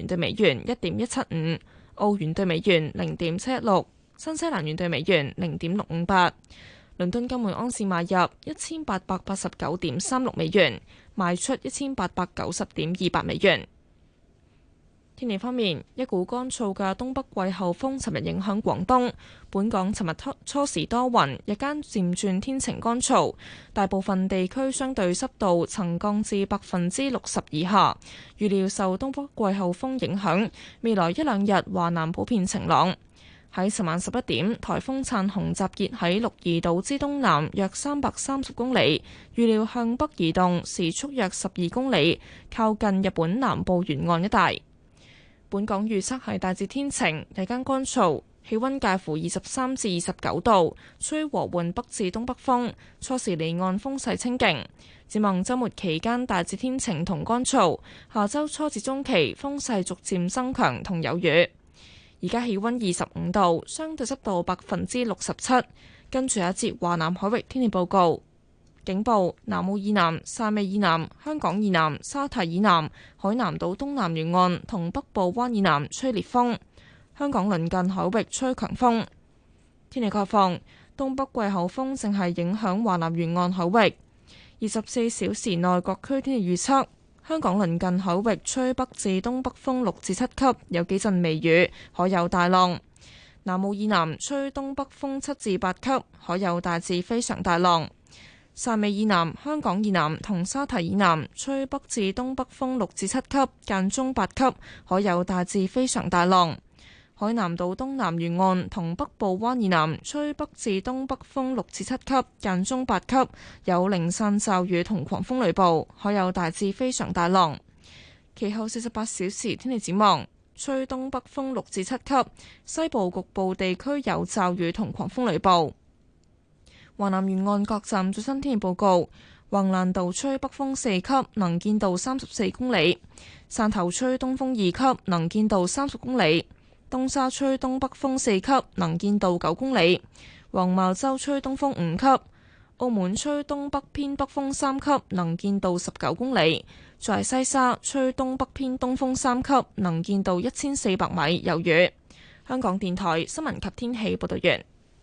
對美元1.175，澳元對美元0.716，新西蘭元對美元0.658。倫敦金每盎司買入1889.36美元，賣出1890.28美元。天氣方面，一股乾燥嘅東北季候風尋日影響廣東，本港尋日初時多雲，日間漸轉天晴乾燥，大部分地區相對濕度曾降至60%以下。預料受東北季候風影響，未來一兩日華南普遍晴朗。喺尋晚11點，颱風燦紅集結喺鹿兒島之東南約330公里，預料向北移動，時速約12公里，靠近日本南部沿岸一帶。本港預測係大致天晴，日間乾燥，氣溫介乎23至29度，吹和緩北至東北風，初時離岸風勢清勁。展望週末期間大致天晴同乾燥，下週初至中期風勢逐漸增強同有雨。而家氣溫25度，相對濕度67%。跟住一節華南海域天氣報告。警報：南澳以南、汕尾以南、香港以南、沙提以南、海南島東南沿岸同北部灣以南吹烈風，香港鄰近海域吹強風。天氣概況：東北季候風正係影響華南沿岸海域。24小時內各區天氣預測：香港鄰近海域吹北至東北風6至7級，有幾陣微雨，海有大浪。南澳以南吹東北風7至8級，海有大至非常大浪。汕尾以南、香港以南同沙提以南吹北至東北風6至7級，間中8級，海有大至非常大浪。海南島東南沿岸同北部灣以南吹北至東北風6至7級，間中8級，有零散驟雨同狂風雷暴，海有大至非常大浪。其後48小時天氣展望，吹東北風6至7級，西部局部地區有驟雨同狂風雷暴。華南沿岸各站最新天氣報告：橫瀾島吹北風4級，能見度34公里；汕頭吹東風2級，能見度30公里；東沙吹東北風4級，能見度9公里；黃茅洲吹東風5級；澳門吹東北偏北風3級，能見度19公里；在西沙吹東北偏東風3級，能見度1400米，有雨。香港電台新聞及天氣報道完。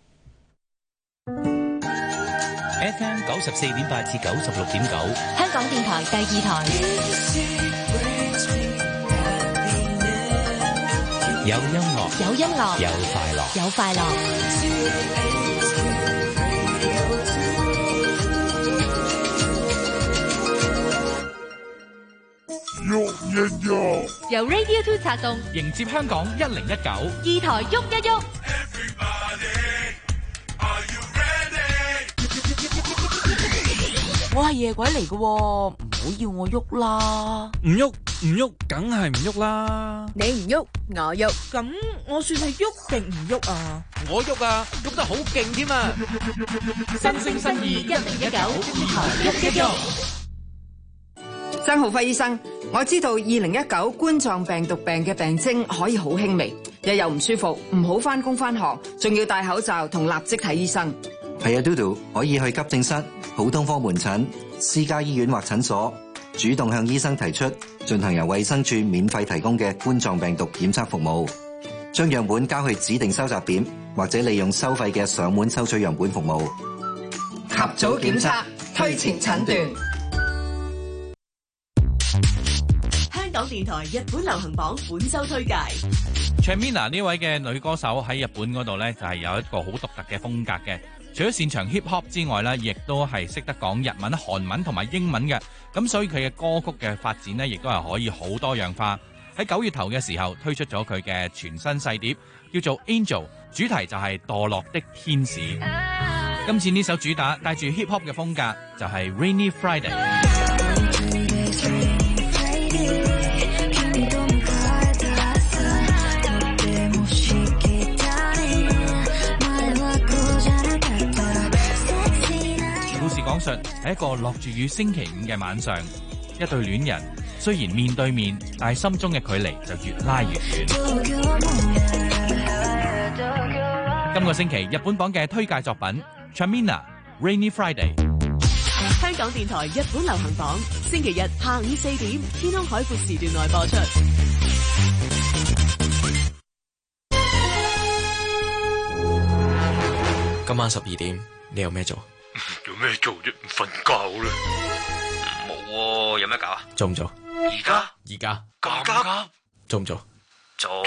FM 94.8至96.9， 香港電台第2台。 有音樂， 有音樂， 有快樂， 有快樂。 喐一喐， 由 Radio 2策動， 迎接香港1019， 二台喐一喐。 我係夜鬼嚟嘅，唔好要我喐啦！ 唔喐唔喐，梗係唔喐啦！ 你唔喐，我喐， 咁我算係喐定唔喐啊？ 我喐啊，喐得好勁添啊！新聲新意1019，二台喐一喐。 曾浩輝醫生，我知道2019冠狀病毒病嘅病徵可以好輕微，日又唔舒服，唔好返工返學，仲要戴口罩同立即睇醫生。 係啊，嘟嘟可以去急症室、普通科門診、私家醫院或診所，主動向醫生提出進行由衛生署免費提供嘅冠狀病毒檢測服務，將樣本交去指定收集點，或者利用收費嘅上門收取樣本服務。 及早檢測，推前診斷。 香港電台日本流行榜本周推介。 Chamina 呢位嘅女歌手喺日本嗰度呢，就係有一個好獨特嘅風格嘅。除咗擅長 hip hop 之外呢，亦都係識得講日文、韓文同埋英文嘅。咁所以佢嘅歌曲嘅發展呢，亦都係可以好多樣化。喺9月頭嘅時候推出咗佢嘅全新細碟，叫做 Angel， 主題就係墮落的天使。今次呢首主打帶住 hip hop 嘅風格，就係 Rainy Friday。講述係一個落住雨星期五嘅晚上，一對戀人雖然面對面，但係心中嘅距離就越拉越遠。今個星期日本榜嘅推介作品 Chamina Rainy Friday。 香港電台日本流行榜，星期日下午4點，天空海闊時段內播出。 今晚12點你有咩做？ 有咩做啫？唔瞓覺啦。 冇喎，有咩搞啊？做唔做？ 而家咁急？做唔做？做。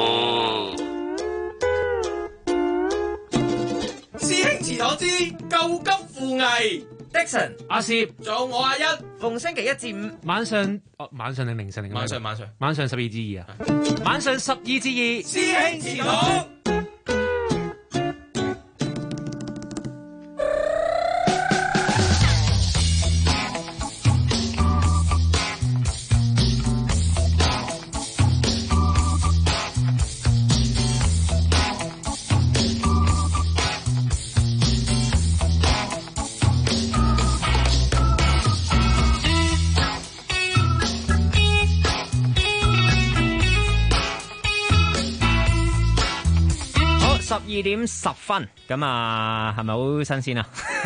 師兄祠堂之救急扶危。Dixon、阿攝，做我阿一，逢星期1至5 晚上定凌晨定晚上 12至2啊，晚上12至2， 師兄祠堂。 12點10分，咁啊，係咪好新鮮啊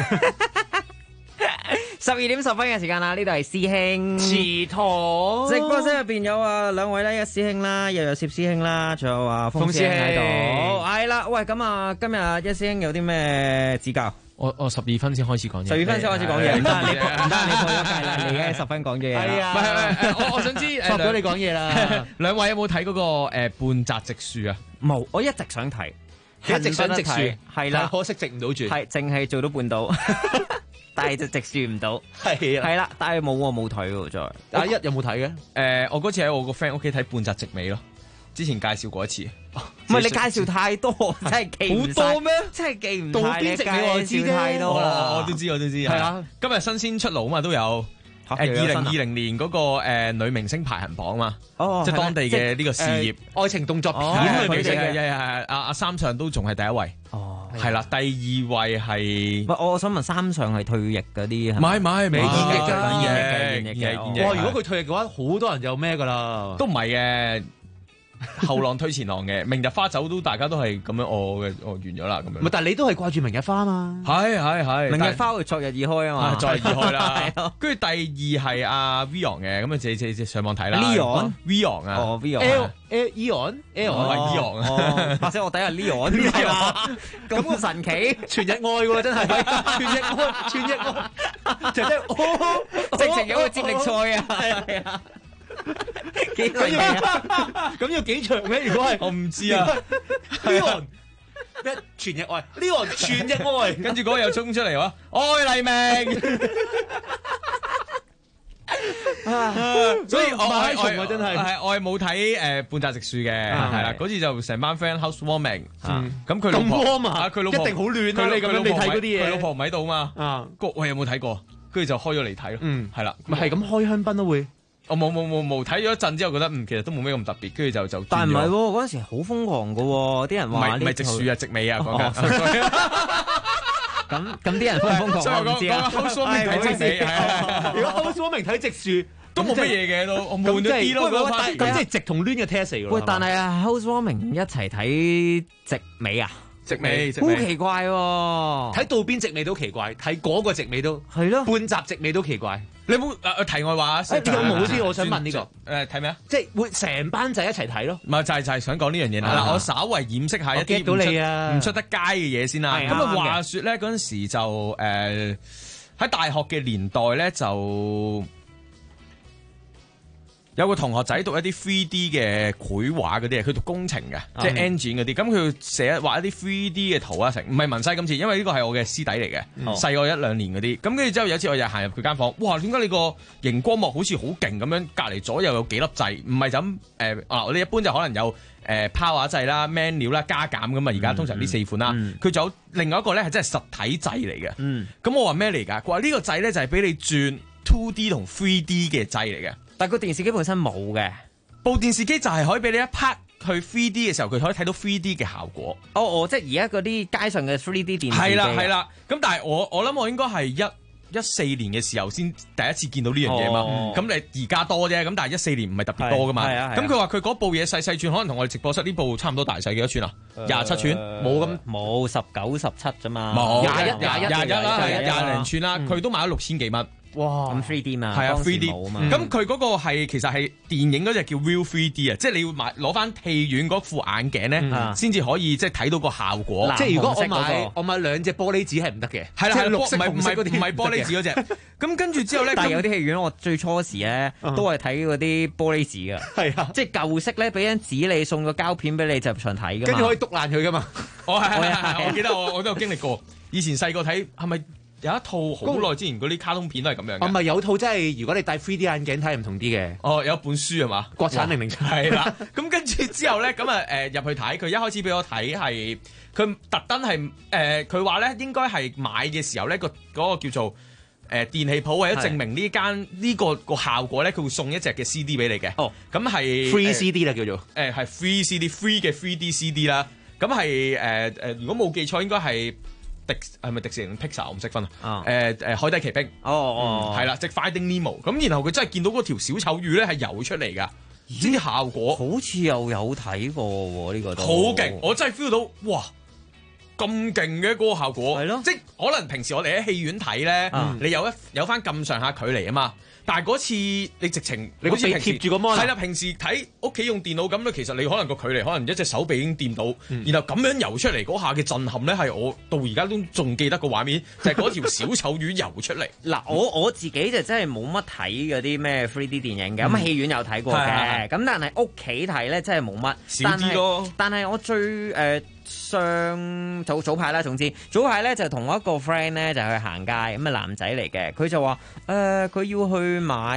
？12點10分嘅時間啦，呢度係師兄祠堂直播室入邊有兩位啦，一師兄啦，又有攝師兄啦，仲有風師兄喺度。係啦，喂，咁啊，今日一師兄有啲咩指教？ 我12分先開始講嘢 ，12分先開始講嘢，唔得你破咗界啦，你而家10分講嘢。係啊， 我想知錯咗你講嘢啦。兩位有冇睇嗰個半澤直樹啊？ 冇，我一直想睇。 一直想直樹， 係啦， 可惜直唔到住， 係淨係做到半島，但係就直樹唔到， 係啦，但係冇睇喎，再阿一有冇睇嘅？我嗰次喺我個 friend 屋企睇半澤直美咯，之前介紹過一次， 唔係你介紹太多，真係記唔晒， 好多咩？ 真係記唔到邊直美我知太多啦， 我都知，係啊，今日新鮮出爐啊嘛，都有。2020年嗰個女明星排行榜嘛，即係當地嘅呢個事業愛情動作片女明星嘅，阿三上都仲係第一位，係啦，第2位係， 我想問三上係退役嗰啲， 唔係未演役嘅， 哇！如果佢退役嘅話，好多人就咩噶啦，都唔係嘅。後浪推前浪嘅，明日花走都大家都係咁樣，完咗啦咁樣。但係你都係掛住明日花嘛？係。 明日花會昨日已開啊嘛， 昨日已開啦。跟住第2係阿 Vion 嘅，咁啊自上網睇啦。Vion 啊，Vion 啊， 或者我睇下 Leon 係嘛？咁神奇， 全日愛喎真係，全日愛，就真直情有個接力賽啊！係啊。 咁要幾長咩？如果係我唔知啊。Leon 全日愛，Leon 全日愛，跟住嗰個又衝出嚟話愛黎明，所以我真係我係冇睇半澤直樹嘅，係啦，嗰次就成班 friend housewarming，咁佢老婆啊，佢老婆一定好亂啊！你咁樣你睇嗰啲嘢，佢老婆唔喺度嘛？喂有冇睇過？跟住就開咗嚟睇咯，係啦，咪係咁開香檳都會。我冇睇咗一陣之後覺得其實都冇咩咁特別，跟住就但係唔係嗰陣時好瘋狂噶，啲人話唔係直樹啊，直尾啊講緊。 咁啲人瘋唔瘋狂我唔知啊。 Housewarming 睇直尾，如果 Housewarming 睇直樹都冇乜嘢嘅都，我悶咗啲咯。咁即係直同攣嘅 test 嚟㗎。 喂，但係 Housewarming 一齊睇直尾啊？ 直尾好奇怪喎！ 睇到邊直尾都奇怪，睇嗰個直尾都係咯， 半集直尾都奇怪。你冇題外話有冇啲？我想問呢個睇咩啊？即係會成班仔一齊睇咯。唔係就係想講呢樣嘢啦。我稍為掩飾下一啲唔出得街嘅嘢先啦。咁啊話説咧嗰陣時就喺大學嘅年代咧就。有個同學仔讀一啲 3D 嘅繪畫嗰啲佢讀工程嘅，即係 engine 嗰啲。咁佢寫畫一啲 3D 嘅圖啊，唔係文西今次，因為呢個係我嘅師弟嚟嘅，細我1-2年嗰啲。咁跟住之後有一次我又行入佢間房，哇！點解你個熒光幕好似好勁咁樣？隔離左右有幾粒掣，唔係就咁我哋一般就可能有power掣啦、menu 啦、加減咁嘛。而家通常呢4款啦，佢仲有另外一個咧係真係實體掣嚟嘅。咁我話咩嚟㗎？佢話呢個掣咧就係俾你轉 2D 同 3D 嘅掣嚟嘅。 但個電視機本身冇嘅， 部電視機就係可以俾你一 part 去 3D 嘅時候，佢可以睇到 3D 嘅效果。 即係而家嗰啲街上嘅 3D 電視機。 係啦。咁但係我諗我應該係14年嘅時候先第一次見到呢樣嘢嘛。咁你而家多啫，咁但係14年唔係特別多噶嘛。咁佢話佢嗰部嘢細細寸，可能同我哋直播室呢部差唔多大細，幾多寸啊？27寸？ 冇19、17啫嘛。 冇21啦，20零寸啦，佢都賣咗6000幾蚊。 哇，咁 3D 嘛， 係啊當時 3D 冇啊嘛。 咁佢嗰個係其實係電影嗰隻叫 Real 3D 啊，即係你要攞翻戲院嗰副眼鏡咧，先至可以即係睇到個效果。 即係如果我買兩隻玻璃紙係唔得嘅， 係啦，係綠色紅色嗰啲唔係玻璃紙嗰隻。咁跟住之後咧， 但係有啲戲院我最初時咧都係睇嗰啲玻璃紙㗎， 係啊， 即係舊式咧俾張紙你送個膠片俾你就入場睇㗎嘛， 跟住可以篤爛佢㗎嘛。 我記得我都有經歷過。以前細個睇係咪有一套好耐之前嗰啲卡通片都係咁樣嘅？ 唔係有套真係如果你戴 3D 眼鏡睇唔同啲嘅。 哦，有一本書係嘛？ 國產007 係啦。咁跟住之後咧，咁入去睇，佢一開始俾我睇係佢特登係佢話咧應該係買嘅時候咧嗰個叫做電器鋪為咗證明呢間呢個效果咧，佢會送一隻嘅 CD 俾你嘅。哦，咁係 free CD 啦叫做係 free CD free 嘅 3D CD 啦。咁係如果冇記錯應該係。係咪迪士尼 Pixar 我唔識分啊！海底奇兵係啦，即係 Finding Nemo 咁，然後佢真係見到嗰條小丑魚咧係游出嚟㗎，啲效果好似又有睇過喎，呢個都好勁！我真係 feel 到哇咁勁嘅嗰個效果，係咯，即係可能平時我哋喺戲院睇咧，你有翻咁上下距離啊嘛。但係嗰次你直情你好似貼住個 mon， 係啦，平時睇屋企用電腦咁咧，其實你可能個距離可能一隻手臂已經掂到，然後咁樣游出嚟嗰下嘅震撼咧，係我到而家都仲記得個畫面，就係嗰條小丑魚游出嚟。 嗱，我自己就真係冇乜睇嗰啲咩 3D 電影嘅，咁戲院有睇過嘅，咁但係屋企睇咧真係冇乜， 少啲咯。 但係我最上早排啦，總之早排咧就同我一個 friend 咧就去行街，咁啊男仔嚟嘅，佢就話佢要去買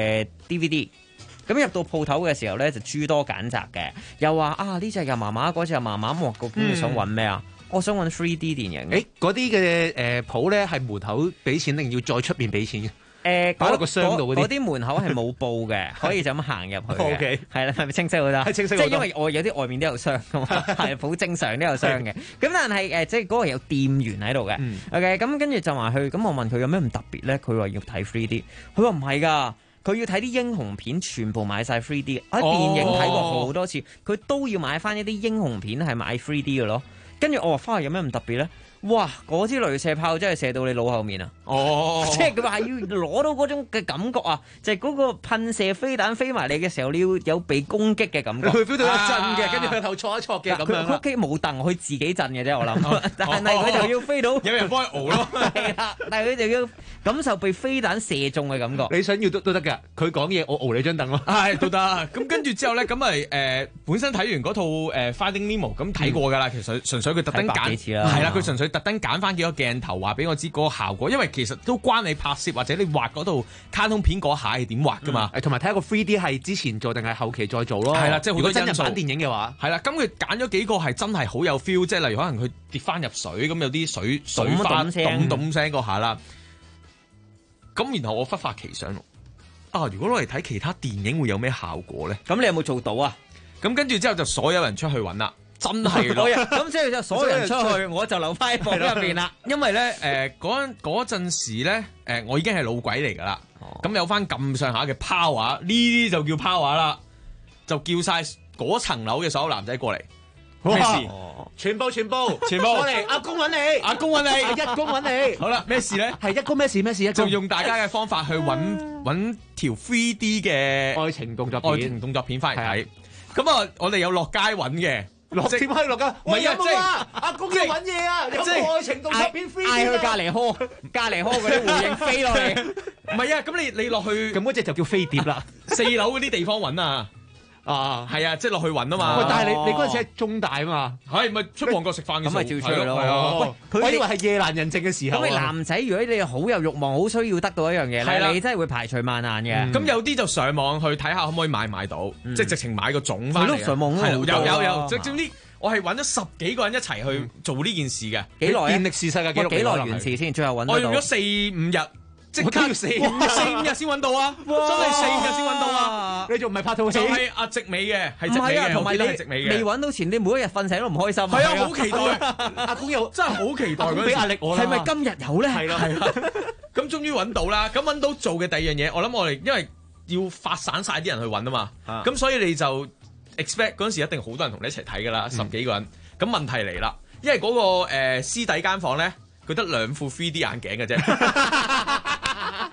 DVD，咁入到鋪頭嘅時候咧就諸多揀擇嘅，又話呢隻又麻麻，嗰隻又麻麻，我究竟你想揾咩啊？我想揾 3D 電影。 嗰啲嘅鋪咧係門口俾錢定要再出邊俾錢嘅？擺落個箱度嗰啲門口係冇報嘅，可以就咁行入去嘅。 OK， 係啦，係咪清晰好多？ 係清晰。 即係因為我有啲外面都有箱㗎嘛，係好正常都有箱嘅。咁但係即係嗰個有店員喺度嘅。OK，咁跟住就話去，咁我問佢有咩咁特別咧？佢話要睇 3D， 佢話唔係㗎，佢要睇啲英雄片，全部買晒 3D。喺電影睇過好多次，佢都要買翻一啲英雄片係買 3D 嘅咯。跟住我話翻去有咩咁特別咧？哇！嗰支鐳射炮真係射到你腦後面啊！即係佢話要攞到嗰種嘅感覺啊，就係嗰個噴射飛彈飛埋你嘅時候，你要有被攻擊嘅感覺。 佢 feel 到一震嘅，跟住向後挫一挫嘅咁樣。 佢屋企冇凳，佢自己震嘅啫，我諗。但係佢就要飛到， 有人幫佢熬咯。 係啦，但係佢就要感受被飛彈射中嘅感覺。 你想要都得㗎，佢講嘢，我熬你張凳咯。 係都得。咁跟住之後咧，咁咪本身睇完嗰套Finding Nemo 咁睇過㗎啦，其實純粹佢特登揀係啦，佢純粹特登揀翻幾個鏡頭話俾我知嗰個效果，因為其實都關你拍攝或者你畫嗰套卡通片嗰下係點畫㗎嘛。 同埋睇下個 3D 係之前做定係後期再做咯。 係啦，即係好多因素。如果真人版電影嘅話， 係啦，咁佢揀咗幾個係真係好有 feel，即係例如可能佢跌翻入水咁有啲水花咚咚聲嗰下啦。咁然後我忽發奇想如果攞嚟睇其他電影會有咩效果咧？ 咁你有冇做到啊？ 咁跟住之後就所有人出去揾啦。真係咯， 咁即係就所有人出去，我就留翻喺房入邊啦。 因為咧，嗰陣時咧，我已經係老鬼嚟㗎啦。咁有翻咁上下嘅 power，呢啲就叫 power 啦，就叫晒嗰層樓嘅所有男仔過嚟。咩事？ 全部過嚟，阿公揾你， 阿公揾你， 一公揾你。 好啦，咩事咧？ 係一公咩事？ 就用大家嘅方法去揾條 3D 嘅愛情動作片翻嚟睇。咁啊，我哋有落街揾嘅。 點可以落㗎？ 唔係啊，阿公要揾嘢啊！有冇愛情動作片 3D 嗌佢隔離呵嗰啲回應飛落嚟。 唔係啊，咁你落去咁嗰隻就叫飛碟啦。 4樓嗰啲地方揾啊！係啊，即係落去揾啊嘛。 喂，但係你嗰陣時係中大啊嘛， 係咪出旺角食飯嘅時候？ 咁咪照出去咯。 喂，我以為係夜闌人靜嘅時候。 咁你男仔，如果你好有慾望，好需要得到一樣嘢咧，你真係會排除萬難嘅。 咁有啲就上網去睇下可唔可以買到，即係直情買個種翻嚟。 上網有，總之我係揾咗10幾個人一齊去做呢件事嘅。 幾耐啊？ 健力士世界紀錄幾耐完事先？最後揾到。 我用咗4-5日。即刻要4-5日先揾到啊！真係4-5日先揾到啊！ 你仲唔係拍套戲？ 就係阿直美嘅，係直美嘅， 同埋你未揾到前，你每一日瞓醒都唔開心。 係啊，好期待！ 阿公又真係好期待， 俾壓力我啦。 係咪今日有咧？ 係啦。 咁終於揾到啦！咁揾到做嘅第二樣嘢，我諗我哋因為要發散晒啲人去揾啊嘛，咁所以你就 expect 嗰陣時一定好多人同你一齊睇㗎啦，10幾個人。咁問題嚟啦，因為嗰個師弟間房咧，佢得2副 3D 眼鏡嘅啫。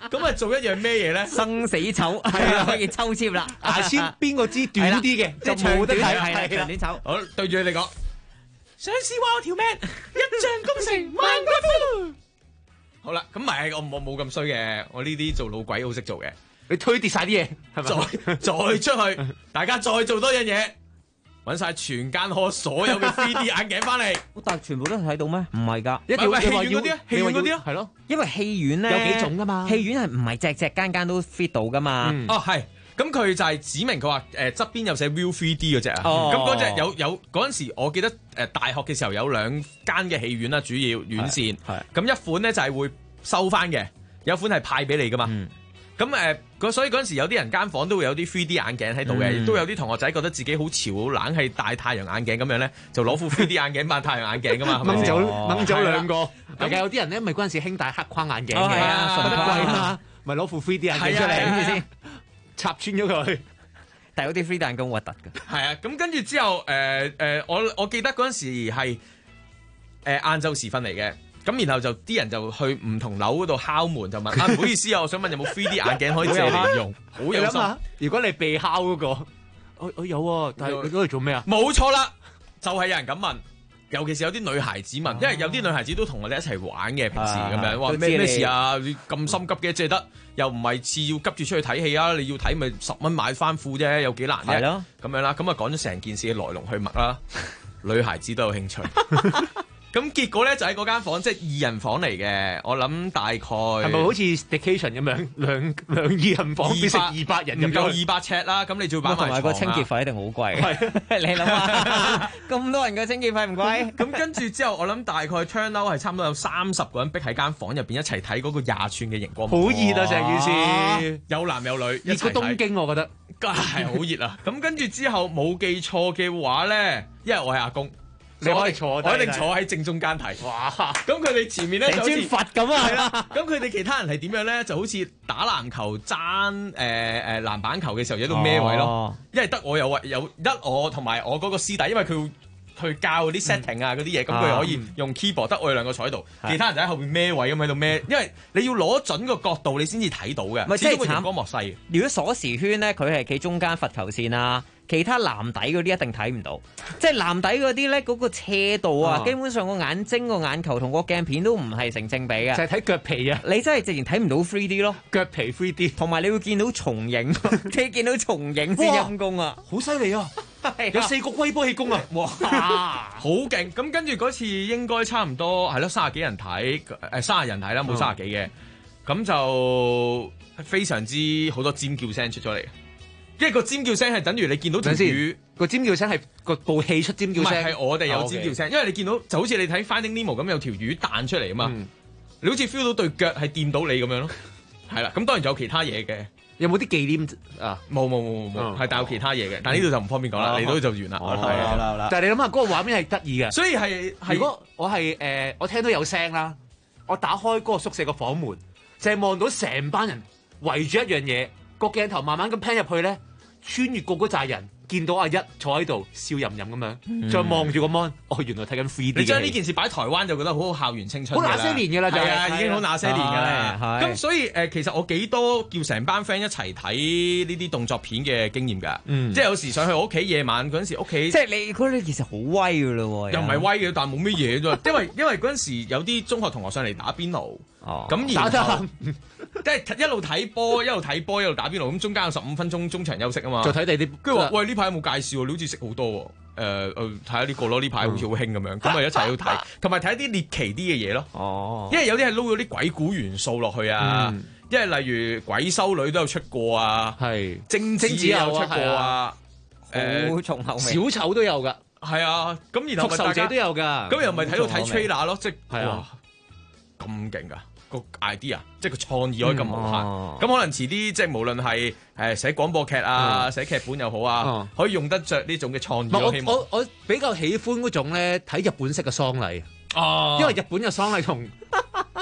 咁啊做一樣咩嘢咧？ 生死丑係可以抽籤啦。 牙籤邊個知短啲嘅就冇得睇， 係長短丑。 好，對住你哋講，上司話我條命一將功成萬骨枯。好啦，咁咪我冇咁衰嘅，我呢啲做老鬼好識做嘅。 你推跌晒啲嘢，係咪？ 再出去，大家再做多樣嘢，揾晒全間學所有嘅 3D 眼鏡翻嚟。 但係全部都睇到咩？唔係㗎， 一定要戲院嗰啲啊，戲院嗰啲啊， 係咯。 因為戲院咧有幾種㗎嘛， 戲院係唔係隻間間都 fit 到㗎嘛？ 哦，係。咁佢就係指明佢話側邊有寫 View 3D 嗰隻啊，咁嗰隻有嗰陣時，我記得大學嘅時候有2間嘅戲院啦，主要院線，咁一款咧就係會收翻嘅，有一款係派俾你噶嘛。咁所以嗰陣時有啲人間房都會有啲 3D 眼鏡喺度嘅，亦都有啲同學仔覺得自己好潮好冷係戴太陽眼鏡咁樣咧，就攞副 3D 眼鏡扮太陽眼鏡噶嘛， 掹走兩個。咁有啲人咧，咪嗰陣時興戴黑框眼鏡嘅，覺得貴嘛，咪攞副 3D 眼鏡出嚟先。插穿咗佢， 但係嗰啲 3D 眼鏡核突嘅。 係啊，咁跟住之後，我記得嗰陣時係晏晝時分嚟嘅，咁然後就啲人就去唔同樓嗰度敲門，就問唔好意思啊，我想問有冇 3D 眼鏡可以借嚟用？好有心。 如果你被敲嗰個，我有喎，但係你攞嚟做咩啊？ 冇錯啦，就係有人咁問。尤其是有啲女孩子問，因為有啲女孩子都同我哋一齊玩嘅，平時咁樣話咩事啊？你咁心急嘅借得，又唔係次要急住出去睇戲啊？你要睇咪10蚊買翻副啫，有幾難啫？咁樣啦，咁啊講咗成件事嘅來龍去脈啦，女孩子都有興趣。咁結果咧就喺嗰間房，即係2人房嚟嘅。我諗大概係咪好似 station 咁樣兩2人房變成200人， 唔夠200尺啦。咁你仲要擺埋個清潔費一定好貴。你諗下，咁多人嘅清潔費唔貴。 咁跟住之後，我諗大概 turn out 係差唔多有30個人逼喺間房入邊一齊睇嗰個20寸嘅熒光幕。 好熱啊！成件事有男有女， 熱過東京，我覺得係好熱啊！咁跟住之後冇記錯嘅話咧，因為我係阿公。 你可以坐， 我一定坐喺正中間睇。 哇！ 咁佢哋前面咧就好似佛咁啊， 係啦。咁佢哋其他人係點樣咧？就好似打籃球爭籃板球嘅時候，喺度孭位咯。因為得我有我同埋我嗰個師弟，因為佢去教嗰啲 setting 啊嗰啲嘢，咁佢可以用 keyboard，得我哋2個坐喺度，其他人就喺後邊孭位咁喺度孭。因為你要攞準個角度，你先至睇到嘅。 咪即係熒光幕細。 如果鎖匙圈咧，佢係企中間罰球線啊。其他藍底嗰啲一定睇唔到，即係藍底嗰啲咧，嗰個斜度啊，基本上個眼睛個眼球同個鏡片都唔係成正比嘅， 就係睇腳皮啊！ 你真係直情睇唔到 3D 咯， 腳皮 3D， 同埋你會見到重影，你見到重影先陰功啊！ 好犀利啊！有4個龜波氣功啊！哇， 好勁！咁跟住嗰次應該差唔多係咯，30幾人睇，30人睇啦，冇30幾嘅，咁就非常之好多尖叫聲出咗嚟。因為個尖叫聲係等於你見到條魚個尖叫聲係個部戲出尖叫聲， 唔係我哋有尖叫聲，因為你見到就好似你睇 Finding Nemo 咁有條魚彈出嚟啊嘛，你好似 feel 到對腳係掂到你咁樣咯，係啦，咁當然仲有其他嘢嘅， 有冇啲紀念啊？ 冇，係但有其他嘢嘅，但呢度就唔方便講啦，嚟到就完啦。 好啦，但係你諗下嗰個畫面係得意嘅， 所以係如果我係我聽到有聲啦，我打開嗰個宿舍個房門，就係望到成班人圍住一樣嘢。個鏡頭慢慢咁 pan 入去咧，穿越過嗰扎人，見到阿一坐喺度笑吟吟咁樣，再望住個 mon，原來睇緊 3D。你將呢件事擺喺台灣就覺得好校園青春。 好那些年㗎啦， 係啊，已經好那些年㗎啦。咁所以其實我幾多叫成班 friend 一齊睇呢啲動作片嘅經驗㗎。即係有時上去我屋企夜晚嗰陣時，屋企即係你覺得其實好威㗎咯喎。 又唔係威嘅，但係冇咩嘢啫。因為嗰陣時有啲中學同學上嚟打邊爐，咁然後即係一路睇波一路打邊爐，咁中間有15分鐘中場休息啊嘛。 再睇第啲， 跟住話喂，呢排有冇介紹喎？你好似識好多喎。睇下呢個咯，呢排好似好興咁樣，咁咪一齊去睇，同埋睇一啲獵奇啲嘅嘢咯。因為有啲係撈咗啲鬼故元素落去啊。因為例如鬼修女都有出過啊， 係貞子有出過啊， 好重口味， 小丑都有㗎。 係啊，咁然後復仇者都有㗎。 咁又咪睇到睇 trailer 咯，即係哇咁勁㗎！個 idea 即係個創意可以咁無限，咁可能遲啲即係無論係寫廣播劇啊、寫劇本又好啊，可以用得着呢種嘅創意。 我比較喜歡嗰種咧睇日本式嘅喪禮，因為日本嘅喪禮同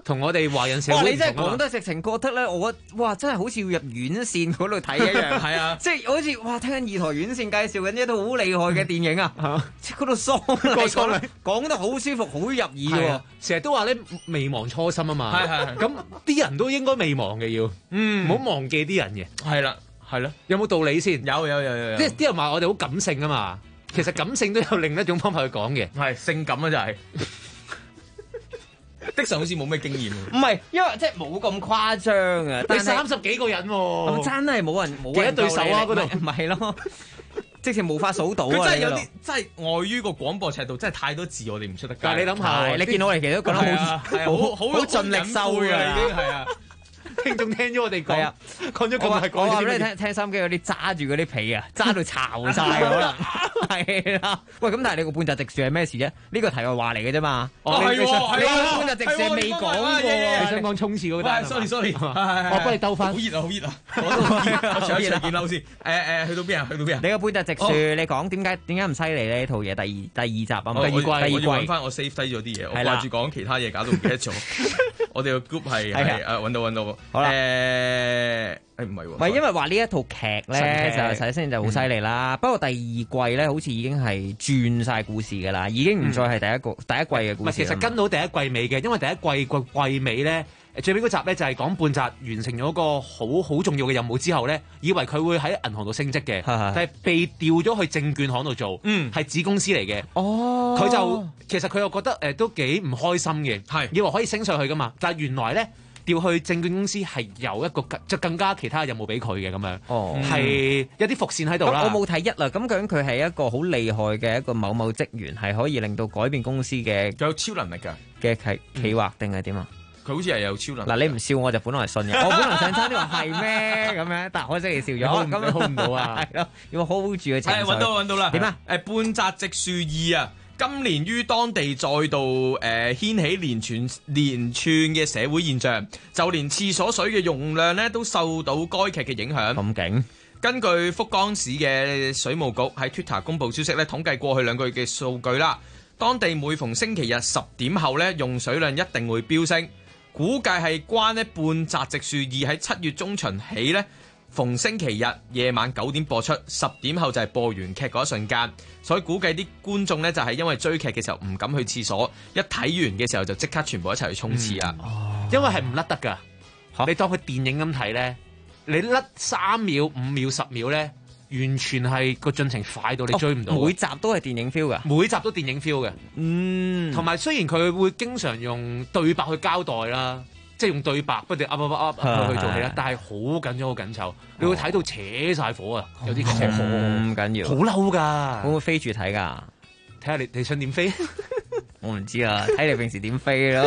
同我哋華人社會唔同啊嘛。 哇！你真係講得直情覺得咧，我哇真係好似要入院線嗰度睇一樣。 係啊， 即係好似哇聽緊二台院線介紹緊一套好厲害嘅電影啊！即係嗰度喪講得好舒服，好入耳喎。 成日都話咧未忘初心啊嘛。 係。 咁啲人都應該未忘嘅要，唔好忘記啲人嘅。 係啦，係咯。 有冇道理先？ 有。 即係啲人話我哋好感性啊嘛。其實感性都有另一種方法去講嘅。 係性感啊，就係。的神好似冇咩經驗。 唔係，因為即係冇咁誇張啊。 你30幾個人喎， 真係冇人幾多對手啊？嗰度唔係咯。即係無法數到啊！ 佢真係有啲真係礙於個廣播尺度，真係太多字，我哋唔出得街。 但係你諗下， 你見到我哋其實都講得好盡力收㗎，已經係啊！ 聽眾聽咗我哋講，講咗咁耐， 我話俾你聽收音機嗰啲揸住嗰啲皮啊，揸到巢晒可能係啦。喂，咁但係你個半澤直樹係咩事啫？呢個題外話嚟嘅啫嘛。 係喎， 你半澤直樹未講過， 你想講衝刺嗰單 ？sorry， 我幫你兜翻。 好熱啊，好熱啊！我上一場見嬲先。去到邊啊？ 你個半澤直樹，你講點解唔犀利呢？套嘢第二集啊嘛，第二季。 我要揾翻我 save 低咗啲嘢，我掛住講其他嘢，搞到唔記得咗。我哋個 group 係揾到。 好啦， 唔係喎， 唔係因為話呢一套劇咧就首先就好犀利啦。不過第二季咧好似已經係轉晒故事㗎啦，已經唔再係第一季嘅故事。 其實跟到第一季尾嘅，因為第一季個季尾咧，最尾嗰集咧就係講半澤完成咗個好重要嘅任務之後咧，以為佢會喺銀行度升職嘅，但係被調咗去證券行度做，係子公司嚟嘅。哦，佢就其實佢又覺得都幾唔開心嘅，以為可以升上去㗎嘛，但係原來咧。調去證券公司係有一個即更加其他嘅任務俾佢嘅咁樣，係有啲伏線喺度啦。 我冇睇啦，咁究竟佢係一個好厲害嘅一個某職員，係可以令到改變公司嘅有超能力嘅企劃定係點啊？ 佢好似係有超能力。 嗱，你唔笑我就本來信嘅，我本來想差啲話係咩咁樣，但可惜你笑咗，咁 hold 唔到啊， 係咯，要 hold 住嘅情緒。 揾到啦， 點啊？ 半澤直樹2啊！今年於當地再度掀起連串嘅社會現象，就連廁所水嘅用量咧都受到該劇嘅影響。 咁勁！ 根據福岡市嘅水務局喺 Twitter 公佈消息咧，統計過去2個月嘅數據啦，當地每逢星期日10點後咧用水量一定會飆升，估計係關咧半澤直樹2喺7月中旬起咧。逢星期日夜晚9點播出，10點後就係播完劇嗰一瞬間，所以估計啲觀眾呢就係因為追劇嘅時候唔敢去廁所，一睇完嘅時候就即刻全部一齊去沖廁啦。 因為係唔甩得㗎，你當佢電影咁睇呢，你甩3秒、5秒、10秒呢，完全係個進程快到你追唔到。 每集都係電影 feel 㗎， 每集都電影 feel 嘅。同埋雖然佢會經常用對白去交代啦。即係用對白不斷噏去做戲啦，但係好緊張好緊湊，你會睇到扯晒火啊！有啲劇情咁緊要， 好嬲㗎！ 會唔會飛住睇㗎？ 睇下你想點飛？ 我唔知啊，睇你平時點飛咯。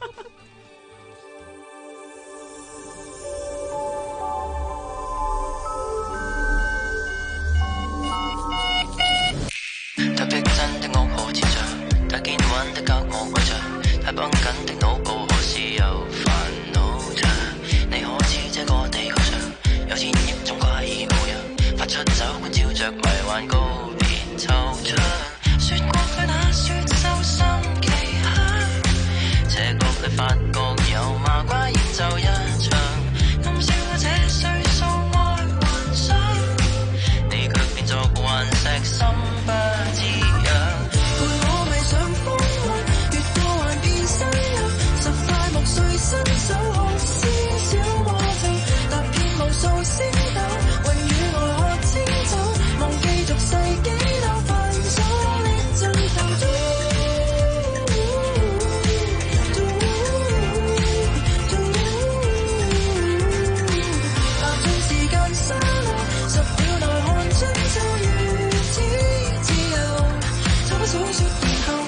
特逼真的我好自在，太堅穩的教我跪着，太繃緊的腦部。有煩惱着，你可知這個地球上有千億種怪異模樣，發出酒館照着迷幻告別惆悵，說過對那雪獸心奇香，這個裏發覺有麻瓜演奏一場，暗笑我這歲數愛幻想，你卻變作頑石心不知癢，陪我迷上風雲，越過幻變新人。隨身手學些小魔咒，踏遍無數星斗，雲與我喝清酒，忘記俗世幾兜煩瑣的盡頭。踏進時間沙漏，10秒內看出就如此自由，差不數說然後。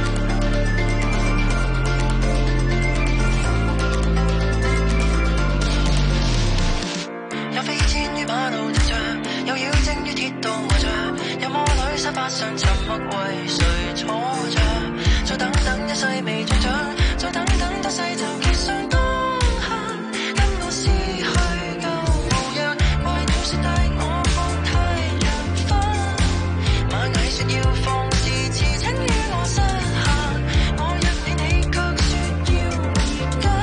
馬路直着，有妖精於鐵道圍着，有魔女沙發上沉默為誰坐着？再等等一世未中獎，再等等多世就結上當刻，跟我失去舊模樣，怪鳥說帶我看太陽分，螞蟻說要放肆，辭請與我失衡，我約你你卻說要而家。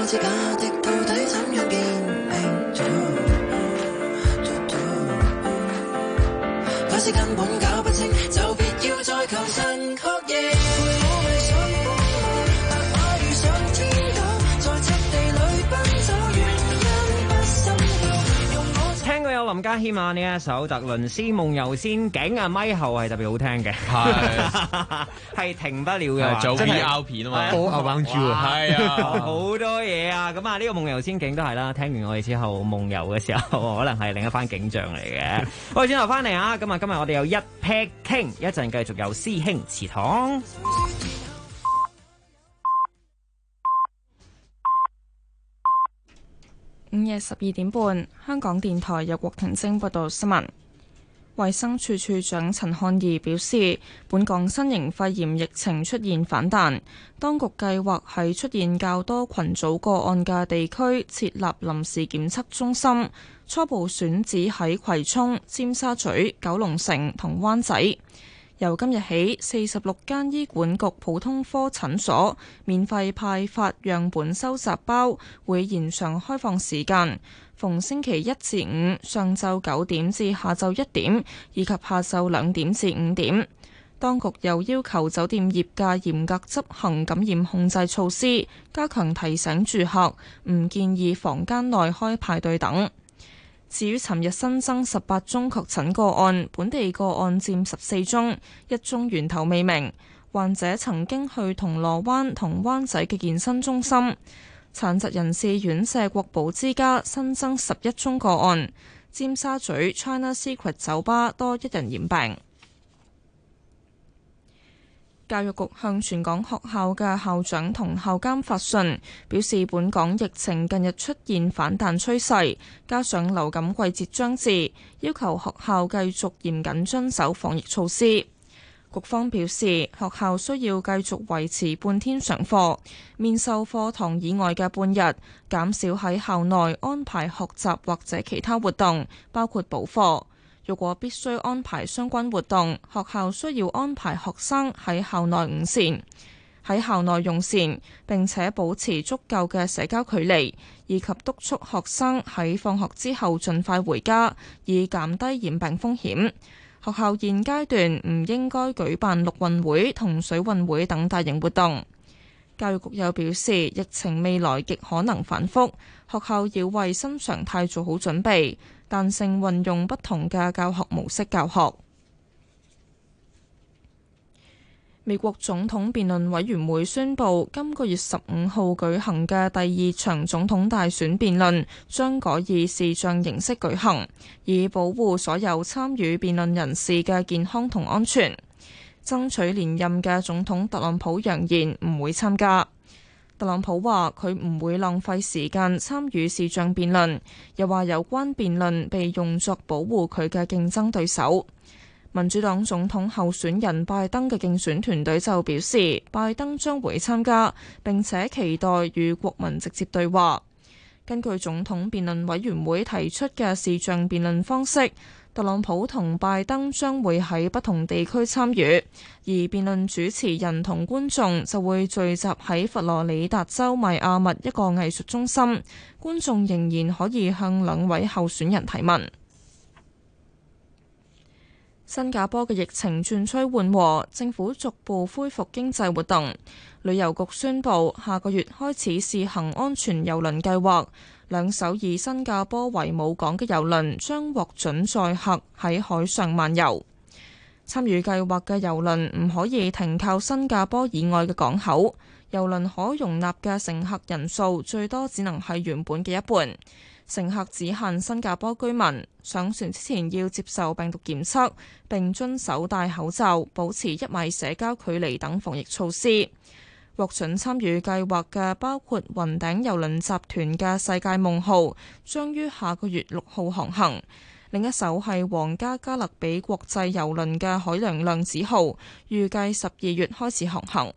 知假的到底怎樣變假使根本搞不清，就別要再求神確認。 聽過有林家謙啊呢一首《特倫斯夢遊仙境》啊，咪後係特別好聽嘅，係停不了嘅， 做 VR 片啊嘛， All Around You 啊， 係啊， 好多嘢啊！咁啊，呢個夢遊仙境都係啦。聽完我哋之後，夢遊嘅時候，可能係另一番景象嚟嘅。好，轉頭翻嚟啊！咁啊，今日我哋有一 pair 傾，一陣繼續有師兄祠堂。 午夜12點半，香港電台由郭婷晶報道新聞。衛生署署長陳漢儀表示，本港新型肺炎疫情出現反彈，當局計劃喺出現較多群組個案嘅地區設立臨時檢測中心，初步選址喺葵涌、尖沙咀、九龍城同灣仔。由今日起，46間醫管局普通科診所免費派發樣本收集包，會延長開放時間，逢星期1至5上晝9點至下晝1點，以及下晝2點至5點。當局又要求酒店業界嚴格執行感染控制措施，加強提醒住客唔建議房間內開派對等。至於尋日新增18宗確診個案，本地個案佔14宗，1宗源頭未明。患者曾經去銅鑼灣同灣仔嘅健身中心。殘疾人士院舍國寶之家新增11宗個案，尖沙咀 China Secret 酒吧多1人染病。教育局向全港學校嘅校長同校監發信，表示本港疫情近日出現反彈趨勢，加上流感季節將至，要求學校繼續嚴謹遵守防疫措施。局方表示，學校需要繼續維持半天上課，面授課堂以外嘅半日，減少喺校內安排學習或者其他活動，包括補課。如果必須安排相關活動，學校需要安排學生喺校內午膳，喺校內用膳，並且保持足夠嘅社交距離，以及督促學生喺放學之後盡快回家，以減低染病風險。學校現階段唔應該舉辦陸運會同水運會等大型活動。教育局又表示，疫情未來極可能反覆，學校要為新常態做好準備，彈性運用不同嘅教學模式教學。美國總統辯論委員會宣布，今個月15號舉行嘅第2場總統大選辯論將改以視像形式舉行，以保護所有參與辯論人士嘅健康同安全。爭取連任嘅總統特朗普揚言唔會參加。特朗普話佢唔會浪費時間參與視像辯論，又話有關辯論被用作保護佢嘅競爭對手。民主黨總統候選人拜登嘅競選團隊就表示，拜登將會參加，並且期待與國民直接對話。根據總統辯論委員會提出嘅視像辯論方式，特朗普同拜登將會喺不同地區參與，而辯論主持人同觀眾就會聚集喺佛羅里達州邁阿密一個藝術中心，觀眾仍然可以向兩位候選人提問。新加坡嘅疫情轉趨緩和，政府逐步恢復經濟活動。旅遊局宣布，下個月開始試行安全郵輪計劃，2艘以新加坡為母港嘅郵輪將獲准載客喺海上漫遊。參與計劃嘅郵輪唔可以停靠新加坡以外嘅港口，郵輪可容納嘅乘客人數最多只能係原本嘅一半。乘客只限新加坡居民，上船之前要接受病毒檢測，並遵守戴口罩、保持1米社交距離等防疫措施。獲准參與計劃嘅包括雲頂郵輪集團嘅世界夢號，將於下個月6號航行；另一艘係皇家加勒比國際郵輪嘅海洋量子號，預計12月開始航行。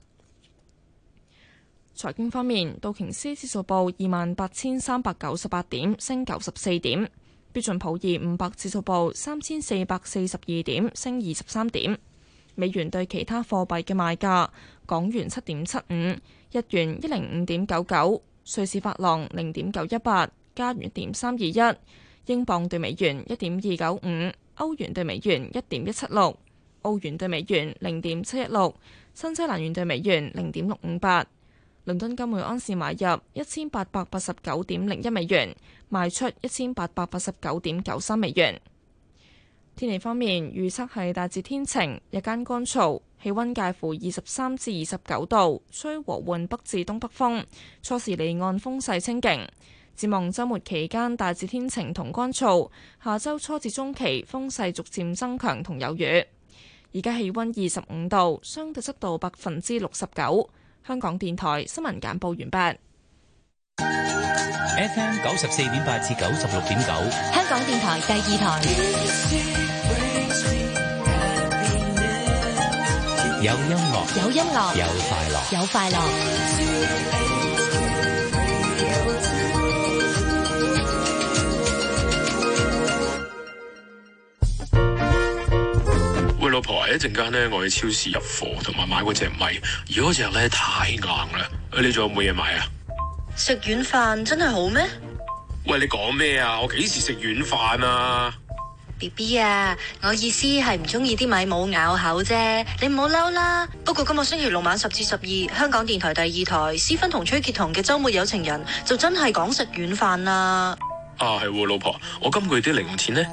財經方面，道瓊斯指數報28,398點，升94點；標準普爾500指數報3,442點，升23點。美元對其他貨幣嘅賣價：港元7.75，日元105.99， 瑞士法郎0.918，加元1.321，英鎊對美元1.295，歐元對美元1.176，澳元對美元0.716，新西蘭元對美元0.658。倫敦金每安士買入1889.01美元，賣出1889.93美元。天氣方面，預測係大致天晴，日間乾燥，氣溫介乎23至29度，吹和緩北至東北風，初時離岸風勢清勁。展望週末期間大致天晴同乾燥，下週初至中期風勢逐漸增強同有雨。而家氣溫25度，相對濕度69%。香港電台新聞簡報完畢。 FM 94.8至96.9， 香港電台第二台。 有音樂， 有音樂， 有快樂， 有快樂。 喂，老婆，一陣間咧，我去超市入貨，同埋買嗰隻米，而嗰隻咧太硬啦。你仲有冇嘢買啊？ 食軟飯真係好咩？ 喂，你講咩啊？我幾時食軟飯啊 ？BB 啊，我意思係唔中意啲米冇咬口啫，你唔好嬲啦。不過今個星期六晚10至12，香港電台第二台思芬同崔潔彤嘅週末有情人就真係講食軟飯啦。 啊，係喎，老婆，我今個月啲零用錢呢？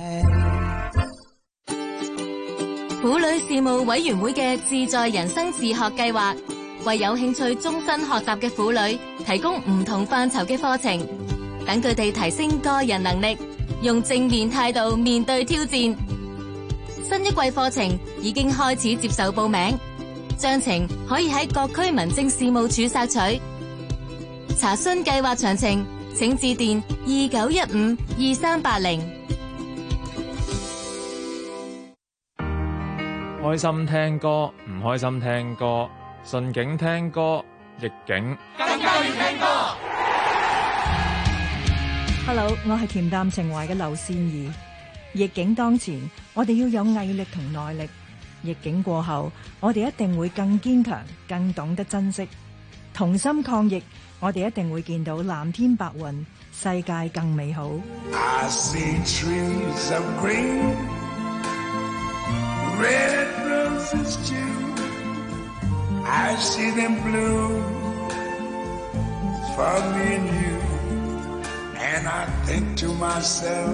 婦女事務委員會嘅自在人生自學計劃，為有興趣終身學習嘅婦女提供唔同範疇嘅課程，等佢哋提升個人能力，用正面態度面對挑戰。新一季課程已經開始接受報名，詳情可以喺各區民政事務處索取。查詢計劃詳情，請致電29152380。 開心聽歌，唔開心聽歌，順境聽歌，逆境更加要聽歌。 Hello， 我係恬淡情懷嘅劉善儀。逆境當前，我哋要有毅力同耐力；逆境過後，我哋一定會更堅強，更懂得珍惜。同心抗疫，我哋一定會見到藍天白雲，世界更美好。 I see trees of green, red roses too. I see them bloom for me and you. And I think to myself,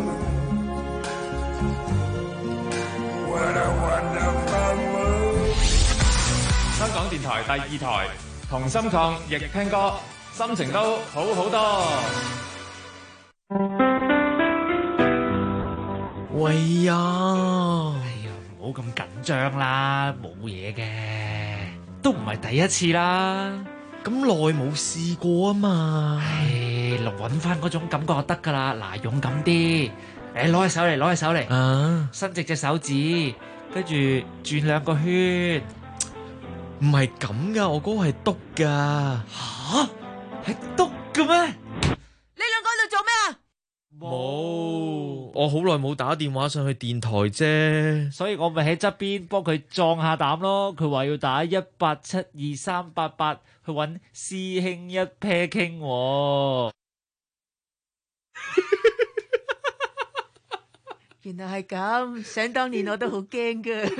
what a wonderful world. 香港電台第二台，同心抗疫聽歌，心情都好好多。 喂呀， 唔好咁緊張啦，冇嘢嘅，都唔係第一次啦。 咁耐冇試過啊嘛， 揾翻嗰種感覺就得噶啦。嗱，勇敢啲，攞起手嚟，攞起手嚟，伸直隻手指，跟住轉2個圈。 唔係咁噶，我嗰個係篤噶。 吓？係篤嘅咩？ 你兩個喺度做咩啊？ 冇，我好耐冇打電話上去電台啫， 所以我咪喺側邊幫佢壯下膽咯。佢話要打1872388去揾師兄一 pair 傾。 原來係咁，想當年我都好驚噶。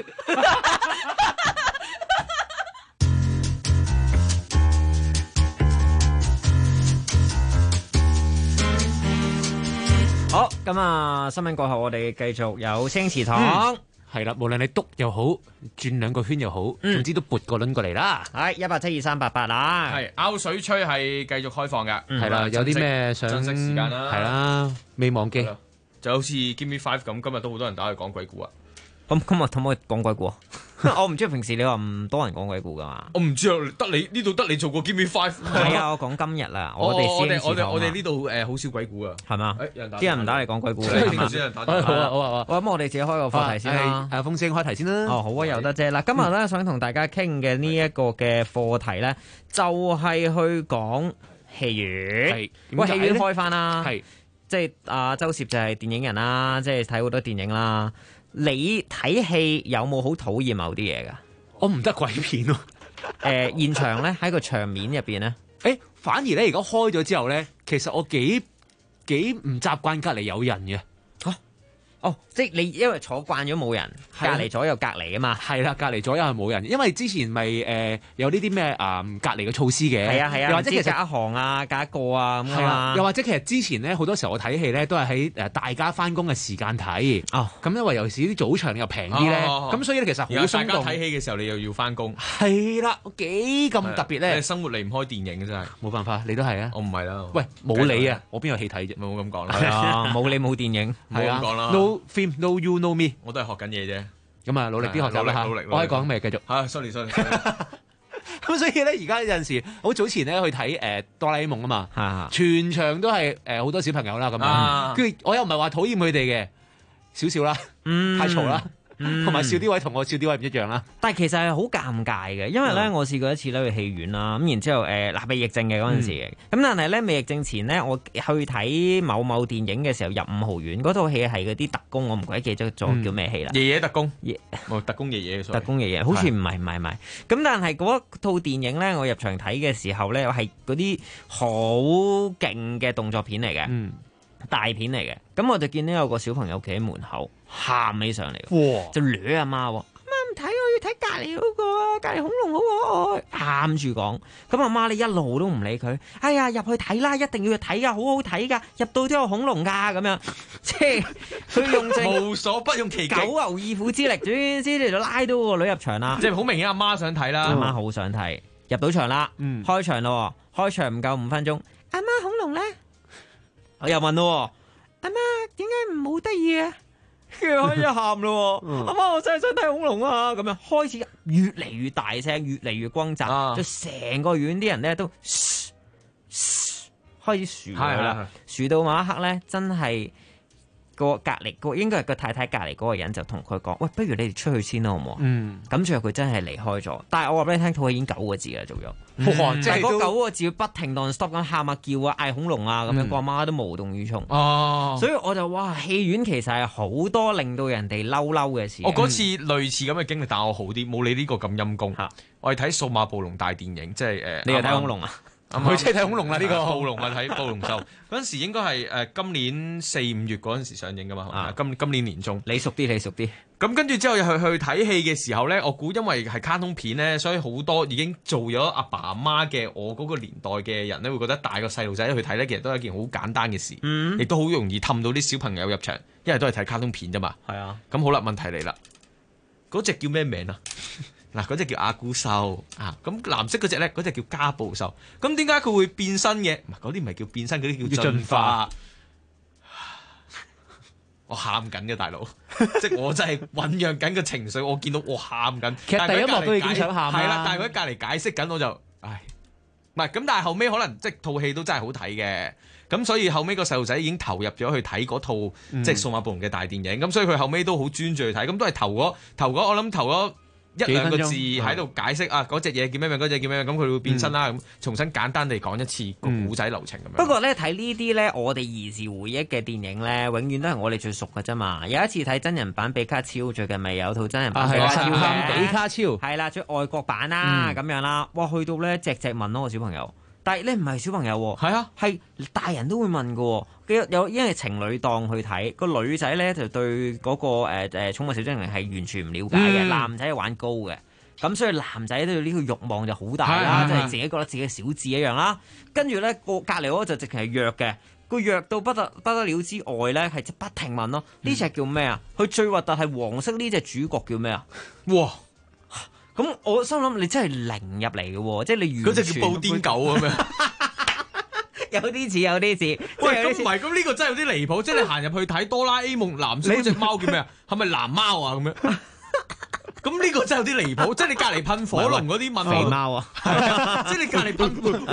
好，咁啊，新聞過後，我哋繼續有青祠堂。 係啦，無論你篤又好，轉2個圈又好，總之都撥個輪過嚟啦。 係1872388啦。 係拗水吹係繼續開放㗎。 係啦，有啲咩想珍惜時間啦。 係啦，未忘記。 就好似 Give Me 5咁，今日都好多人打去講鬼故啊。 咁今日可唔可以講鬼故啊？我唔知平時你話唔多人講鬼故噶嘛？ 我唔知啊，得你呢度得你做過 Give Me 5。 係啊，我講今日啦，我哋呢度好少鬼故啊， 係嘛？啲人唔打嚟講鬼故嘅， 好啊。 咁我哋自己開個課題先啦。 係風聲開題先啦。 哦，好啊，由得啫。嗱，今日咧想同大家傾嘅呢一個嘅課題咧，就係去講戲院。喂，戲院開翻啦。係。即係阿周攝就係電影人啦，即係睇好多電影啦。你睇戲有冇好討厭某啲嘢㗎？ 我唔得鬼片咯。 現場咧喺個場面入邊咧， 反而咧而家開咗之後咧，其實我幾唔習慣隔離有人嘅。 哦，即係你因為坐慣咗冇人，隔離左右隔離啊嘛。 係啦，隔離左右係冇人，因為之前咪有呢啲咩隔離嘅措施嘅。 係啊， 又或者其實隔一行啊，隔一個啊咁啊。 又或者其實之前咧好多時候我睇戲咧都係喺大家翻工嘅時間睇。 哦， 咁因為尤其是啲早場又平啲咧，咁所以咧其實好鬆動。 大家睇戲嘅時候你又要翻工。 係啦，幾咁特別咧？ 生活離唔開電影嘅真係。 冇辦法，你都係啊。 我唔係啦。 喂，冇你啊，我邊有戲睇啫？ 冇咁講啦。 係啊，冇你冇電影。 冇咁講啦。 No film, no you, no me。 我都係學緊嘢啫。 咁啊，努力啲學習啦嚇。我可以講咩？繼續。 sorry。 咁所以咧，而家有陣時，好早前咧去睇哆啦 A 夢啊嘛，全場都係好多小朋友啦咁樣。跟住我又唔係話討厭佢哋嘅，少少啦，太嘈啦。同埋笑啲位同我笑啲位唔一樣啦。 但係其實係好尷尬嘅，因為咧我試過一次咧去戲院啦，咁然之後未疫症嘅嗰陣時嘅，咁但係咧未疫症前咧，我去睇某電影嘅時候入5號院，嗰套戲係嗰啲特工，我唔鬼記得咗叫咩戲啦。 爺爺特工，特工爺爺， 特工爺爺，好似唔係。咁但係嗰套電影咧，我入場睇嘅時候咧，係嗰啲好勁嘅動作片嚟嘅。大片嚟嘅，咁我就見到有個小朋友企喺門口喊起上嚟，就掠阿媽喎，阿媽唔睇，我要睇隔離嗰個啊，隔離恐龍嗰個，喊住講，咁阿媽你一路都唔理佢，哎呀入去睇啦，一定要去睇噶，好好睇噶，入到都有恐龍噶，咁樣，即係佢用盡無所不用其極， 九牛二虎之力，總之就拉到個女入場啦， 即係好明顯阿媽想睇啦， 阿媽好想睇，入到場啦，開場咯，開場唔夠5分鐘，阿媽恐龍咧？我又問咯，阿媽點解唔好得意啊？跟住開始喊咯，阿媽我真係想睇恐龍啊！咁樣開始越嚟越大聲，越嚟越轟炸，就成個院啲人咧都開始數佢啦，數到某一刻咧，真係個隔離個應該係個太太隔離嗰個人就同佢講：喂，不如你哋出去先啦，好唔好啊？咁最後佢真係離開咗。但係我話俾你聽，套戲已經9個字啦，做咗。即係嗰9個字要不停 non-stop 咁喊啊叫啊嗌恐龍啊咁樣，個阿媽都無動於衷。所以我就哇，戲院其實係好多令到人哋嬲嘅事。 我嗰次類似咁嘅經歷，但我好啲，冇你呢個咁陰功。我係睇數碼暴龍大電影，即係你係睇恐龍啊？ 佢即係睇恐龍啦呢個暴龍啊，睇暴龍獸嗰陣時應該係今年4、5月嗰陣時上映噶嘛，今年年中。 你熟啲。 咁跟住之後去睇戲嘅時候咧，我估因為係卡通片咧，所以好多已經做咗阿爸阿媽嘅我嗰個年代嘅人咧，會覺得帶個細路仔去睇咧，其實都係一件好簡單嘅事，亦都好容易氹到啲小朋友入場，因為都係睇卡通片啫嘛。 係啊。 咁好啦，問題嚟啦，嗰隻叫咩名啊？嗱，嗰隻叫阿古獸啊，咁藍色嗰隻咧，嗰隻叫加布獸。咁點解佢會變身嘅？嗰啲唔係叫變身，嗰啲叫進化。我喊緊嘅大佬，即係我真係醖釀緊個情緒。我見到我喊緊， 其實第一幕都已經想喊啦。 係啦，但係佢喺隔離解釋緊，我就唉，唔係咁。但係後尾可能即係套戲都真係好睇嘅，咁所以後尾個細路仔已經投入咗去睇嗰套即係數碼暴龍嘅大電影。咁所以佢後尾都好專注去睇，咁都係投咗我諗投咗1-2個字喺度解釋啊，嗰隻嘢叫咩名，嗰隻叫咩名，咁佢會變身啦，咁重新簡單地講一次個古仔流程咁樣。 不過咧睇呢啲咧，我哋兒時回憶嘅電影咧，永遠都係我哋最熟嘅啫嘛。有一次睇真人版比卡超，最近咪有套真人版比卡超嘅， 比卡超係啦，最外國版啦咁樣啦。哇，去到咧隻問咯個小朋友。但係咧唔係小朋友喎， 係啊， 係大人都會問嘅喎。有因為情侶檔去睇，個女仔咧就對嗰個寵物小精靈係完全唔了解嘅，男仔係玩高嘅，咁所以男仔對呢個慾望就好大啦，即係自己覺得自己小智一樣啦。跟住咧隔離嗰個就直情係弱嘅，佢弱到不得了之外咧，係不停問咯，呢隻叫咩啊？佢最核突係黃色呢隻主角叫咩啊？ 哇！ 咁我心諗你真係零入嚟嘅喎，即係你完全嗰隻叫布甸狗咁樣， 有啲似。 喂，咁唔係，咁呢個真係有啲離譜。即係你行入去睇哆啦 A 夢藍色嗰隻貓叫咩啊？係咪藍貓啊？咁樣。咁呢個真係有啲離譜，即係你隔離噴火龍嗰啲問肥貓啊， 即係你隔離噴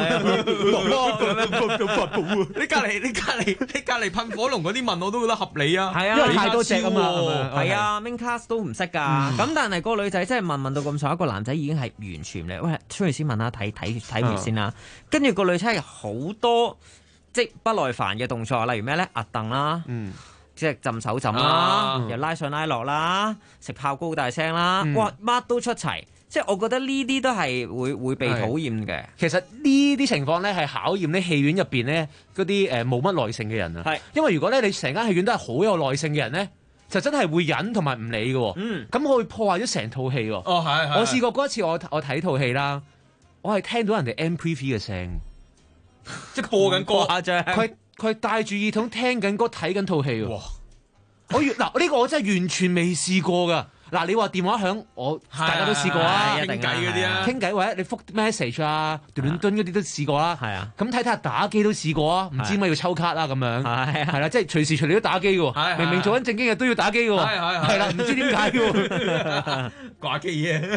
你隔離噴火龍嗰啲問我都覺得合理啊， 係啊， 因為太多隻啊嘛， 係啊 ，Main Cast 都唔識㗎，咁但係個女仔真係問到咁上，一個男仔已經係完全咧，喂，出去先問下睇完先啦，跟住個女仔係好多即不耐煩嘅動作，例如咩咧，壓凳啦。即係浸手浸啦，又拉上拉落啦，食爆糕大聲啦，哇乜都出齊， 即係我覺得呢啲都係會被討厭嘅。 其實呢啲情況咧係考驗啲戲院入邊咧嗰啲冇乜耐性嘅人啊。因為如果咧你成間戲院都係好有耐性嘅人咧，就真係會忍同埋唔理嘅。咁我會破壞咗成套戲喎。我試過嗰一次我睇套戲啦，我係聽到人哋 MP3 嘅聲， 即係播緊歌。 誇張。佢戴住耳筒聽緊歌睇緊套戲喎。嗱呢個我真係完全未試過㗎。嗱，你話電話響，大家都試過啊， 傾偈嗰啲啊， 傾偈或者你覆 message 啊，段嗰啲都試過啦。係啊，咁睇下打機都試過啊，唔知點解要抽卡啦咁樣。係啦，即係隨時隨地都打機喎。明明做緊正經嘅都要打機喎。係啦，唔知點解喎。 掛機嘢。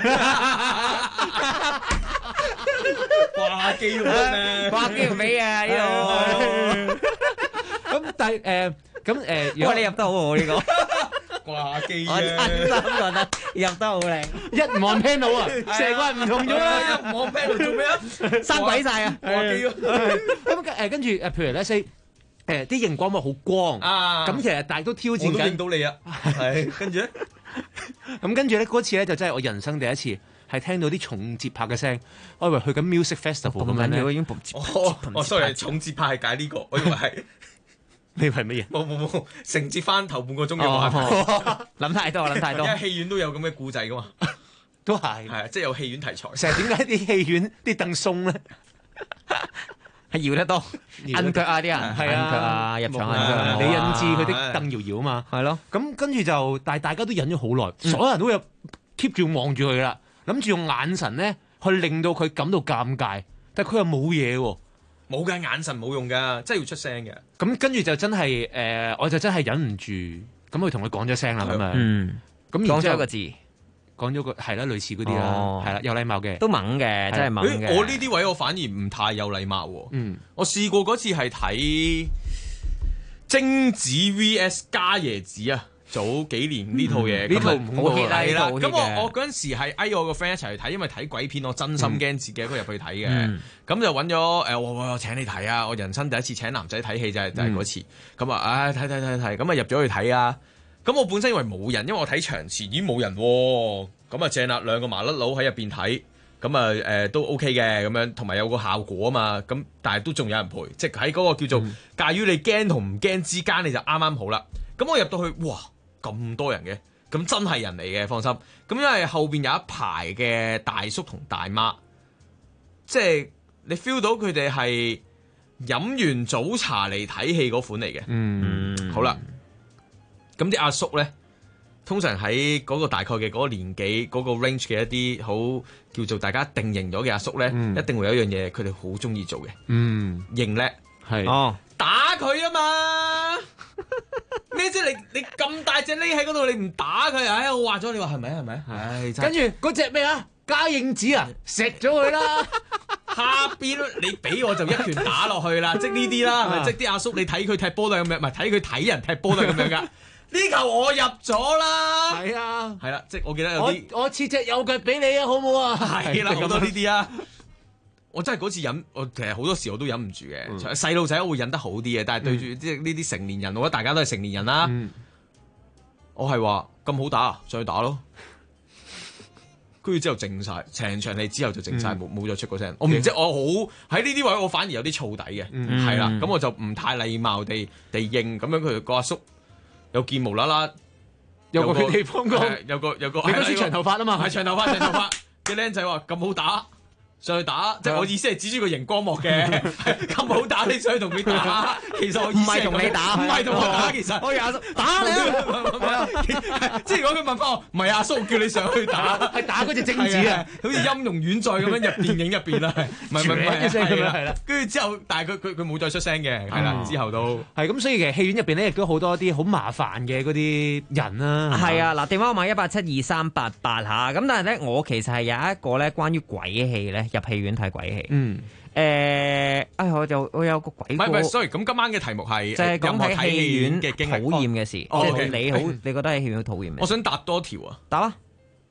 掛機喎， 掛機唔俾啊呢度。咁但係如果你入得好好呢個。 掛機我真心覺得入得好靚， 一唔按 panel 啊，成個人唔同咗啦！ 一唔按 panel 做咩啊？ 生鬼晒啊！ 掛機咯。 咁跟住譬如咧 say 啲熒光幕好光啊，咁其實大家都挑戰緊。 我都認到你啊，係跟住咧， 咁跟住咧嗰次咧就真係我人生第一次係聽到啲重節拍嘅聲，我以為去緊 music festival 咁樣咧。 我已經 sorry， 重節拍係解呢個，我以為係。 你係乜嘢？ 冇，承接翻頭半個鐘嘅話題。 諗太多， 因為戲院都有咁嘅故仔噶嘛， 都係啊，即係有戲院題材。 成日點解啲戲院啲凳鬆咧？係搖得多，摁腳啊啲人，係啊，入場摁腳，你引致佢啲凳搖搖啊嘛。係咯，咁跟住就，但係大家都忍咗好耐，所有人都有 keep 住望住佢啦，諗住用眼神咧去令到佢感到尷尬，但係佢又冇嘢喎。 冇㗎，眼神冇用㗎，真係要出聲嘅。 咁跟住就真係我就真係忍唔住，咁去同佢講咗聲啦咁樣。咁講咗一個字， 講咗個係啦，類似嗰啲啦，係啦，有禮貌嘅， 都猛嘅，真係猛嘅。 我呢啲位我反而唔太有禮貌喎。我試過嗰次係睇貞子 VS 家椰子啊。早幾年呢套嘢， 呢套唔好 hit 啦。咁我嗰陣時係嗌我個 friend 一齊去睇，因為睇鬼片我真心驚自己一個入去睇嘅。咁就揾咗我請你睇啊！我人生第一次請男仔睇戲就係嗰次。咁啊，睇，咁啊入咗去睇啊。咁我本身以為冇人，因為我睇場次已經冇人喎。咁啊正啦，兩個麻甩佬喺入邊睇，咁啊都 OK 嘅咁樣，同埋有個效果啊嘛。咁但係都仲有人陪，即係喺嗰個叫做介於你驚同唔驚之間，你就啱啱好啦。咁我入到去，哇！咁多人嘅，咁真係人嚟嘅，放心。咁因為後邊有一排嘅大叔同大媽，即係你 feel 到佢哋係飲完早茶嚟睇戲嗰款嚟嘅。好啦，咁啲阿叔咧，通常喺嗰個大概嘅嗰個年紀嗰個 range 嘅一啲好叫做大家定型咗嘅阿叔咧，一定會有一樣嘢佢哋好中意做嘅，認叻係打佢啊嘛。咩啫？你咁大隻匿喺嗰度，你唔打佢？唉，我話咗你話係咪啊？係咪？唉， 跟住嗰隻咩啊？嘉應子啊，食咗佢啦！ 下邊你俾我就一拳打落去啦，即係呢啲啦，係咪？即係啲阿叔你睇佢踢波都係咁樣，唔係睇佢睇人踢波都係咁樣噶。呢球我入咗啦， 係啊， 係啦，即係我記得有啲我切隻右腳俾你啊，好唔好啊？ 係啦，好多呢啲啊。我真係嗰次忍，我其實好多時我都忍唔住嘅。細路仔會忍得好啲嘅，但係對住即係呢啲成年人，我覺得大家都係成年人啦。我係話咁好打，再打咯。跟住之後靜晒，成場戲之後就靜晒，冇再出個聲。我唔知，我好喺呢啲位，我反而有啲燥底嘅，係啦。咁我就唔太禮貌地應咁樣。佢個阿叔有見無啦啦， 有個地方有個你嗰次長頭髮啊嘛， 係長頭髮嘅僆仔話咁好打。上去打，即係我意思係指住個熒光幕嘅，咁好打你上去同佢打，其實我意思係唔係同你打， 唔係同我打，其實我阿叔打你啊！ 即係如果佢問翻我，唔係阿叔叫你上去打， 係打嗰隻精子啊， 好似音容遠在咁樣入電影入邊啦，唔係係啦，跟住之後，但係佢冇再出聲嘅，係啦，之後都係咁，所以其實戲院入邊咧亦都好多啲好麻煩嘅嗰啲人啦。 係啊，嗱，電話號碼1872388嚇，咁但係咧，我其實係有一個咧關於鬼戲咧。入戲院睇鬼戲，我有個鬼， 唔係 sorry，咁今晚嘅題目係就係講喺戲院嘅經歷討厭嘅事，即係你覺得喺戲院好討厭咩？ 我想答多條啊， 答啊！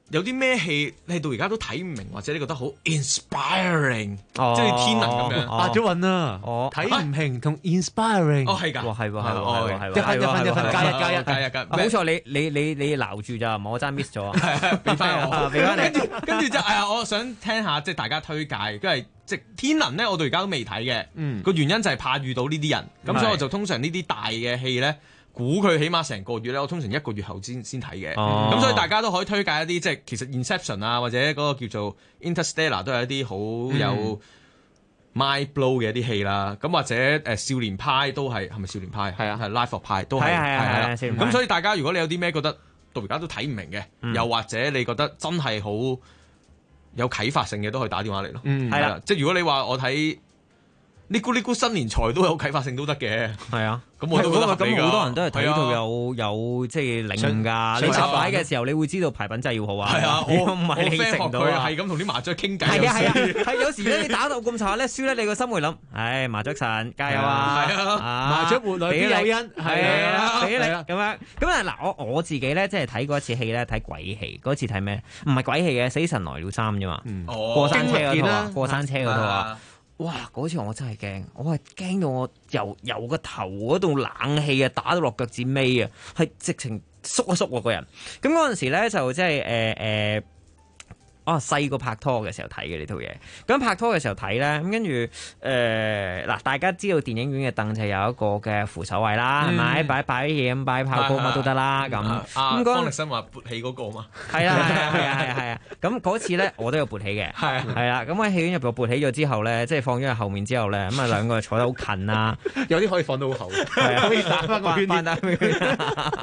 有啲咩戲你到而家都睇唔明，或者你覺得好 inspiring，即係天能咁樣。 答咗韻啊！睇唔明同 inspiring。 哦，係㗎， 係喎， 一分加一。 好彩你撈住咋，我爭 miss 咗。 俾翻我，跟住就我想聽下即係大家推介，因為即係天能咧，我到而家都未睇嘅。個原因就係怕遇到呢啲人，咁所以我就通常呢啲大嘅戲咧。估佢起碼成個月咧，我通常1個月後先睇嘅。咁所以大家都可以推介一啲即係其實 Inception 啊，或者嗰個叫做 Interstellar 都係一啲好有 mind blow 嘅一啲戲啦。咁或者少年派都係咪少年派？係啊，係 Life of Pi 都係啦。咁所以大家如果你有啲咩覺得到而家都睇唔明嘅，又或者你覺得真係好有啟發性嘅，都可以打電話嚟咯。係啦，即係如果你話我睇呢咕新年財都有啟發性都得嘅。係啊。咁我都覺得合理㗎。咁好多人都係睇呢套有即係領悟㗎。你查牌嘅時候，你會知道牌品真係要好啊。係啊，我唔係你食唔到啊。係咁同啲麻雀傾偈。係有時咧，你打到咁查咧，輸咧，你個心會諗，唉，麻雀神加油啊！係啊，麻雀活來必有因。係啊，俾力咁樣。咁啊嗱，我自己咧即係睇過一次戲咧，睇鬼戲。嗰次睇咩？唔係鬼戲嘅，《死神來了3》啫嘛。過山車嗰套啊，過山車嗰套啊。哇！嗰次我真係驚，我係驚到我由個頭嗰度冷氣啊打到落腳趾尾啊，係直情縮一縮我個人。咁嗰陣時咧就即係細個拍拖嘅時候睇嘅呢套嘢。咁拍拖嘅時候睇咧，咁跟住嗱，大家知道電影院嘅凳就有一個嘅扶手位啦，係咪？擺嘢咁擺炮膏乜都得啦。咁方力申話勃起嗰個嘛。係啊。咁嗰次咧我都有勃起嘅。係啦。咁喺戲院入邊勃起咗之後咧，即係放咗喺後面之後咧，咁啊兩個坐得好近啊。有啲可以放到好後，可以打翻個圈啲。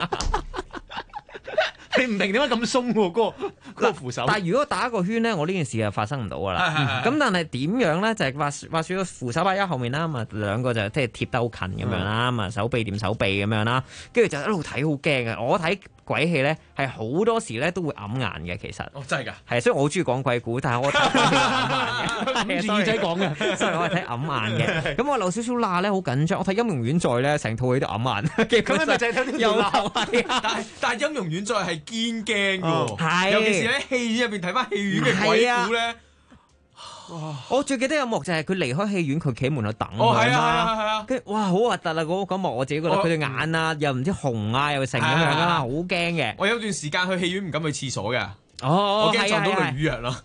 你唔明點解咁鬆喎？嗰個扶手。但係如果打個圈咧，我呢件事就發生唔到噶啦。咁但係點樣咧？就係話說個扶手擺喺後面啦，咁啊兩個就即係貼得好近咁樣啦，咁啊手臂掂手臂咁樣啦，跟住就一路睇好驚嘅。我睇鬼戲咧係好多時咧都會揞眼嘅，其實。哦，真係㗎。係，所以我好中意講鬼故，但係我睇鬼戲揞眼嘅。耳仔講嘅，所以我係睇揞眼嘅。咁我漏少少罅咧，好緊張。我睇《陰陽遠在》咧，成套戲都揞眼。咁你咪就係睇啲有罅。但係《陰陽遠在》係堅驚㗎喎，尤其是喺戲院入邊睇翻戲院嘅鬼故咧。我最記得有幕就係佢離開戲院，佢企喺門口等。哦，係啊。跟住哇，好核突啊！嗰幕我自己覺得佢對眼啊，又唔知紅啊，又成咁樣啦，好驚嘅。我有段時間去戲院唔敢去廁所嘅。哦，我驚撞到個魚藥咯。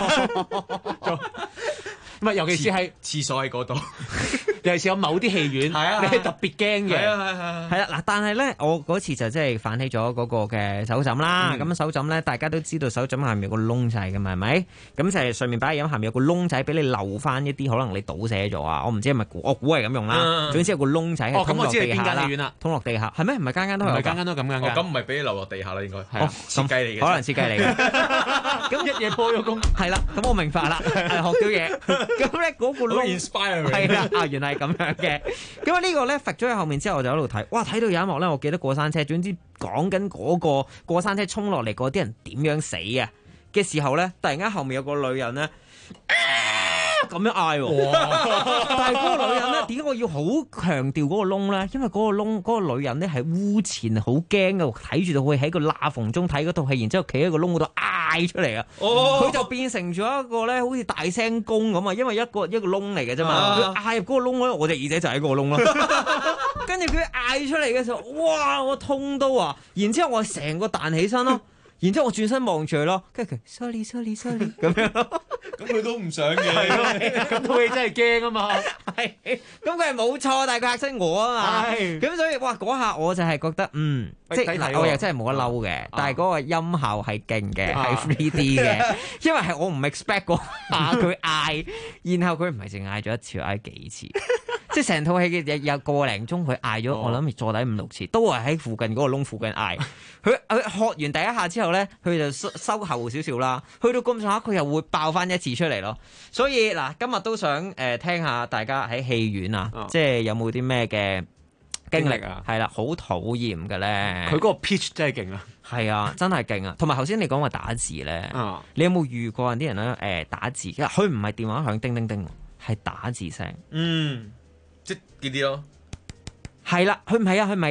唔係，尤其是係廁所喺嗰度，尤其是有某啲戲院，你係特別驚嘅。係啦，嗱，但係咧，我嗰次就即係反起咗嗰個嘅手枕啦。咁手枕咧，大家都知道手枕下面有個窿仔嘅嘛，係咪？咁就係上面擺嘢飲，下面有個窿仔俾你漏翻一啲可能你倒瀉咗啊！我唔知係咪我估係咁用啦。總之有個窿仔係通落地下啦。哦，咁我知係邊間戲院啦？通落地下係咩？唔係間間都係。唔係間間都咁樣嘅。咁唔係俾你流落地下啦，應該係設計嚟嘅。可能設計嚟嘅。咁一夜破咗功。係啦，咁我明白啦，學到嘢。咁咧嗰個窿係啦，原來係咁樣嘅。咁啊呢個咧揈咗喺後面之後，我就喺度睇，哇！睇到有一幕咧，我記得過山車，總之講緊嗰個過山車衝落嚟嗰啲人點樣死啊嘅時候咧，突然間後面有個女人咧咁樣嗌喎，但係嗰個女人咧點解我要好強調嗰個窿咧？因為嗰個窿嗰個女人咧係污前好驚嘅，睇住到佢喺個罅縫中睇嗰套戲，然之後企喺個窿嗰度嗌出嚟啊！佢就變成咗一個咧，好似大聲公咁啊！因為一個窿嚟嘅啫嘛，佢嗌入嗰個窿咧，我隻耳仔就喺嗰個窿咯。跟住佢嗌出嚟嘅時候，哇！我痛到啊！然之後我成個彈起身咯。然之後我轉身望住佢咯，跟住佢 sorry 咁樣咯，咁佢都唔想嘅，咁套戲真係驚啊嘛，係，咁佢係冇錯，但係佢嚇親我啊嘛，咁所以哇嗰下我就係覺得即係我又真係冇得嬲嘅，但係嗰個音效係勁嘅，係 3D 嘅，因為係我唔 expect 過佢嗌，然後佢唔係淨嗌咗一次，嗌幾次。即係成套戲嘅有個零鐘，佢嗌咗我諗坐底5-6次，都係喺附近嗰個窿附近嗌。佢喝完第一下之後咧，佢就收後少少啦。去到咁上下，佢又會爆翻一次出嚟咯。所以嗱，今日都想聽下大家喺戲院啊，即係有冇啲咩嘅經歷啊？係啦，好討厭嘅咧。佢嗰個 pitch 真係勁啊！係啊，真係勁啊！同埋頭先你講話打字咧，你有冇遇過啲人咧打字？佢唔係電話響叮叮叮，係打字聲。即係呢啲咯，係啦，佢唔係啊，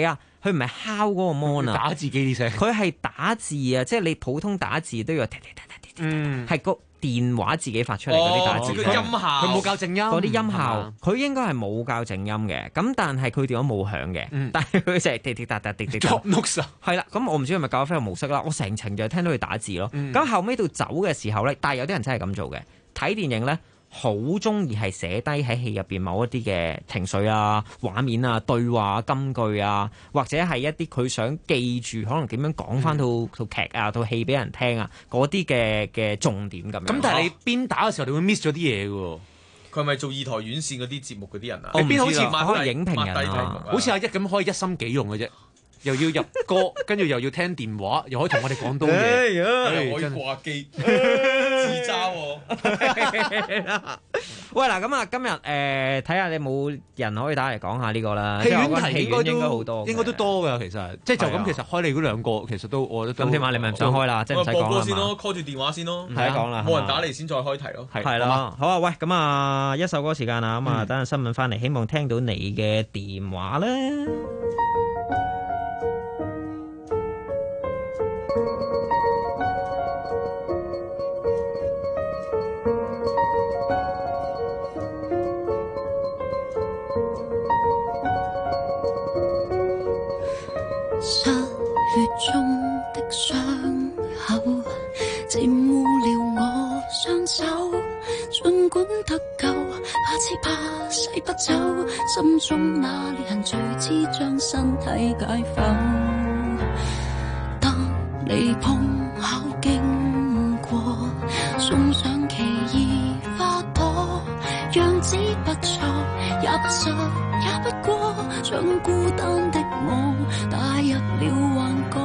佢唔係敲嗰個 mon 啊， 打字機啲聲， 佢係打字啊，即係你普通打字都要係個電話自己發出嚟嗰啲打字， 音效佢冇教靜音， 嗰啲音效佢應該係冇教靜音嘅，咁但係佢電話冇響嘅，但係佢就係滴滴答答滴滴答。係啦，咁我唔知係咪教飛行模式啦，我成程就聽到佢打字咯。咁後尾到走嘅時候咧，但係有啲人真係咁做嘅，睇電影咧。好中意係寫低喺戲入邊某一啲嘅情緒啊、畫面啊、對話、金句啊，或者係一啲佢想記住，可能點樣講翻套劇啊、套戲俾人聽啊，嗰啲嘅重點咁樣。 咁但係你邊打嘅時候，你會 miss 咗啲嘢嘅喎。 佢係咪做二台院線嗰啲節目嗰啲人啊？ 你邊好似可能影評人啊？ 好似阿一咁可以一心幾用嘅啫。又要入歌，跟住又要聽電話，又可以同我哋講多嘢， 又可以掛機，自嘲喎。 喂嗱，咁啊，今日睇下你冇人可以打嚟講下呢個啦。 戲院題應該好多， 應該都多㗎。其實即係就咁，其實開你嗰兩個，其實都我覺得。 咁點啊？你咪唔想開啦，即係唔使講啦。 播歌先咯 ，call 住電話先咯， 唔使講啦。 冇人打嚟先再開題咯。 係啦，好啊，喂，咁啊，一首歌時間啊，咁啊，等陣新聞翻嚟，希望聽到你嘅電話咧。 7月中的傷口，沾污了我雙手。儘管得救，怕只怕洗不走，心中那裂痕隨之將身體解剖。當你碰巧經過，送上奇異花朵，樣子不錯，也不傻，也不過，將孤單的我帶入了幻覺。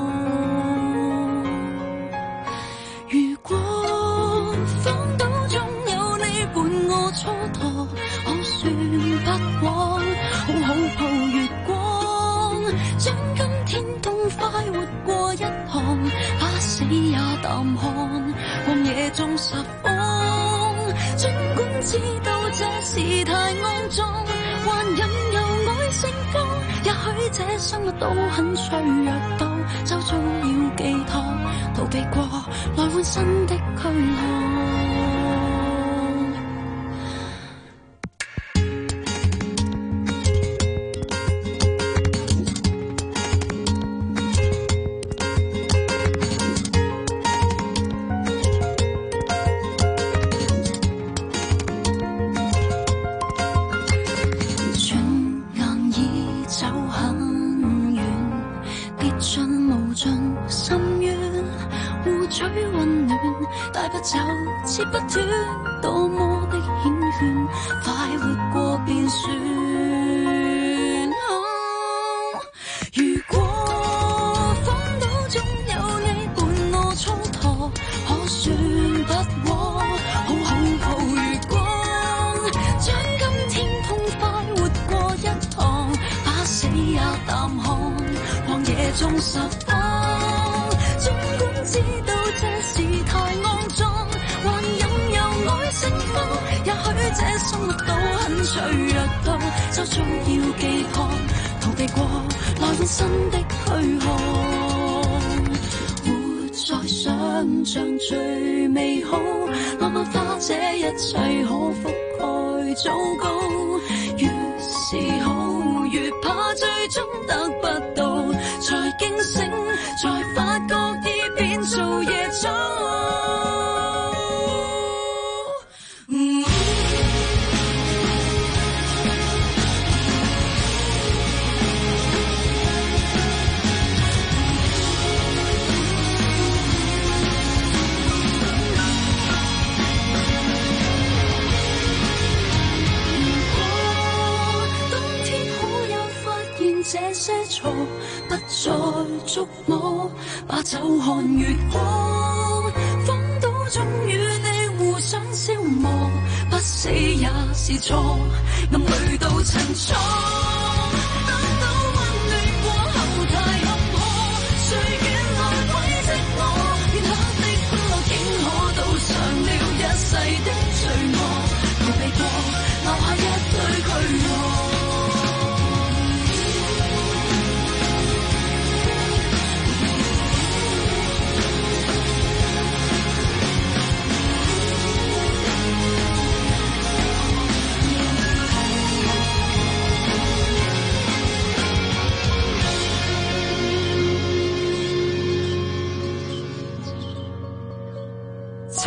如果荒島中有你伴我蹉跎，可算不枉，好好抱月光，將今天痛快活過一行，怕死也淡看，荒野中拾荒。儘管知道這事太骯髒，還任由愛盛放，也許這生活都很脆弱到，就終要寄託，逃避過來換新的軀殼。切不斷，多麼的繾綣，快活過便算。如果荒島中有你伴我蹉跎，可算不枉，好好抱月光，將今天痛快活過一趟，怕死也淡看，荒野中拾荒。儘管知道這事太骯髒，還任由愛盛放，也許這生活都很脆弱到，就終要寄託，逃避過來換新的軀殼。活在想像最美好，慢慢化這一切可覆蓋糟糕，越是好越怕最終得不到，才驚醒，才發覺已變做夜早。這些錯不再觸摸，把酒看月光，荒島中與你互相消磨，不死也是錯，暗裏到陳倉，得到溫暖過後太坎坷，誰願來慰藉我？片刻的歡樂竟可賭上了一世的罪惡，逃避過留下一堆軀殼。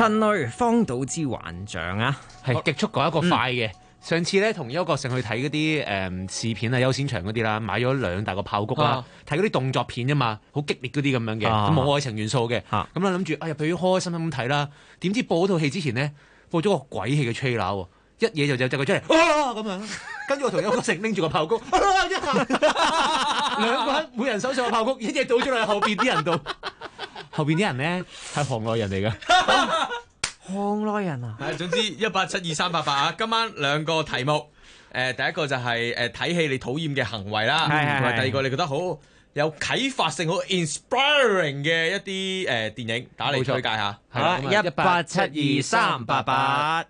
陳雷荒島之幻象啊， 係極速講一個快嘅。上次咧同邱國勝去睇嗰啲試片啊、優先場嗰啲啦，買咗2大個炮谷啦，睇嗰啲動作片啫嘛，好激烈嗰啲咁樣嘅，咁冇愛情元素嘅。咁啦諗住入去開開心心咁睇啦，點知播嗰套戲之前呢，播咗個鬼戲嘅 trailer 喎，一嘢就佢出嚟咁樣，跟住我同邱國勝拎住個炮谷，一下兩個人每人手上個炮谷，一嘢倒咗落後邊啲人度，後邊啲人咧係行內人嚟嘅。 行內人啊， 總之1872388啊！今晚2個題目，第一個就係睇戲你討厭嘅行為啦，同埋第二個你覺得好有啟發性、好 inspiring 嘅一啲電影，打嚟推介下。 好啦，1872388。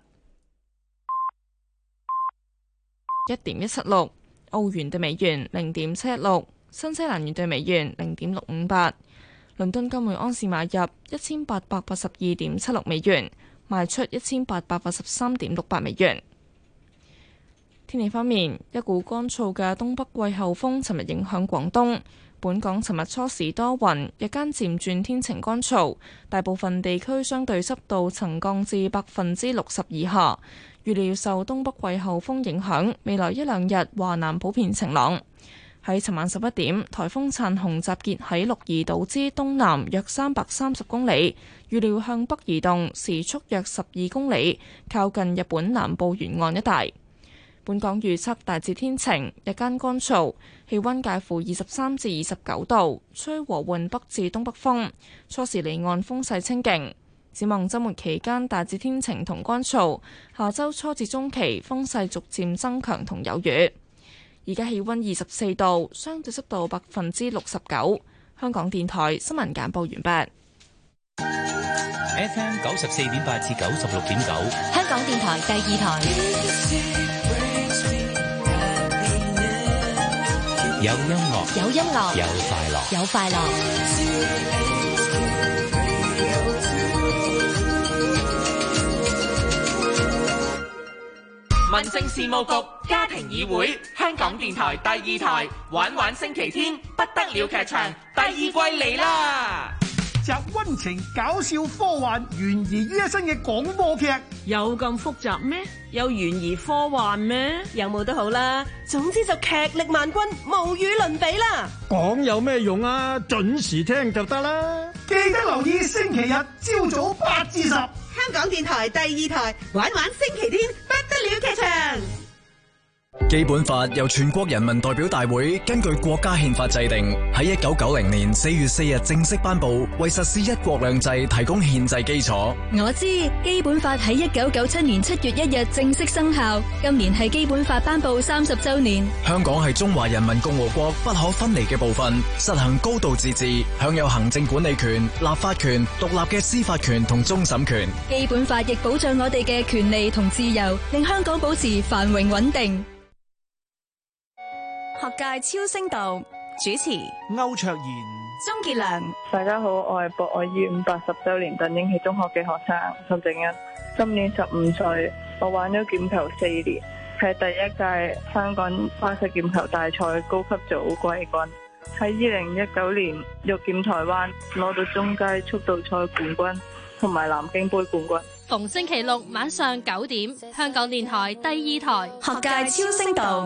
1.176，澳元對美元0.716，新西蘭元對美元0.658。倫敦金每盎司買入1882.76美元，賣出1883.68美元。天氣方面，一股乾燥嘅東北季候風尋日影響廣東，本港尋日初時多雲，日間漸轉天晴乾燥，大部分地區相對濕度曾降至60%以下。預料受東北季候風影響，未來1-2日華南普遍晴朗。喺尋晚11點，颱風燦紅集結喺鹿兒島之東南約330公里，預料向北移動，時速約12公里，靠近日本南部沿岸一帶。本港預測大致天晴，日間乾燥，氣温介乎23至29度，吹和緩北至東北風，初時離岸風勢清勁。展望週末期間大致天晴同乾燥，下週初至中期風勢逐漸增強同有雨。而家氣温24度，相對濕度69%。香港電台新聞簡報完畢。 FM 94.8至96.9， 香港電台第2台。 有音樂， 有音樂， 有快樂， 有快樂。 民政事務局家庭議會，香港電台第2台，玩玩星期天不得了劇場第2季嚟啦！ 集溫情、搞笑、科幻、懸疑於一身嘅廣播劇， 有咁複雜咩？有懸疑科幻咩？ 有冇都好啦，總之就劇力萬鈞，無與倫比啦！ 講有咩用啊？準時聽就得啦！記得留意星期日朝早8至10，香港電台第2台，玩玩星期天不得了劇場。 基本法由全國人民代表大會根據國家憲法制定，喺1990年4月4日正式頒布，為實施一國兩制提供憲制基礎。 我知基本法喺1997年7月1日正式生效，今年係基本法頒布30週年。 香港係中華人民共和國不可分離嘅部分，實行高度自治，享有行政管理權、立法權、獨立嘅司法權同終審權。 基本法亦保障我哋嘅權利同自由，令香港保持繁榮穩定。 學界超聲道主持歐卓然、 鍾傑良。 大家好，我係博愛醫院80週年鄧英喜中學嘅學生陳靜欣，今年15歲，我玩咗劍球4年，係第1屆香港花式劍球大賽高級組季軍，喺2019年育劍台灣攞到中階速度賽冠軍同埋南京杯冠軍。 逢星期六晚上9點，香港電台第2台學界超聲道。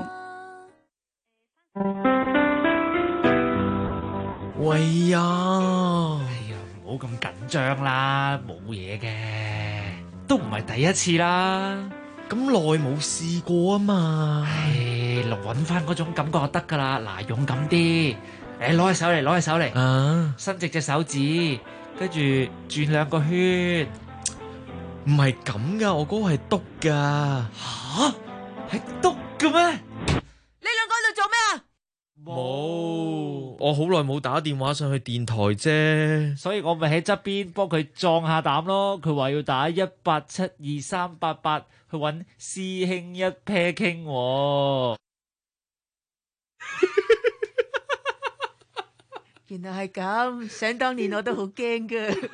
喂呀！ 唔好咁緊張啦，冇嘢嘅，都唔係第一次啦。 咁耐冇試過啊嘛。 揾翻嗰種感覺就得噶啦。嗱，勇敢啲，攞起手嚟，攞起手嚟，伸直隻手指，跟住轉2個圈。 唔係咁噶，我嗰個係篤噶。 吓？係篤嘅咩？ 你兩個喺度做咩啊？ 冇，我好耐冇打電話上去電台啫， 所以我咪喺側邊幫佢壯下膽咯。佢話要打1872388去搵師兄一 pair 傾。 原來係咁，想當年我都好驚噶。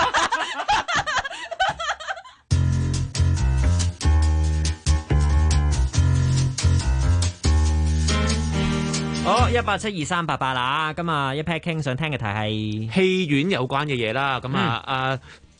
好，1872388啦，咁啊一 pair 傾想聽嘅題係戲院有關嘅嘢啦。咁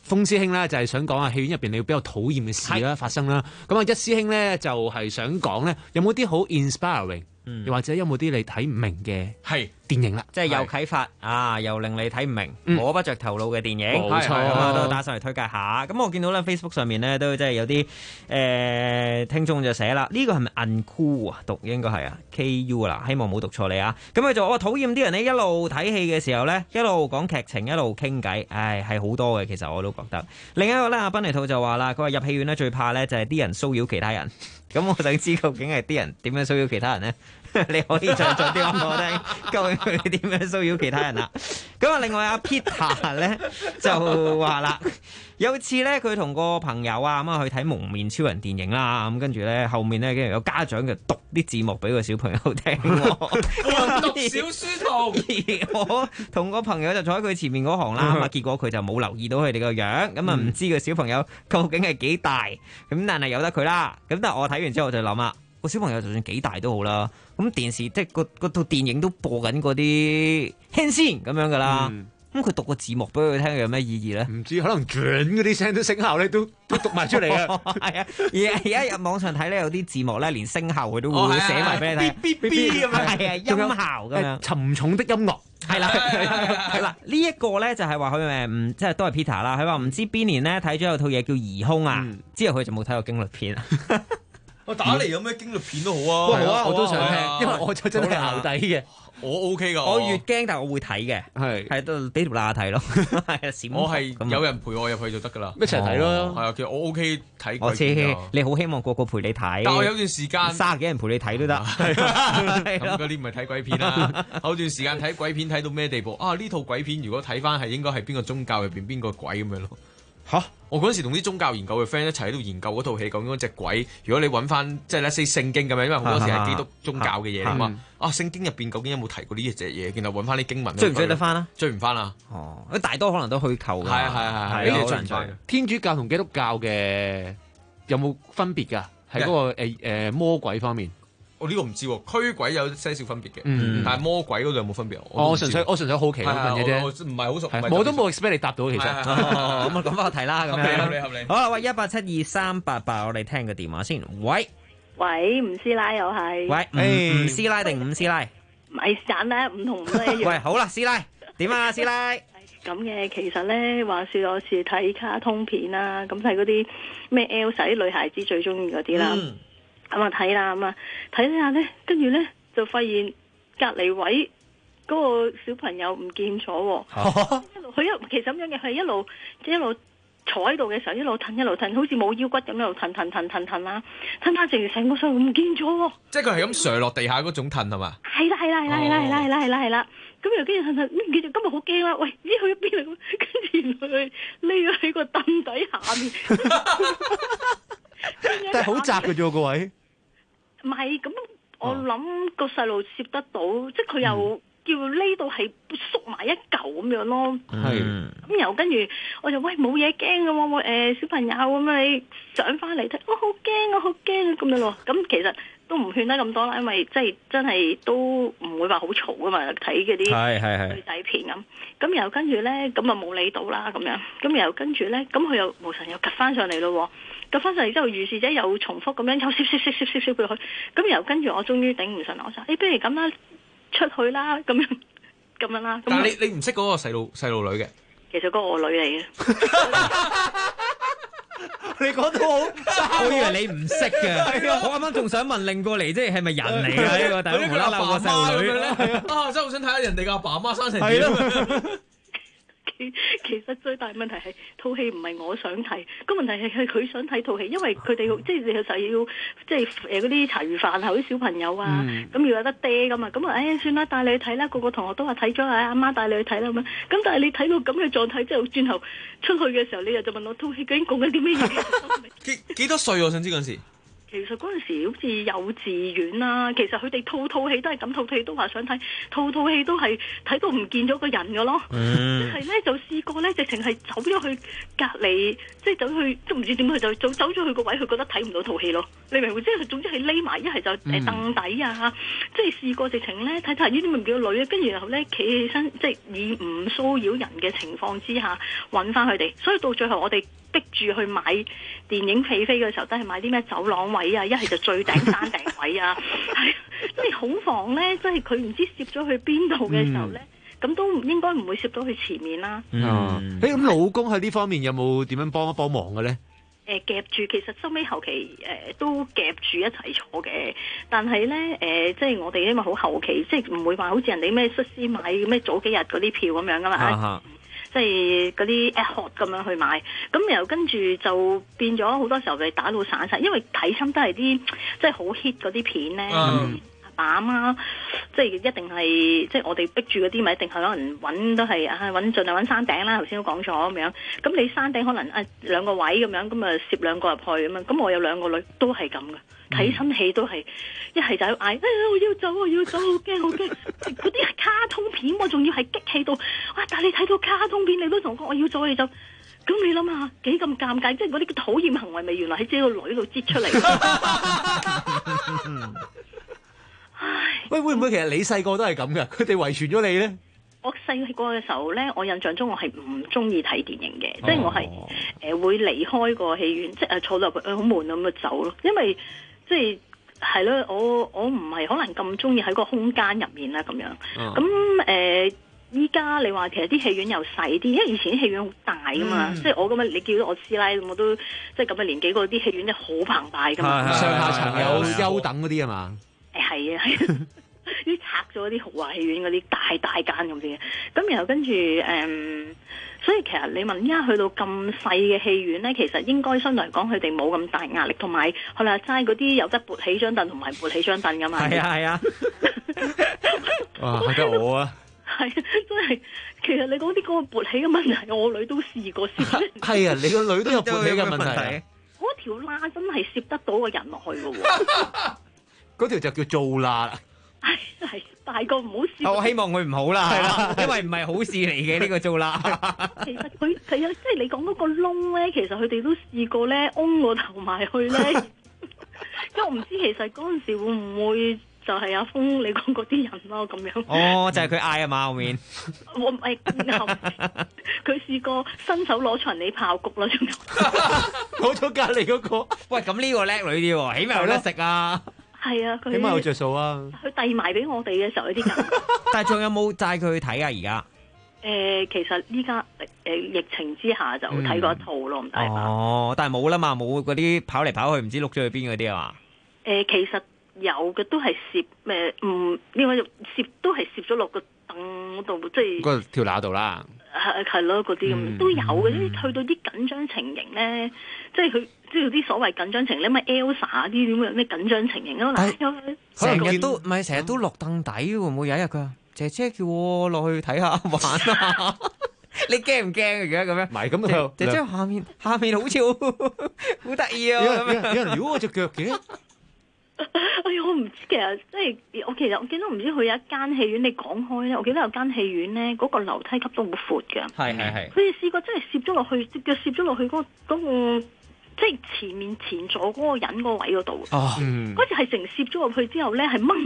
風師兄咧就係想講啊，戲院入邊你要比較討厭嘅事啦發生啦。咁啊，一師兄咧就係想講咧，有冇啲好 inspiring，又或者有冇啲你睇唔明嘅電影啦？ 即係又啟發啊，又令你睇唔明、摸不着頭腦嘅電影， 冇錯， 都打上嚟推介下。咁我見到咧 Facebook 上面咧都即係有啲聽眾就寫啦，呢個係咪 Uncool 啊？讀應該係啊 KU 啦，希望冇讀錯你啊。咁佢就我討厭啲人呢，一路睇戲嘅時候咧，一路講劇情，一路傾偈，唉係好多嘅，其實我都覺得。另一個咧，阿賓尼兔就話啦，佢話入戲院咧最怕咧就係啲人騷擾其他人。咁我想知究竟係啲人點樣騷擾其他人呢？你可以再啲話我聽，究竟佢點樣騷擾其他人啦？咁啊，另外阿 Peter 咧就話啦，有次咧佢同個朋友啊咁啊去睇蒙面超人電影啦，咁跟住咧後面咧竟然有家長就讀啲字幕俾個小朋友聽， 讀小書童。 而我同個朋友就坐喺佢前面嗰行啦，咁啊結果佢就冇留意到佢哋個樣，咁啊唔知個小朋友究竟係幾大，咁但係由得佢啦。咁但係我睇完之後我就諗啦，個小朋友就算幾大都好啦，咁電視即係嗰套電影都播緊嗰啲輕先咁樣噶啦，咁佢讀個字幕俾佢聽有咩意義咧？ 唔知可能轉嗰啲聲都聲效咧都讀埋出嚟啊！ 係啊，而家入網上睇咧有啲字幕咧連聲效佢都會寫埋俾你睇 ，B 咁樣， 係啊，音效咁樣， 沉重的音樂係啦，係啦，呢一個咧就係話佢即係都係 Peter 啦，佢話唔知邊年咧睇咗有套嘢叫疑兇啊，之後佢就冇睇過驚慄片啊。 我打嚟有咩驚慄片都好啊， 好啊，我都想聽，因為我就真係淆底嘅。 我 OK 噶， 我越驚但係我會睇嘅，係都俾條罅睇咯，係我係有人陪我入去就得噶啦， 一齊睇咯。 係啊，其實我 OK 睇。 我知你好希望個個陪你睇， 但我有段時間 30幾人陪你睇都得。 咁嗰啲唔係睇鬼片啦，有段時間睇鬼片睇到咩地步啊？呢套鬼片如果睇翻係應該係邊個宗教入邊邊個鬼咁樣咯。嚇！我嗰陣時同啲宗教研究嘅 friend 一齊喺度研究嗰套戲，究竟嗰隻鬼，如果你揾翻即係咧聖經咁樣，因為好多時係基督宗教嘅嘢嚟嘛。聖經入邊究竟有冇提過呢隻嘢？然後揾翻啲經文， 追唔追得翻啊？ 追唔翻啊！ 哦，大多可能都虛構㗎。 係呢個追唔翻。 天主教同基督教嘅有冇分別㗎？喺嗰個魔鬼方面。 我呢個唔知喎，驅鬼有些少分別嘅，但係魔鬼嗰度有冇分別？ 我純粹好奇咁問嘅啫， 唔係好熟， 我都冇 expect 你答到其實。 咁啊，講翻個題啦，咁樣。 合理。 好啦，喂，1872388，我哋聽個電話先。喂， 吳師奶又係。 喂，吳師奶定伍師奶？ 咪揀啦，唔同唔一樣。 喂，好啦，師奶，點啊，師奶？ 咁嘅，其實咧話說我是睇卡通片啦，咁睇嗰啲咩 Elsa 啲女孩子最中意嗰啲啦。咁啊睇啦，咁啊睇下咧，跟住咧就發現隔離位嗰個小朋友唔見咗喎。其實咁樣嘅，佢一路坐喺度嘅時候，一路褪，好似冇腰骨咁，一路褪啦，褪翻成個身唔見咗喎。即係佢係咁瀡落地下嗰種褪係嘛？ 係啦。咁又跟住褪，今日好驚啦！喂，唔知去咗邊嚟？跟住原來佢匿咗喺個凳底下面。 但係好窄嘅啫個位。 唔係咁，我諗個細路攝得到，即係佢又叫呢度係縮埋一嚿咁樣咯。咁又跟住我就喂冇嘢驚嘅喎，小朋友咁啊，你上翻嚟睇，我好驚啊咁樣咯。咁其實都唔勸得咁多啦，因為即係真係都唔會話好嘈噶嘛，睇嗰啲女仔片咁。咁又跟住咧，咁啊冇理到啦咁樣。咁又跟住咧，咁佢又無神又趌翻上嚟咯。趌翻上嚟之後，如是者又重複咁樣又攝佢去。咁又跟住我終於頂唔順，我就不如咁啦，出去啦咁樣啦。 但係你唔識嗰個細路女嘅？ 其實嗰個我女嚟嘅。 你講到好，我以為你唔識嘅。我啱啱仲想問擰過嚟，即係咪人嚟㗎？呢個大佬無啦啦個細路女咧， 真係好想睇下人哋嘅阿爸阿媽生成點。 其實最大問題係套戲唔係我想睇，個問題係佢想睇套戲，因為佢哋即係你有時候要即係嗰啲茶餘飯後啲小朋友啊，咁要有得嗲噶嘛，咁算啦，帶你去睇啦，個個同學都話睇咗啊，阿媽帶你去睇啦咁樣，咁但係你睇到咁嘅狀態之後，轉頭出去嘅時候，你又就問我套戲究竟講緊啲咩嘢？ 幾多歲我想知嗰陣時。 其實嗰陣時好似幼稚園啦，其實佢哋套戲都係咁，套戲都話想睇，套戲都係睇到唔見咗個人㗎咯。即係咧就試過咧，直情係走咗去隔離，即係走去都唔知點，佢就走咗去個位，佢覺得睇唔到套戲咯。你明唔明？即係總之係匿埋，一係就凳底啊，即係試過直情咧睇呢啲咪唔叫女啊，跟住然後咧企起身，即係以唔騷擾人嘅情況之下揾翻佢哋，所以到最後我哋逼住去買電影戲飛嘅時候，都係買啲咩走廊位啊，一係就最頂山頂位啊，係即係恐防咧，即係佢唔知攝咗去邊度嘅時候咧，咁都應該唔會攝到去前面啦。 咁老公喺呢方面有冇點樣幫一幫忙嘅咧？ 夾住，其實收尾後期都夾住一齊坐嘅，但係咧即係我哋因為好後期，即係唔會話好似人哋咩率先買咩早幾日嗰啲票咁樣噶嘛。即係嗰啲 ad hoc 咁樣去買，咁然後跟住就變咗好多時候就打到散晒，因為睇親都係啲即係好 hit 嗰啲片咧。阿爸阿媽即係一定係即係我哋逼住嗰啲咪一定係可能揾都係揾盡量揾山頂啦，頭先都講咗咁樣。咁你山頂可能兩個位咁樣，咁啊攝兩個入去咁樣。咁我有兩個女都係咁嘅，睇親戲都係一係就嗌我要走，我要走，好驚好驚。嗰啲係卡通片，我仲要係激氣到但係你睇到卡通片，你都同我講我要走，我要走。咁你諗下幾咁尷尬，即係嗰啲討厭行為咪原來喺自己個女度擠出嚟。 喂，會唔會其實你細個都係咁噶？佢哋遺傳咗你咧？ 我細個嘅時候咧，我印象中我係唔中意睇電影嘅，即係我係會離開個戲院，即係坐落去好悶咁就走咯。因為即係咯，我唔係可能咁中意喺個空間入面啦咁樣。咁依家你話其實啲戲院又細啲，因為以前啲戲院好大噶嘛，即係我咁樣你叫到我師奶，我都即係咁嘅年紀，嗰啲戲院真係好澎湃噶嘛， 上下層有優等嗰啲啊嘛。 係啊，啲拆咗啲豪華戲院嗰啲大間咁啲嘅，咁然後跟住所以其實你問依家去到咁細嘅戲院咧，其實應該相對嚟講佢哋冇咁大壓力，同埋可能齋嗰啲有得撥起張凳同埋撥起張凳噶嘛。係啊。 哇，得我啊！ 係啊，真係，其實你講啲嗰個勃起嘅問題，我女都試過攝。 係啊，你個女都有勃起嘅問題。 嗰條罅真係攝得到個人落去嘅喎。 嗰條就叫做罅啦。 係大個唔好攝。 我希望佢唔好啦，係啦，因為唔係好事嚟嘅呢個做罅。 其實佢係啊，即係你講嗰個窿咧，其實佢哋都試過咧，嗡個頭埋去咧。因為我唔知其實嗰陣時會唔會。就係阿峰你講嗰啲人咯，咁樣。 哦，就係佢嗌啊嘛後面。 我唔係佢試過伸手攞出人哋爆谷啦，仲攞咗隔離嗰個。 喂，咁呢個叻女啲喎，起碼有得食啊。 係啊，佢起碼有着數啊。 佢遞埋俾我哋嘅時候有啲咁。 但係仲有冇帶佢去睇啊？而家？ 其實依家疫情之下就睇過一套咯，唔係嘛？ 哦，但係冇啦嘛，冇嗰啲跑嚟跑去唔知碌咗去邊嗰啲啊嘛。 其實。有嘅都係攝呢個攝都係攝咗落個凳度，即係嗰條罅度啦。 係咯，嗰啲咁都有嘅。去到啲緊張情形咧，即係佢即係啲所謂緊張情形，咩 Elsa 啲點樣咩緊張情形啊？ 成日都唔係成日都落凳底喎，會唔會有一日佢姐姐叫我落去睇下玩啊？你驚唔驚而家咁樣？唔係咁，姐姐下面好似好得意啊！ 有人撩我隻腳嘅。 哎呀，我唔知其實即係我記得唔知佢有一間戲院，你講開咧，我記得有間戲院咧，嗰個樓梯級都好闊嘅。係。佢哋試過真係攝咗落去，隻腳攝咗落去嗰個即係前座嗰個人個位嗰度。嗰次係成攝咗落去之後咧，係掹。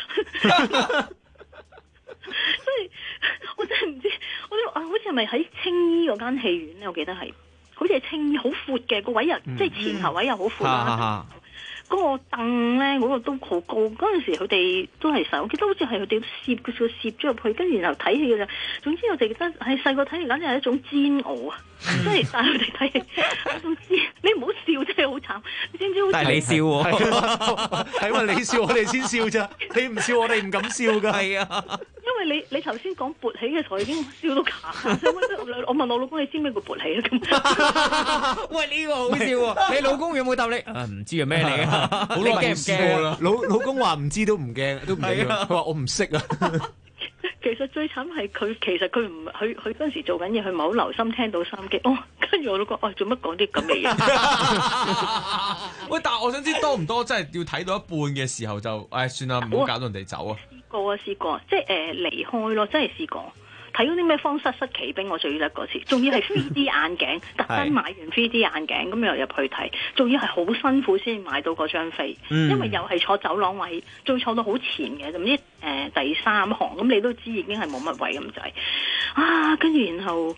所以我真係唔知，好似係咪喺青衣嗰間戲院咧？我記得係，好似係青衣，好闊嘅個位又即係前頭位又好闊啦。嗰個凳咧，嗰個都好高。嗰陣時佢哋都係細，我記得好似係佢哋攝咗入去，跟住然後睇戲嘅啫。總之我哋覺得係細個睇嚟，簡直係一種煎熬啊！即係帶佢哋睇戲，總之你唔好笑，真係好慘。你知唔知？ 但係你笑喎， 係因為你笑我哋先笑咋，你唔笑我哋唔敢笑㗎。係啊， 因為你頭先講勃起嘅時候已經笑到卡。我問我老公你知咩叫勃起啊？ 喂，呢個好笑喎！你老公有冇答你？唔知係咩嚟啊？ 好耐唔驚啦。老公話唔知都唔驚，都唔緊要。佢話我唔識啊。 其實最慘係佢，其實佢唔佢嗰陣時做緊嘢，佢唔係好留心聽到收音機。跟住我都講，做乜講啲咁嘅嘢？ 喂，但係我想知多唔多，真係要睇到一半嘅時候就，算啦，唔好搞到人哋走啊！ 試過，即係離開咯，真係試過。睇嗰啲咩荒失奇兵，我最叻嗰次，仲要係 3D 眼鏡，特登買完 3D 眼鏡，咁又入去睇，仲要係好辛苦先買到嗰張飛，因為又係坐走廊位，仲坐到好前嘅，唔知第3行，咁你都知已經係冇乜位咁滯，跟住然後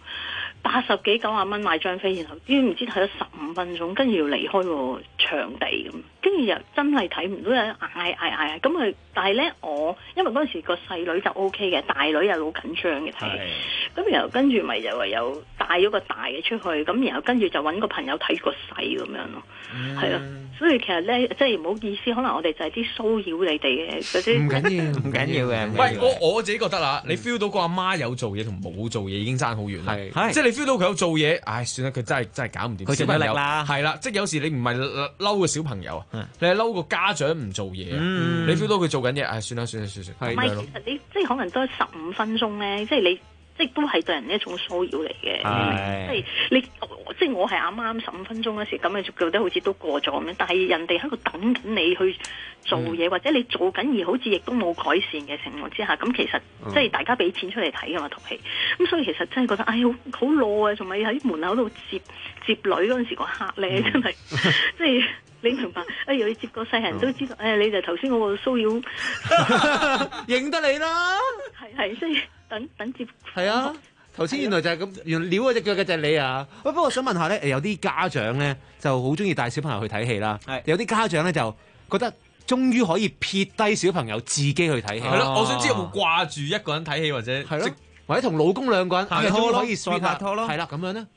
80幾90蚊買張飛，然後唔知睇咗15分鐘，跟住要離開個場地咁，跟住又真係睇唔到，嗌，咁佢，但係咧因為嗰陣時個細女就 OK 嘅，大女又好緊張嘅睇，咁然後跟住咪就唯有帶咗個大嘅出去，咁然後跟住就揾個朋友睇個細咁樣咯，係咯，所以其實咧即係唔好意思，可能我哋就係啲騷擾你哋嘅嗰啲，唔緊要嘅。 喂，我自己覺得啦，你 feel 到個阿媽有做嘢同冇做嘢已經爭好遠啦，即係你 feel 到佢有做嘢，算啦，佢真係搞唔掂， 佢盡咗力啦， 係啦，即係有時你唔係嬲個小朋友啊，你係嬲個家長唔做嘢，你 feel 到佢做緊嘢，算啦， 唔係，其實你即係可能多15分鐘咧，即係你即係都係對人一種騷擾嚟嘅，即係我係啱啱15分鐘嗰時，咁你就覺得好似都過咗咁樣，但係人哋喺度等緊你去做嘢，或者你做緊而好似亦都冇改善嘅情況之下，咁其實即係大家俾錢出嚟睇㗎嘛套戲，咁所以其實真係覺得好囉啊，仲咪喺門口度接女嗰陣時個客咧，真係即係。你明白？你接個世人都知道，你就頭先嗰個騷擾， 認得你啦。 係即係等接。 係啊，頭先原來就係咁，原來撩嗰隻腳嘅就係你啊！不過我想問下咧，有啲家長咧就好中意帶小朋友去睇戲啦，有啲家長咧就覺得終於可以撇低小朋友自己去睇戲。 係咯，我想知有冇掛住一個人睇戲或者係咯， 或者同老公兩個人拍拖咯， 可以再拍拖咯， 係啦咁樣咧。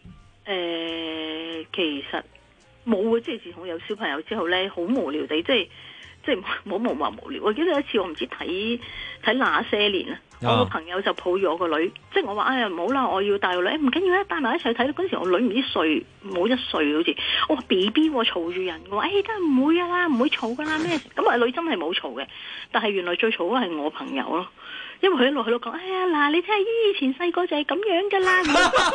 其實。冇啊！即係自從有小朋友之後咧，好無聊地，即係冇話無聊。我記得有一次我唔知睇那些年啊，我個朋友就抱住我個女，即係我話唔好啦，我要帶個女，唔緊要啦，帶埋一齊睇。嗰陣時我女唔知歲冇1歲好似，我話 BB 嘈住人，我話梗係唔會噶啦，唔會嘈噶啦咩？咁女真係冇嘈嘅，但係原來最嘈嗰係我朋友咯，因為佢一路喺度講，嗱你睇下姨以前細個就係咁樣噶啦。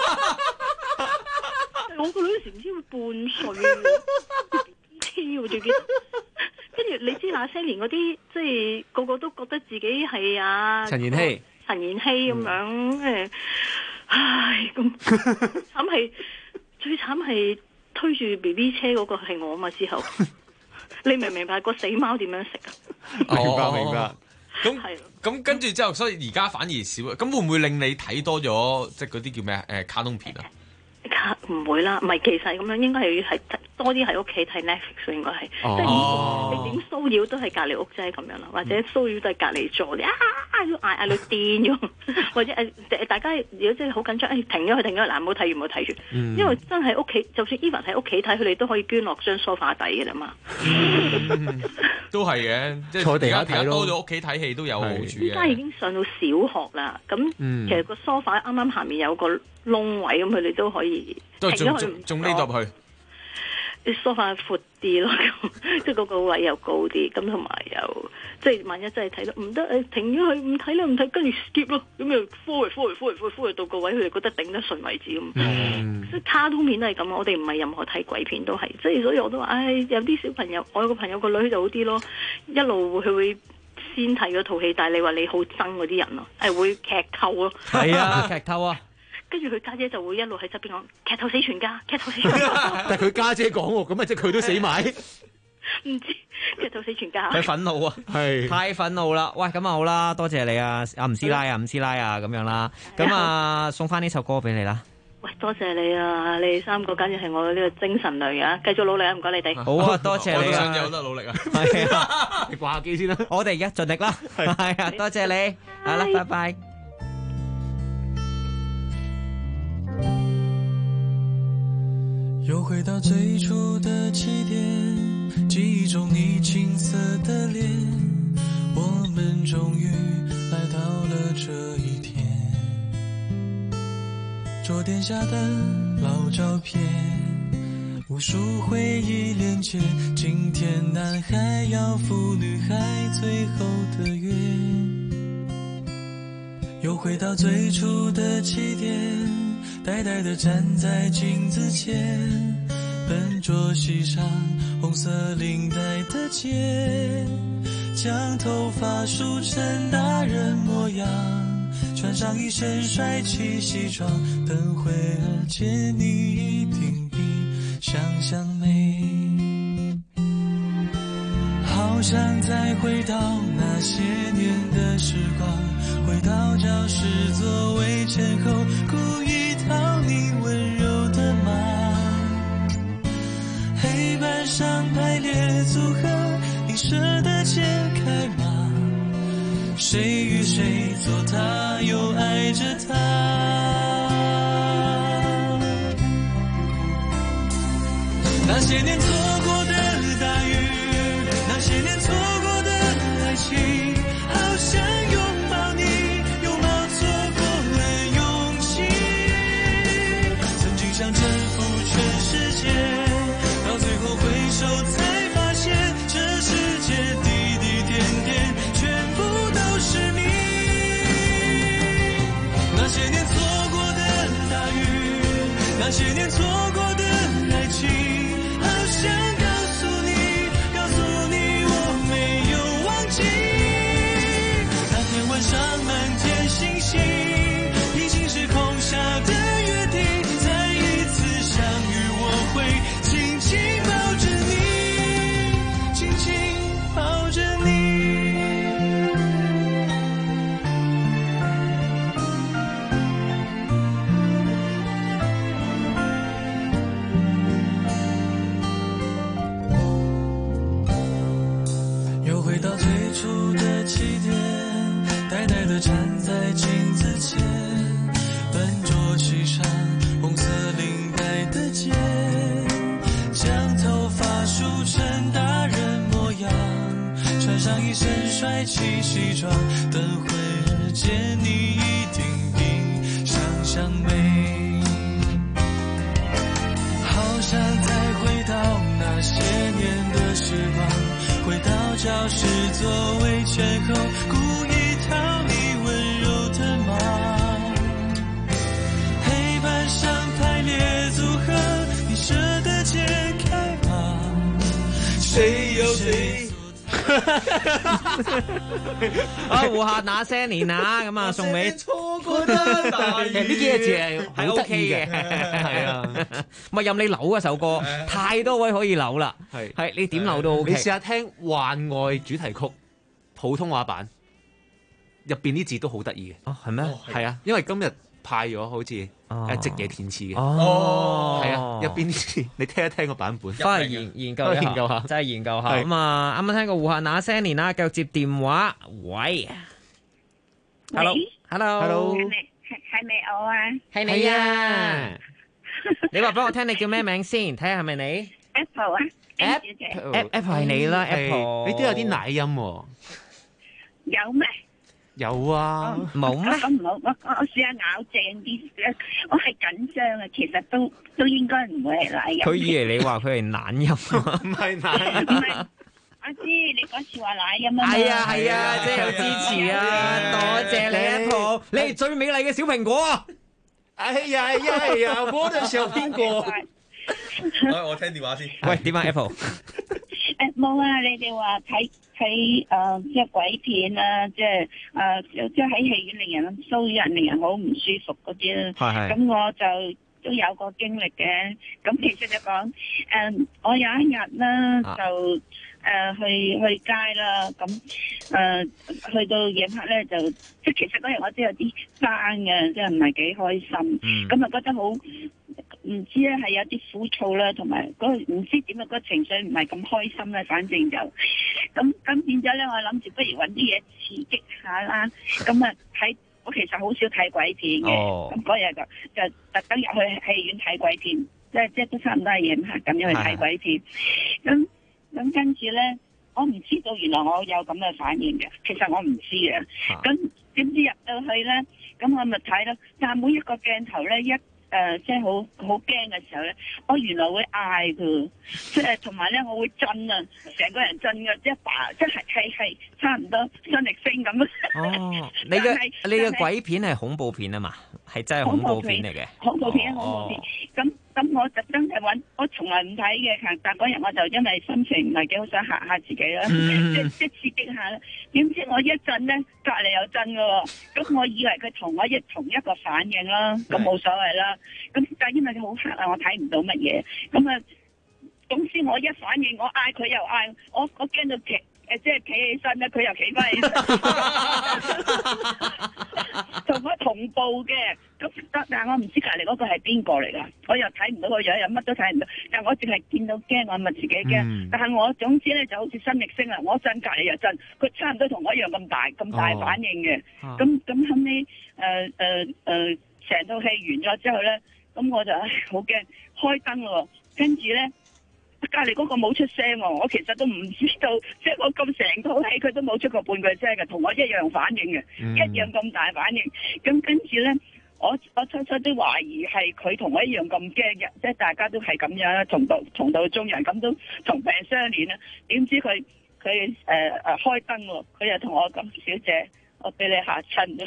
我個女嗰時唔知會半歲喎，最記得。跟住你知那些年嗰啲，即係個個都覺得自己係陳妍希咁樣，咁慘係最慘係推住 BB 車嗰個係我嘛之後，你明唔明白個死貓點樣食啊？ 明白。 咁跟住之後，所以而家反而少。咁會唔會令你睇多咗即係嗰啲叫咩卡通片啊？ 唔會啦，唔係其實咁樣應該係多啲喺屋企睇 Netflix 應該係，即係你點騷擾都係隔離屋啫咁樣啦，或者騷擾都係隔離座，要嗌到癲咗，或者大家如果真係好緊張，停咗佢，嗱唔好睇完唔好睇住，因為真係屋企，就算 even 喺屋企睇，佢哋都可以捐落張梳化底嘅啦嘛。 都係嘅，即係坐地下睇咯。 多咗屋企睇戲都有好處嘅。 依家已經上到小學啦，咁其實個梳化啱啱下面有個窿位，咁佢哋都可以停咗佢， 仲匿入去。 啲梳化闊啲咯，即係嗰個位又高啲，咁同埋又即係萬一真係睇到唔得，停咗佢唔睇啦，唔睇，跟住 skip 咯，咁又 forward 到個位，佢哋覺得頂得順為止咁。即係卡通片都係咁，我哋唔係任何睇鬼片都係，即係所以我都話，有啲小朋友，我有個朋友個女就好啲咯，一路佢會先睇嗰套戲，但係你話你好憎嗰啲人咯，係會劇透咯。 係啊，劇透啊！ 跟住佢家姐就會一路喺側邊講劇透死全家，劇透死全家。 但係佢家姐講喎，咁咪即係佢都死埋。 唔知劇透死全家。 佢憤怒啊，係太憤怒啦！喂，咁啊好啦，多謝你啊，阿吳師奶啊，伍師奶啊，咁樣啦，咁啊送翻呢首歌俾你啦。 喂，多謝你啊！你哋3個簡直係我呢個精神類啊，繼續努力啊！唔該你哋。 好啊，多謝你啊！ 我都想有得努力啊！ 係啊， 你掛下機先啦。 我哋而家盡力啦，係啊，多謝你，好啦，拜拜。 又回到最初的起點，記憶中你青澀的臉，我們終於來到了這一天。桌墊下的老照片，無數回憶連結，今天男孩要赴女孩最後的約。 回到最初的起点，呆呆地站在镜子前，笨拙系上红色领带的结，将头发梳成大人模样，穿上一身帅气西装，等会儿见你一定比想象美。好想再回到那些年的时光，回到教室座位前后，故意讨你温柔的骂。黑板上排列组合，你舍得解开吗？谁与谁做他，又爱着他。那些年错过的大雨，那些年错过的爱情，好想拥抱你，拥抱错过了勇气。曾经想征服全世界，到最后回首才发现，这世界滴滴点点全部都是你。那些年错过的大雨，那些年错过的爱情，好想告诉你，告诉你我没有忘记。那天晚上满天星星，平行时空下的约定，再一次相遇我会紧紧抱着你，紧紧抱着你。又回到最初的起点，呆呆地站在镜子前，笨拙系上红色领带的结，将头发梳成大人模样，穿上一身帅气西装，等会儿见你一定比想象美。好想再回到那些年的时光，回到教室座位前后，故意讨你温柔的骂。黑板上排列组合，你舍得解开吗？谁有谁啊，胡下那些年啊，咁啊送俾錯過的大雨。 呢幾個字係好得意嘅，係啊， 咪任你扭嗰首歌，太多位可以扭啦，係你點扭都 OK。 你試下聽《幻愛》主題曲普通話版，入邊啲字都好得意嘅。 哦，係咩？ 係啊，因為今日派咗好似直野填詞嘅。 哦， 係啊，入邊啲字你聽一聽個版本， 翻嚟研究下，真係研究下咁啊！啱啱聽過胡夏那些年啦，繼續接電話，喂 ，hello， 係咪我啊？ 係你啊！你話俾我聽，你叫咩名先？睇下係咪你 ？Apple 啊 ，Apple 係你啦 ，Apple， 你都有啲奶音喎。 有咩？ 有啊， 冇咩？ 咁唔好，我試下咬正啲，我係緊張啊，其實都應該唔會係奶音。 佢以為你話佢係懶音， 唔係奶音。 唔係，我知你嗰次話奶音啊嘛。 係啊，即係有支持啊！多謝你 Apple，你係最美麗嘅小蘋果啊！ 哎呀，我的小蘋果。 我聽電話先。 喂，點啊 Apple？ 冇啊！你哋話睇即係鬼片啊，即係喺戲院令人騷擾人，令人好唔舒服嗰啲啦。咁我就都有個經歷嘅。咁其實就講我有一日啦，就去街啦。咁去到夜黑咧，就即係其實嗰日我都有啲爭嘅，即係唔係幾開心。咁啊覺得好。唔知咧係有啲枯燥啦，同埋嗰個唔知點啊，嗰個情緒唔係咁開心啦，反正就咁變咗咧，我諗住不如揾啲嘢刺激下啦。咁啊我其實好少睇鬼片嘅，咁嗰日就特登入去戲院睇鬼片，即係都差唔多係夜黑咁樣去睇鬼片。咁跟住咧，我唔知道原來我有咁嘅反應嘅，其實我唔知嘅。咁點知入到去咧，咁我咪睇咯，但係每一個鏡頭咧即係好驚嘅時候咧，我原來會嗌㗎，即係同埋咧我會震啊，成個人震嘅，即係差唔多身力聲咁。 哦，你嘅鬼片係恐怖片啊嘛，係真係恐怖片嚟嘅。 恐怖片。咁我特登係揾，我從來唔睇嘅，但嗰日我就因為心情唔係幾好，想嚇下自己啦，即刺激下啦。點知我一震咧，隔離又震嘅喎，咁我以為佢同一個反應啦，咁冇所謂啦。咁但係因為佢好黑啊，我睇唔到乜嘢。咁啊，總之我一反應，我嗌佢又嗌，我驚到即係企起身咧，佢又企翻起身，同我同步嘅。咁但係我唔知隔離嗰個係邊個嚟㗎，我又睇唔到個樣，又乜都睇唔到。但係我淨係見到驚，我咪自己驚。但係我總之咧就好似身力聲啊，我震隔離又震，佢差唔多同我一樣咁大反應嘅。咁後尾成套戲完咗之後咧，咁我就好驚，開燈喎，跟住咧。隔離嗰個冇出聲喎，我其實都唔知道，即係我咁成套戲佢都冇出過半句聲嘅，同我一樣反應嘅，一樣咁大反應。咁跟住咧，我初初都懷疑係佢同我一樣咁驚嘅，即係大家都係咁樣同道中人，咁都同病相憐啦。點知佢開燈喎，佢又同我講：小姐，我俾你嚇親。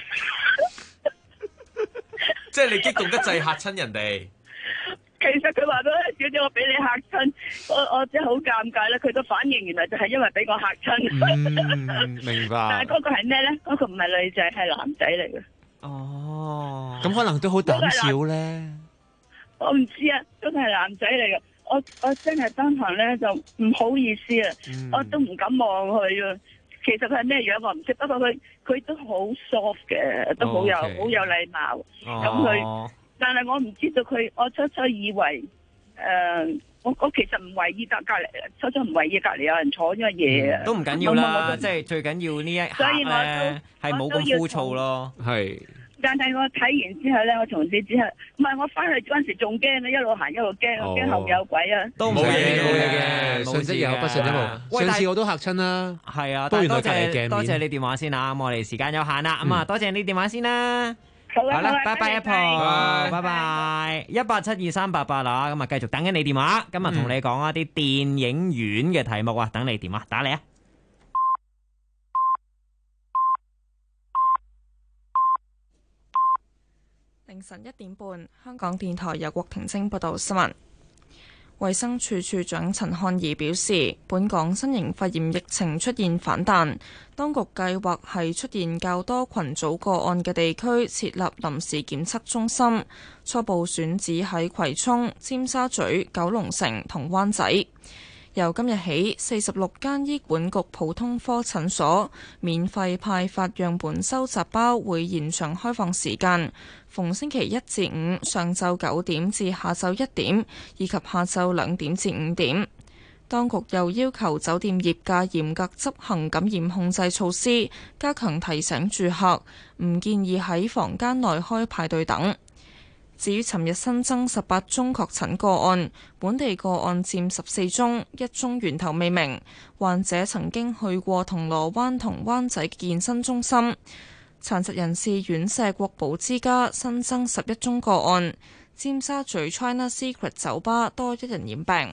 即係你激動得滯嚇親人哋。 其實佢話咗，小姐我俾你嚇親，我真係好尷尬啦。佢個反應原來就係因為俾我嚇親。 明白。 但係嗰個係咩咧？嗰個唔係女仔，係男仔嚟嘅。 哦，咁可能都好膽小咧。 我唔知啊，嗰個係男仔嚟嘅。我真係當堂咧就唔好意思啊，我都唔敢望佢啊。其實佢係咩樣我唔識，不過佢都好 soft 嘅，都好有禮貌。咁佢。但係我唔知道佢，我初初以為我其實唔為意隔離，初初唔為意隔離有人坐咗嘢啊， 都唔緊要啦，即係最緊要呢一刻咧係冇咁枯燥咯，係。 但係我睇完之後咧，我從此之後，唔係我翻去嗰陣時仲驚咧，一路行一路驚，我驚後面有鬼啊！ 都冇嘢嘅，信則有，不信則無。上次我都嚇親啦， 係啊，多謝你電話先啊，咁我哋時間有限啦，咁啊多謝你電話先啦。好啦，拜拜，Apple，拜拜，1872388啦，咁啊繼續等緊你電話，今日同你講一啲電影院嘅題目啊，等你電話打嚟啊！ 凌晨1點半，香港電台由郭婷晶報道新聞。衛生署署長陳漢儀表示，本港新型肺炎疫情出現反彈，當局計劃係出現較多群組個案嘅地區設立臨時檢測中心，初步選址喺葵涌、尖沙咀、九龍城同灣仔。由今日起，46間醫管局普通科診所免費派發樣本收集包，會延長開放時間，逢星期1至5上晝9點至下晝1點，以及下晝2點至5點。當局又要求酒店業界嚴格執行感染控制措施，加強提醒住客，唔建議喺房間內開派對等。至於尋日新增18宗確診個案，本地個案佔14宗，1宗源頭未明。患者曾經去過銅鑼灣同灣仔健身中心。殘疾人士院舍國寶之家新增11宗個案，尖沙咀 China Secret 酒吧多1人染病。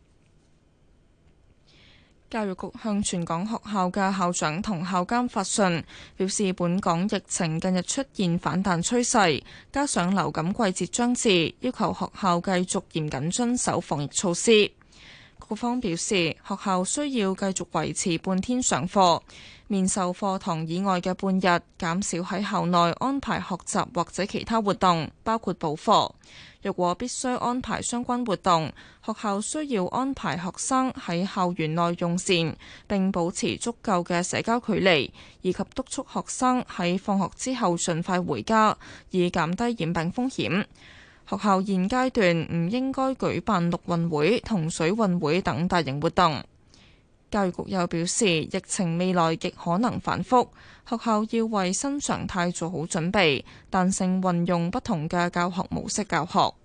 教育局向全港學校嘅校長同校監發信，表示本港疫情近日出現反彈趨勢，加上流感季節將至，要求學校繼續嚴謹遵守防疫措施。局方表示，學校需要繼續維持半天上課，面授課堂以外嘅半日，減少喺校內安排學習或者其他活動，包括補課。若果必須安排相關活動，學校需要安排學生喺校園內用膳，並保持足夠嘅社交距離，以及督促學生喺放學之後盡快回家，以減低染病風險。學校現階段唔應該舉辦陸運會同水運會等大型活動。教育局又表示，疫情未來極可能反覆，學校要為新常態做好準備，彈性運用不同嘅教學模式教學。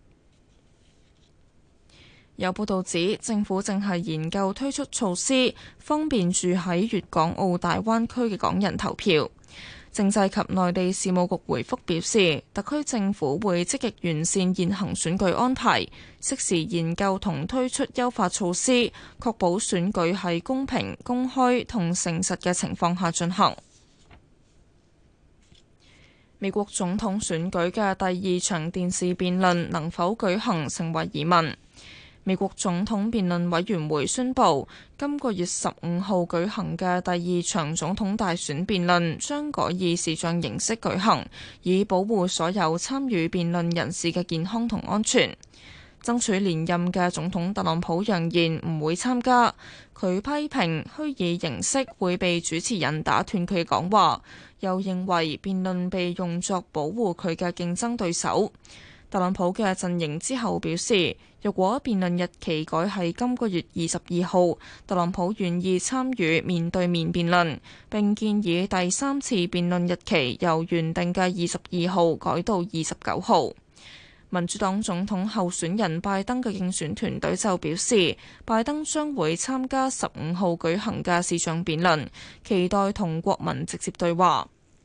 有報道指，政府正係研究推出措施，方便住喺粵港澳大灣區嘅港人投票。 政制及內地事務局回覆表示，特區政府會積極完善現行選舉安排，適時研究同推出優化措施，確保選舉喺公平、公開同誠實嘅情況下進行。美國總統選舉嘅第二場電視辯論能否舉行成為疑問。美國總統辯論委員會宣布，今個月15號舉行嘅第二場總統大選辯論將改以視像形式舉行，以保護所有參與辯論人士嘅健康同安全。爭取連任嘅總統特朗普揚言唔會參加，佢批評虛擬形式會被主持人打斷佢嘅講話，又認為辯論被用作保護佢嘅競爭對手。特朗普嘅陣營之後表示，若果辯論日期改喺今個月22號，特朗普願意參與面對面辯論，並建議第三次辯論日期由原定嘅22號改到29號。民主黨總統候選人拜登嘅競選團隊就表示，拜登將會參加15號舉行嘅視像辯論，期待同國民直接對話。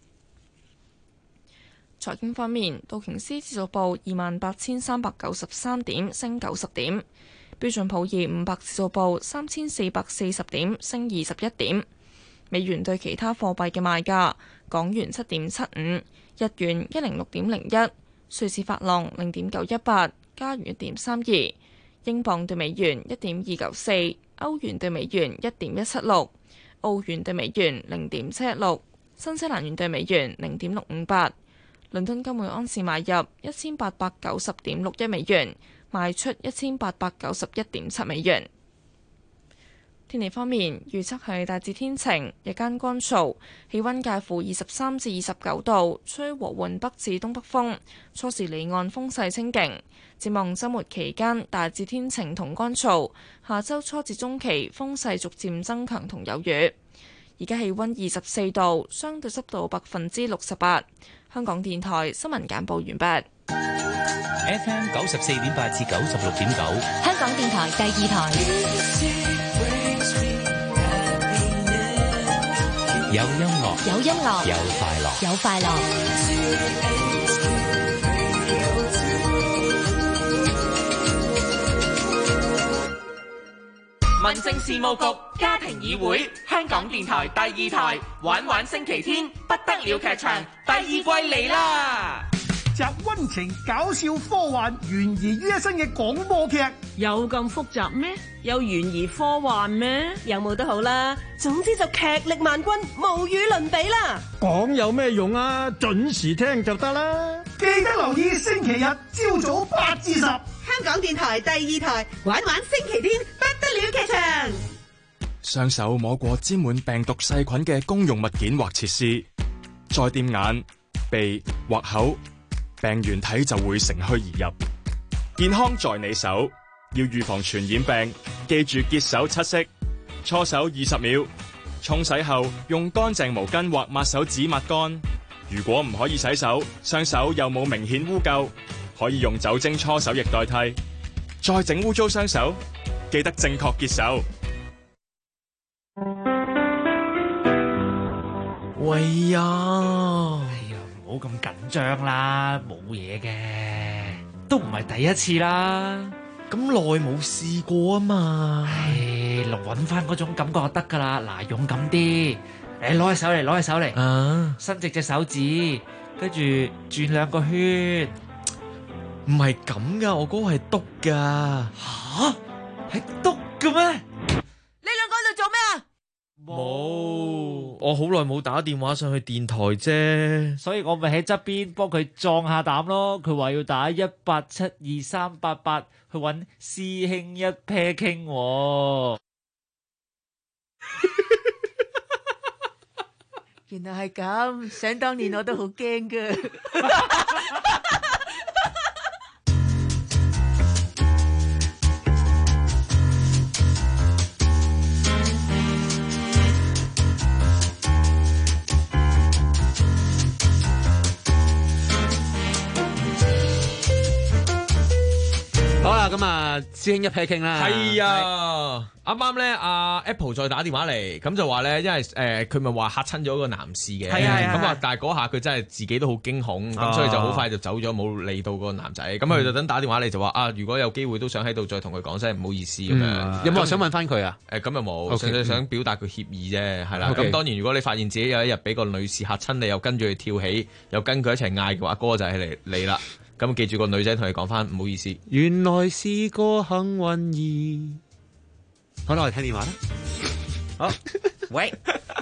財經方面，道瓊斯指數報28,393點，升90點；標準普爾500指數報3,440點，升21點。美元對其他貨幣嘅賣價：港元7.75，日元106.01，瑞士法郎0.918，加元1.32，英鎊對美元1.294，歐元對美元1.176，澳元對美元0.716，新西蘭元對美元0.658。倫敦金每盎司買入1890.61美元，賣出1891.7美元。天氣方面，預測係大致天晴，日間乾燥，氣溫介乎23至29度，吹和緩北至東北風，初時離岸風勢清勁。展望週末期間，大致天晴同乾燥，下週初至中期風勢逐漸增強同有雨。而家氣溫24度，相對濕度68%。香港電台新聞簡報完畢。 FM 94.8至96.9， 香港電台第二台。 有音樂， 有音樂， 有快樂， 有快樂。 民政事務局家庭議會，香港電台第二台，玩玩星期天不得了劇場第二季嚟啦！ 集溫情、搞笑、科幻、懸疑於一身嘅廣播劇， 有咁複雜咩？有懸疑科幻咩？ 有冇都好啦，總之就劇力萬鈞，無與倫比啦！ 講有咩用啊？準時聽就得啦！記得留意星期日朝早8至10，香港電台第二台，玩玩星期天不得了劇場。 雙手摸過沾滿病毒細菌嘅公用物件或設施，再掂眼、鼻或口，病原體就會乘虛而入。健康在你手，要預防傳染病，記住潔手7式，搓手20秒，沖洗後用乾淨毛巾或抹手紙抹乾。如果唔可以洗手，雙手又冇明顯污垢，可以用酒精搓手液代替。再整污糟雙手，記得正確潔手。 喂呀，唔好咁緊張啦，冇嘢嘅，都唔係第一次啦。 咁耐冇試過啊嘛， 揾翻嗰種感覺就得噶啦。嗱，勇敢啲，攞起手嚟，攞起手嚟，伸直隻手指，跟住轉2個圈。 唔係咁噶，我嗰個係篤噶。 吓？係篤嘅咩？ 你兩個喺度做咩啊？ 冇，我好耐冇打電話上去電台啫， 所以我咪喺側邊幫佢壯下膽咯。佢話要打1872388去搵師兄一 pair 傾。 原來係咁，想當年我都好驚噶。 好啦， 咁啊，師兄一 pair 傾啦。 係啊，啱啱咧，阿 Apple 再打電話嚟，咁就話咧，因為佢咪話嚇親咗個男士嘅，咁話但係嗰下佢真係自己都好驚恐，咁所以就好快就走咗，冇理到個男仔。咁佢就等打電話嚟就話啊，如果有機會都想喺度再同佢講聲唔好意思咁樣。 有冇想問翻佢啊？ 咁又冇，純粹想表達佢歉意啫，係啦。咁當然如果你發現自己有一日俾個女士嚇親你，又跟住佢跳起，又跟佢一齊嗌嘅話，嗰個就係你啦。咁記住個女仔同你講翻唔好意思。 原來是個幸運兒。好啦，我哋聽電話啦。 好，喂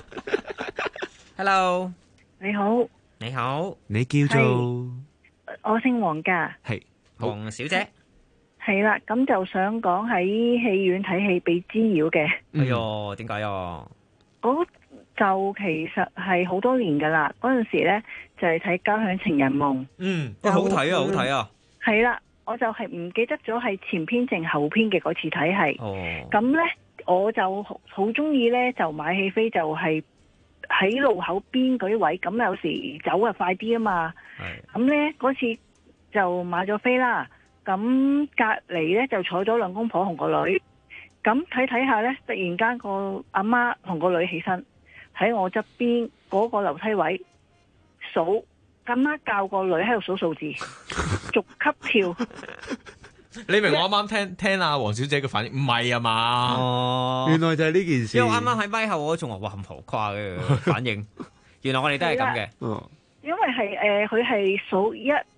，Hello， 你好， 你好， 你叫做？ 我姓黃㗎。 係黃小姐。 係啦，咁就想講喺戲院睇戲被滋擾嘅。 哎喲，點解啊？ 我就其實係好多年㗎啦，嗰陣時咧就係睇《交響情人夢》。 好睇啊，好睇啊。 係啦，我就係唔記得咗係前篇定後篇嘅嗰次睇係。咁咧我就好中意咧，就買戲飛就係喺路口邊嗰啲位，咁有時走啊快啲啊嘛。咁咧嗰次就買咗飛啦，咁隔離咧就坐咗兩公婆同個女，咁睇下咧，突然間個阿媽同個女起身喺我側邊嗰個樓梯位數，阿媽教個女喺度數數字，逐級跳。 你明我啱啱聽阿黃小姐嘅反應，唔係啊嘛？ 哦，原來就係呢件事。 因為啱啱喺咪後我仲話哇咁浮誇嘅反應，原來我哋都係咁嘅。 因為係佢係數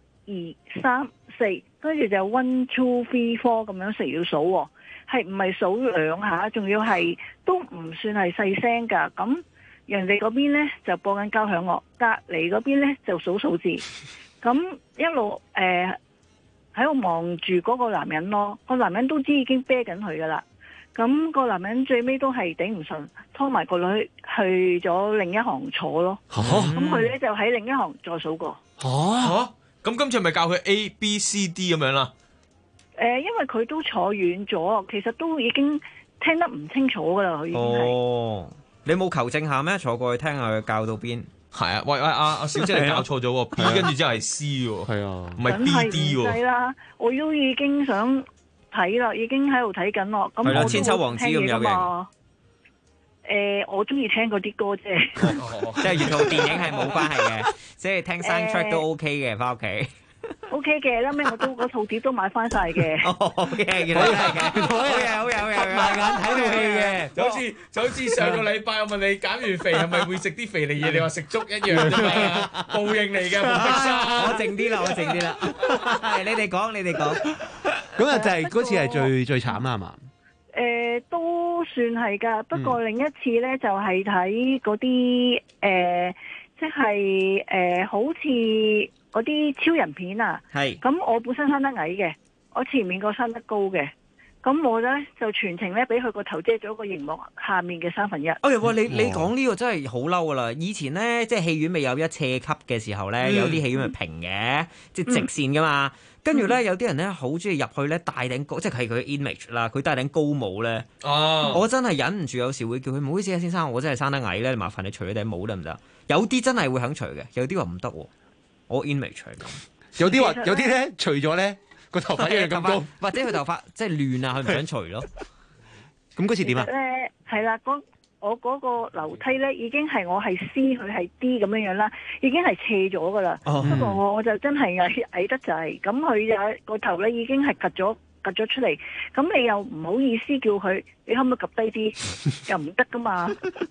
1、2、3、4，跟住就 1、2、3、4咁樣食要數喎，係唔係數兩下？仲要係都唔算係細聲㗎。咁人哋嗰邊咧就播緊交響樂，隔離嗰邊咧就數數字。咁一路喺度望住嗰個男人咯，個男人都知已經啤緊佢噶啦。咁個男人最尾都係頂唔順，拖埋個女去咗另一行坐咯。咁佢咧就喺另一行再數過。 咁今次係咪教佢 A、B、C、D 咁樣啦？ 因為佢都坐遠咗，其實都已經聽得唔清楚噶啦。佢已經係。 你冇求證下咩？坐過去聽下佢教到邊？ 係啊，喂阿小姐你教錯咗喎，B 跟住之後係 C 喎，係啊，唔係 B、D 喎。係啦， 我都已經想睇啦，已經喺度睇緊咯。咁我千秋王子咁有型。 我中意聽嗰啲歌啫， 即係同電影係冇關係嘅，即係聽 soundtrack 都 OK 嘅，翻屋企。 OK 嘅，啦尾我都嗰套碟都買翻晒嘅。 OK 嘅，好嘅，合埋眼睇套戲嘅， 就好似上個禮拜我問你減完肥係咪會食啲肥膩嘢，你話食粥一樣啫嘛，報應嚟嘅。 我靜啲啦，你哋講。 咁啊，就係嗰次係最慘啦，係嘛？ 都算係㗎，不過另一次咧就係睇嗰啲即係好似嗰啲超人片啊。係。咁我本身生得矮嘅，我前面個生得高嘅，咁我咧就全程咧俾佢個頭遮咗個熒幕下面嘅1/3。哎呀， 你講呢個真係好嬲㗎啦！以前咧即係戲院未有一斜級嘅時候咧，有啲戲院係平嘅，即係直線㗎嘛。跟住咧，有啲人咧好中意入去咧戴頂高，即係佢 image 啦。佢戴頂高帽咧，我真係忍唔住，有時會叫佢唔好意思啊，先生，我真係生得矮咧，麻煩你除咗頂帽得唔得？有啲真係會肯除嘅，有啲話唔得喎。我 image 係咁， 有啲咧除咗咧個頭髮一樣咁高， 或者佢頭髮即係亂啊，佢唔想除咯。 咁嗰次點啊？ 係啦，我嗰個樓梯咧已經係我係 C 佢係 D 咁樣啦，已經係斜咗噶啦。不過我就真係矮得滯，咁佢有個頭咧已經係趌咗出嚟，咁你又唔好意思叫佢，你可唔可以趌低啲？又唔得噶嘛，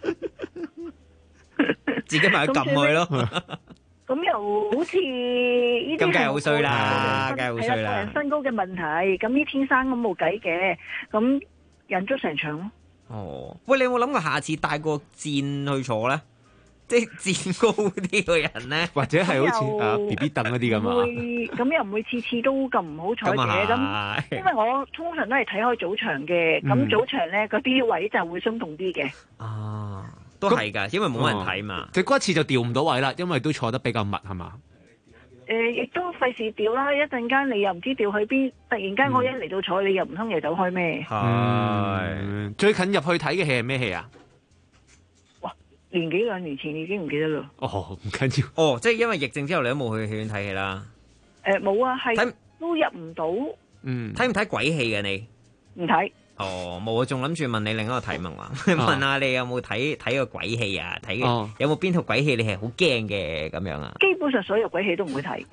自己咪去撳佢咯。 咁又好似呢啲咁梗係好衰啦，梗係好衰啦。 個人身高嘅問題，咁呢天生咁冇計嘅，咁忍足成場咯。 喂，你有冇諗過下次帶個箭去坐咧？即係箭高啲嘅人咧， 或者係好似BB 凳嗰啲咁啊？ 咁又唔會次次都咁唔好彩嘅，咁因為我通常都係睇開早場嘅，咁早場咧嗰啲位就會鬆動啲嘅。 都係㗎，因為冇人睇嘛。 就嗰一次就調唔到位啦，因為都坐得比較密係嘛？ 亦都費事調啦，一陣間你又唔知調去邊，突然間我一嚟到坐，你又唔通又走開咩？ 最近入去睇嘅戲係咩戲啊？ 哇，年幾2年前已經唔記得啦。 唔緊要。 即係因為疫症之後你都冇去戲院睇戲啦。 冇啊，係都入唔到， 睇唔睇鬼戲嘅你？ 唔睇。 哦，冇，我仲諗住問你另一個題目話，問下你有冇睇過鬼戲啊？有冇邊套鬼戲你係好驚嘅咁樣啊？ 基本上所有鬼戲都唔會睇。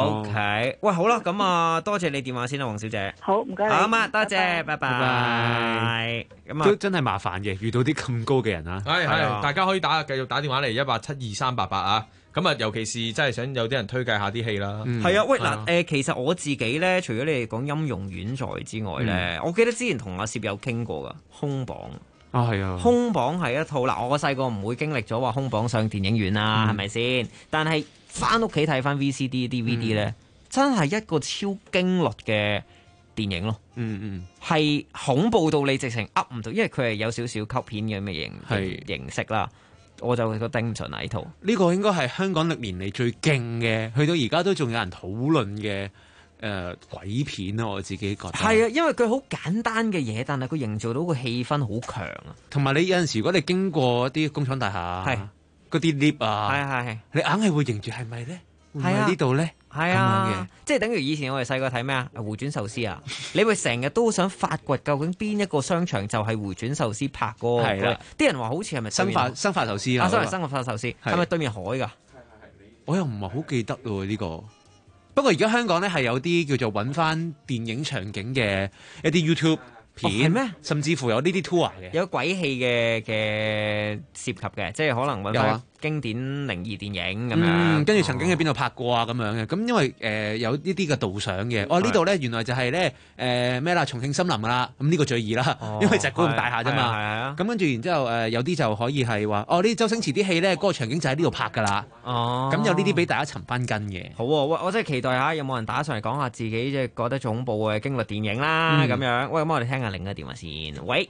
OK，喂，好啦，咁啊，多謝你電話先啦，黃小姐。 好，唔該你。 好嘛，多謝，拜拜。 咁都真係麻煩嘅，遇到啲咁高嘅人啊。 係，大家可以繼續打電話嚟1872388啊。咁啊，尤其是真係想有啲人推介下啲戲啦。 係啊，喂嗱，其實我自己咧，除咗你哋講《音容遠在》之外咧，我記得之前同阿攝有傾過噶《空榜》。 係啊，《 空榜》係一套嗱，我細個唔會經歷咗話《空榜》上電影院啦，係咪先？但係翻屋企睇翻 VCD、DVD 咧，真係一個超驚慄嘅電影咯。係恐怖到你直情噏唔到，因為佢係有少少級片嘅咁嘅形式啦。我就覺得頂唔順啊！呢套呢個應該係香港歷年嚟最勁嘅，去到而家都仲有人討論嘅鬼片咯。我自己覺得係啊，因為佢好簡單嘅嘢，但係佢營造到個氣氛好強啊。 同埋你有陣時，如果你經過啲工廠大廈，嗰啲 lift 啊，你硬係會認住係咪咧？係啊，呢度咧？係啊， 即係等於以前我哋細個睇咩啊？回轉壽司啊，你會成日都想發掘究竟邊一個商場就係回轉壽司拍過嘅？啲人話好似係咪生發壽司啊？ 生發壽司係咪對面海㗎？ 我又唔係好記得喎呢個。不過而家香港咧係有啲叫做揾翻電影場景嘅一啲 YouTube片咩？甚至乎有呢啲 tour 嘅， 有鬼戲嘅涉及嘅，即係可能揾翻經典靈異電影咁樣， 跟住曾經喺邊度拍過啊咁樣嘅。咁因為有呢啲嘅導賞嘅，呢度咧原來就係咧咩啦，重慶森林啦。咁呢個最易啦，因為就係嗰棟大廈啫嘛。咁跟住然之後有啲就可以係話呢周星馳啲戲咧，嗰個場景就喺呢度拍㗎啦。咁有呢啲俾大家尋翻根嘅。 好啊，我真係期待下有冇人打上嚟講下自己即係覺得最恐怖嘅驚慄電影啦咁樣。喂，咁我哋聽下另一個電話先。喂，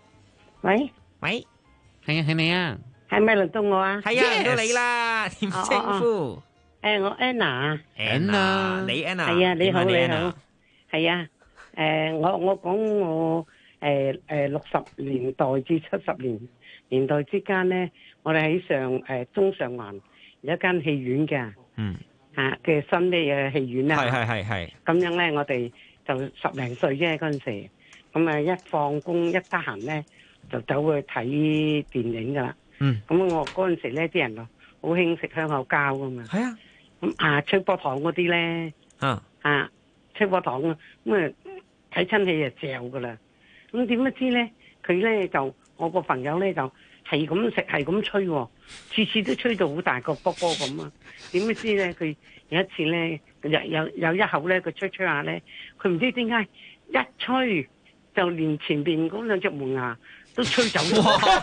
係你啊？ 係咪輪到我啊？ 係啊，輪到你啦。點稱呼？ 我 Anna。 你 Anna。 係啊，你好你好。係啊，我講我60年代至70年代之間咧，我哋喺中上環有一間戲院嘅。嘅新嘅戲院啦。 係。咁樣咧，我哋就10零歲啫嗰陣時，咁啊一放工一得閒咧，就走去睇電影噶啦。咁我嗰陣時咧，啲人就好興食香口膠噶嘛。係啊。咁吹波糖嗰啲咧，吹波糖啊，咁啊睇親戲就嚼噶啦。咁點不知咧，佢咧就我個朋友咧就係咁食係咁吹，次次都吹到好大個波波咁啊。點不知咧，佢有一次咧，有一口咧，佢吹下咧，佢唔知點解一吹就連前邊嗰兩隻門牙都吹走咗。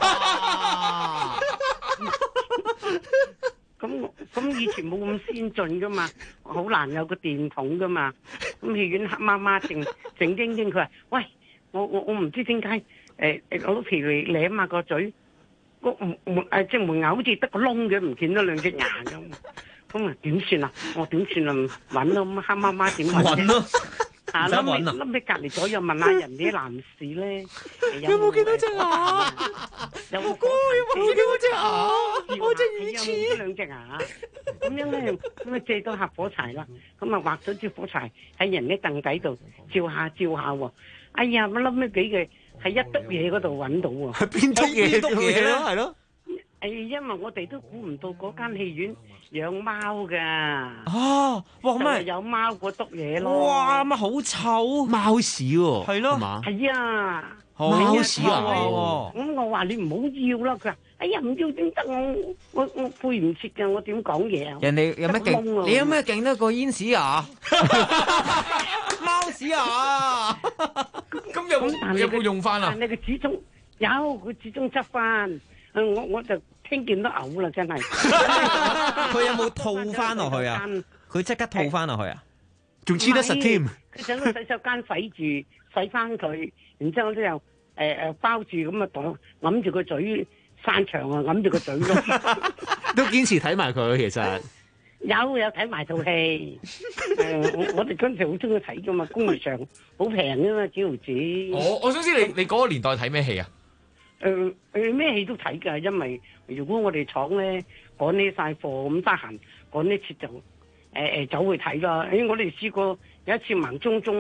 咁以前冇咁先進噶嘛，好難有個電筒噶嘛。咁戲院黑麻麻靜靜英英，佢話：喂，我唔知點解攞皮嚟舐下個嘴，即係門牙好似得個窿嘅，唔見咗兩隻牙咁。咁啊點算啊？我點算啊？揾咯，黑麻麻點揾啫？諗起隔離左右問下人啲男士咧，有冇見到隻牙？有冇見到隻牙？我隻耳齒兩隻牙，咁樣咧，咁啊借到盒火柴啦，咁啊畫咗支火柴喺人啲凳底度照下喎。哎呀，我諗起幾嘅喺一篤嘢嗰度揾到喎。係邊篤嘢咧？係咯。因為我哋都估唔到嗰間戲院養貓噶。哇咁有貓嗰篤嘢咯。 哇，咁好臭， 貓屎喎。 係咯， 係啊， 貓屎啊。 咁我話你唔好要啦，佢話：哎呀，唔要點得？我配唔切噶，我點講嘢啊？ 人哋有咩勁？你有咩勁得過煙屎啊？貓屎啊？ 咁有冇用翻啊？ 但係佢始終有，佢始終執翻。我就聽見都嘔啦，真係。 佢有冇吐翻落去啊？佢即刻吐翻落去啊？ 仲黐得實添。 佢上個洗手間洗翻佢，然之後咧又包住咁啊，揞住個嘴散場啊，揞住個嘴咯。 都堅持睇埋佢，其實。 有睇埋套戲。我哋嗰陣時好中意睇噶嘛，公餘場好平噶嘛，幾毫紙。 我想知你嗰個年代睇咩戲啊？ 咩戲都睇㗎，因為如果我哋廠咧趕呢晒貨，咁得閒趕呢次就走去睇啦。我哋試過有一次盲中中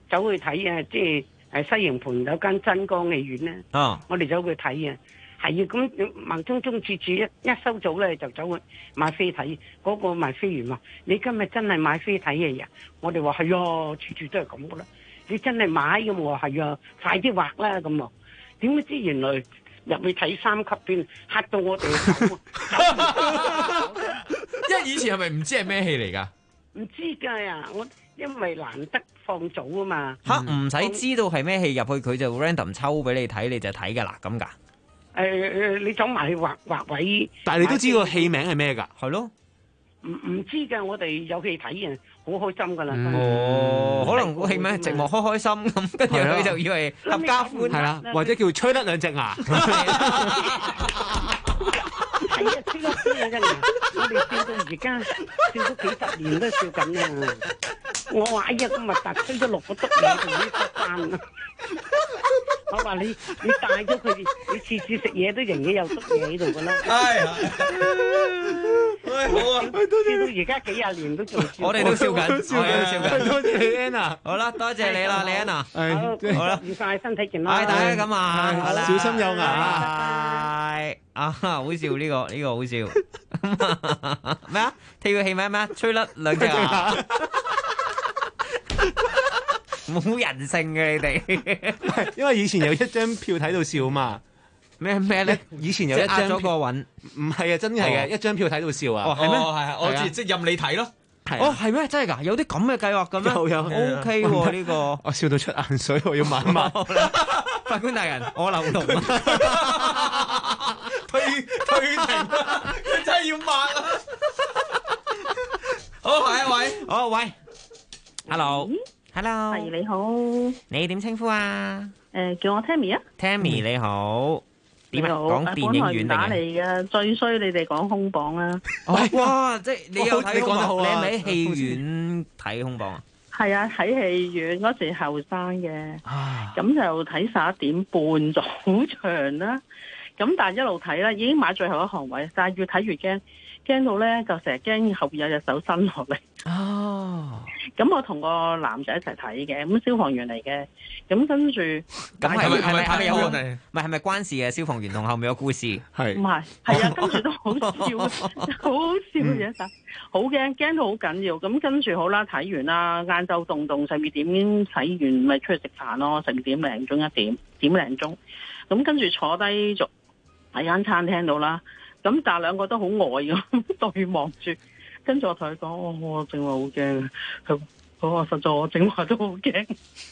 走去睇啊，即係西營盤有間真光戲院咧。我哋走去睇啊，係啊，咁盲中中處處一收早咧就走去買飛睇。嗰個賣飛員話：你今日真係買飛睇嘅人？我哋話係啊，處處都係咁噶啦。你真係買咁？我話係啊，快啲畫啦咁啊！點知原來入去睇3級片，嚇到我哋走因為以前係咪唔知係咩戲嚟㗎？ 唔知㗎呀，我因為難得放早啊嘛。 唔使知道係咩戲入去，佢就 random 抽俾你睇，你就睇㗎啦，咁㗎？ 你走埋去畫位， 但係你都知個戲名係咩㗎？ 係咯。 唔知㗎，我哋有戲睇啊，好開心㗎啦。 可能個戲名係寂寞開開心咁，跟住佢就以為合家歡係啦，或者叫吹得兩隻牙。 係啊，吹得兩隻牙，我哋笑到而家，笑咗幾10年都笑緊啊！我話哎呀，咁核突，吹咗6個篤嘢同呢個飯啊！我話你帶咗佢哋，你次次食嘢都仍然有篤嘢喺度㗎啦。好啊！笑到而家幾廿年都仲笑。 我哋都笑緊，笑緊。 多謝你 Anna。 好啦，多謝你啦，李 Anna。 好啦，愉快，身體健康。 大家咁啊，好啦， 小心有牙。 好笑呢個好笑。咩啊？睇個戲名咩？吹甩兩隻牙。冇人性嘅你哋， 因為以前有一張票睇到笑嘛。 咩咧？ 以前有一張咗個韻， 唔係啊，真係嘅，一張票睇到笑啊！ 係咩？ 係我知，即係任你睇咯。 係咩？真係㗎？有啲咁嘅計劃嘅咩？ 有 OK 喎呢個。 我笑到出眼水，我要抹一抹。 法官大人，我漏洞。 退庭，佢真係要抹啊！好，下一位， 喂 ，Hello， 係你好， 你點稱呼啊？ 叫我 Tammy 啊 ，Tammy 你好，點啊？講電影院打嚟嘅，最衰你哋講空磅啊！ 哇，即係你有睇空磅， 你係咪喺戲院睇空磅啊？ 係啊，喺戲院嗰時後生嘅，咁就睇11點半就好長啦。咁但係一路睇咧，已經買最後一行位，但係越睇越驚，驚到咧就成日驚後邊有隻手伸落嚟。咁我同個男仔一齊睇嘅，咁消防員嚟嘅，咁跟住咁係咪有唔係咪關事嘅消防員同後面有故事？ 係唔係？係啊，跟住都好笑，好好笑嘅嘢，好驚到好緊要。咁跟住好啦，睇完啦，晏晝凍12點睇完，咪出去食飯咯。12點零鐘1點零鐘，咁跟住坐低就喺間餐廳度啦。咁但係兩個都好呆咁對望住。跟住我同佢講，我正話好驚，佢話實在我正話都好驚，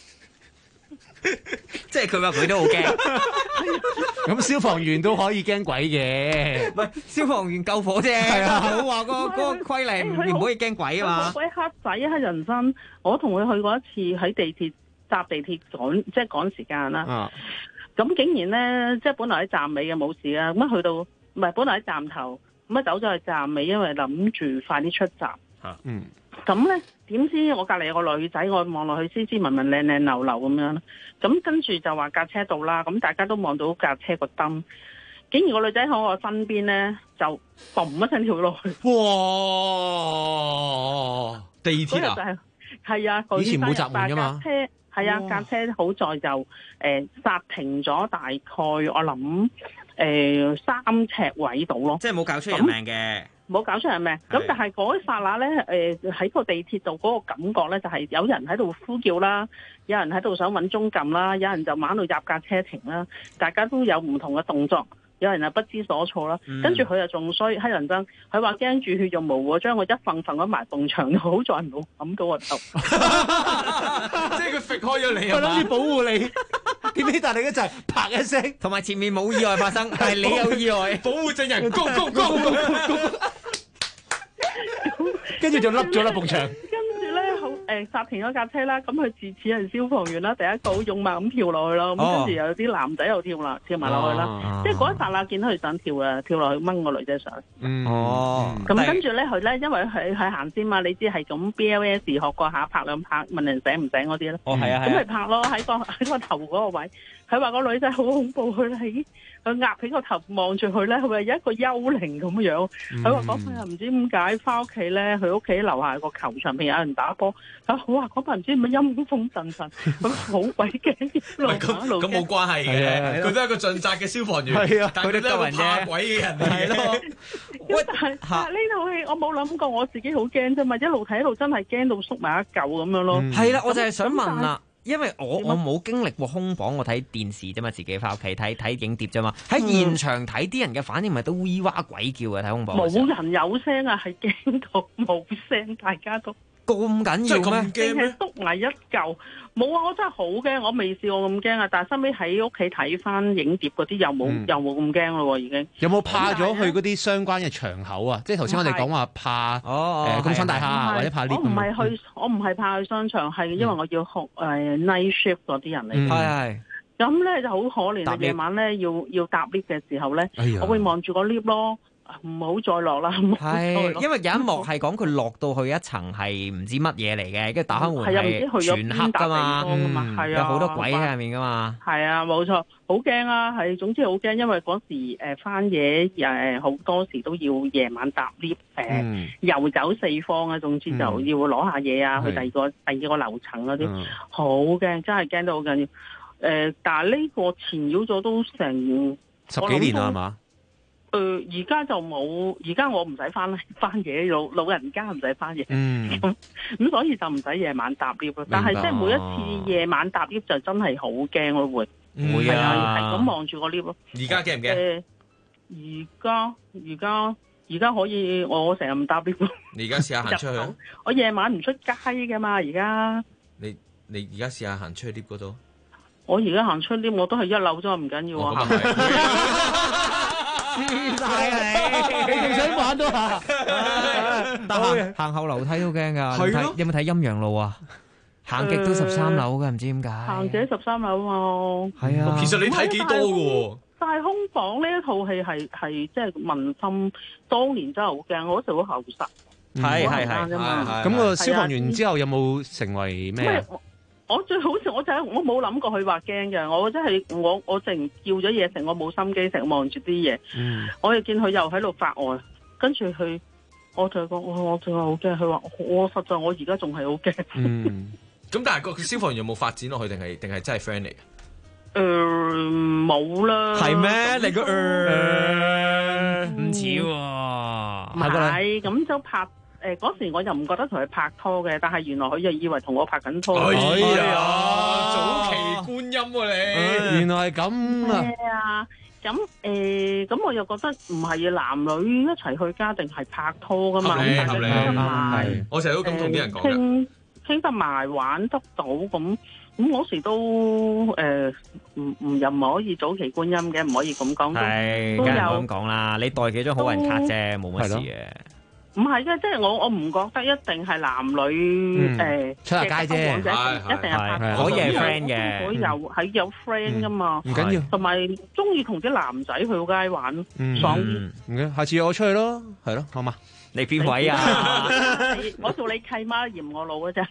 即係佢話佢都好驚。 咁消防員都可以驚鬼嘅， 唔係消防員救火啫，冇話嗰個規例唔可以驚鬼啊嘛。 鬼黑仔黑人憎，我同佢去過一次喺地鐵搭地鐵即係趕時間啦。咁竟然咧，即係本來喺站尾嘅冇事啊，咁去到唔係本來喺站頭。咁走咗去站尾，因為諗住快啲出閘。咁咧點知我隔離有個女仔，我望落去斯斯文文、靚靚流流咁樣。咁跟住就話架車到啦，咁大家都望到架車個燈。竟然個女仔喺我身邊咧，就嘣一聲跳落去。 哇！地鐵啊！ 係啊， 以前冇閘門㗎嘛。 係啊，架車好在就剎停咗，大概我諗3尺位度咯， 即係冇搞出人命嘅， 冇搞出人命。咁但係嗰一剎那咧，喺個地鐵度嗰個感覺咧，就係有人喺度呼叫啦，有人喺度想揾鐘撳啦，有人就猛到入架車停啦，大家都有唔同嘅動作。有人係不知所措啦，跟住佢又仲衰，黑人憎，佢話驚住血肉模糊，將我一份份咁埋埲牆，好在冇冚到我頭。 即係佢揈開咗你， 佢諗住保護你，點知但係一陣啪一聲， 同埋前面冇意外發生，係你有意外， 保護證人，go go go， 跟住就笠咗啦埲牆。 剎停咗架車啦，咁佢自此係消防員啦，第一個好勇猛咁跳落去咯，咁跟住有啲男仔又跳埋落去啦，即係嗰一剎那見到佢想跳落去掹個女仔上。咁跟住咧佢咧，因為佢行先嘛，你知係咁 BLS 學過下拍兩拍，問人醒唔醒嗰啲咧。咁咪拍咯，喺個頭嗰個位。佢話個女仔好恐怖，佢壓起個頭望住佢咧，佢話有一個幽靈咁樣。佢話嗰晚又唔知點解翻屋企咧，佢屋企樓下個球場邊有人打波， 哇！嗰排唔知乜陰風陣陣，咁好鬼驚，一路行一路咁冇關係嘅，佢都係一個盡責嘅消防員，但係佢都係一個怕鬼嘅人嚟咯。 喂，但係呢套戲我冇諗過我自己好驚啫嘛，一路睇一路真係驚到縮埋一嚿咁樣咯。 係啦，我就係想問啦。因為我冇經歷過空房，我睇電視啫嘛，自己翻屋企睇影碟啫嘛。喺現場睇啲人嘅反應咪都咿哇鬼叫嘅，睇空房。 冇人有聲啊，係驚到冇聲，大家都咁緊要咩？ 淨係篤埋一嚿。冇啊！我真係好驚，我未試過咁驚啊！但係收尾喺屋企睇翻影碟嗰啲又冇咁驚咯喎，已經。 有冇怕咗去嗰啲相關嘅場口啊？即係頭先我哋講話怕工商大廈或者怕 lift。 我唔係怕去商場，係因為我要學night shift 嗰啲人嚟。 係。 咁咧就好可憐啊！夜晚咧要搭 lift 嘅時候咧，我會望住個 lift 咯。唔好再落啦！ 係，因為有一幕係講佢落到去一層係唔知乜嘢嚟嘅，跟住打開門係全黑噶嘛，有好多鬼喺入面噶嘛。 係啊，冇錯，好驚啊！係，總之好驚，因為嗰時翻嘢好多時都要夜晚搭 lift 遊走四方啊，總之就要攞下嘢啊，去第二個樓層嗰啲，好驚，真係驚到好緊要。但係呢個纏繞咗都成 10幾年啦，係嘛？ 而家就冇，而家我唔使翻嘢，老人家唔使翻嘢，咁所以就唔使夜晚搭 lift 咯。但係即係每一次夜晚搭 lift 就真係好驚咯，會啊，係咁望住個 lift 咯。 而家驚唔驚？ 而家可以，我成日唔搭 lift 咯。 你而家試下行出去啊！ 我夜晚唔出街噶嘛，而家。 你而家試下行出去 lift 嗰度。 我而家行出 lift 我都係一樓啫，唔緊要啊。 黐晒你仲想玩多下？但係行後樓梯都驚㗎。有冇睇《陰陽路》啊？行極都13樓㗎，唔知點解。 行者13樓嘛。 係啊。 其實你睇幾多㗎？ 但係空房呢一套戲係即係民心，當年真係好驚，我嗰時好後實。 係。咁個消防員之後有冇成為咩？ 我最好似我冇諗過佢話驚嘅，我真係我淨叫咗嘢食，我冇心機食，望住啲嘢。我又見佢又喺度發呆，跟住佢，我同佢講，我仲係好驚。佢話我實在我而家仲係好驚。 咁但係個消防員有冇發展落去，定係真係 friend 嚟嘅？ 冇啦。 係咩？你個唔似喎。 唔係咁就拍。嗰時我又唔覺得同佢拍拖嘅，但係原來佢就以為同我拍緊拖。 哎呀，早期觀音喎你， 原來係咁啊！ 係啊，咁我又覺得唔係男女一齊去家定係拍拖噶嘛？ 合理，我成日都咁同啲人講傾得埋玩得到咁嗰時都又唔可以早期觀音嘅，唔可以咁講。 係，梗係咁講啦。你代幾張好人卡啫，冇乜事嘅。 唔係嘅，即係我唔覺得一定係男女出下街啫， 一定係拍可以係 friend 嘅， 係有 friend 噶嘛， 唔緊要。 同埋中意同啲男仔去街玩，爽啲。 唔緊，下次約我出去咯，係咯，好嘛？ 你邊位啊？ 我做你契媽，嫌我老嘅啫。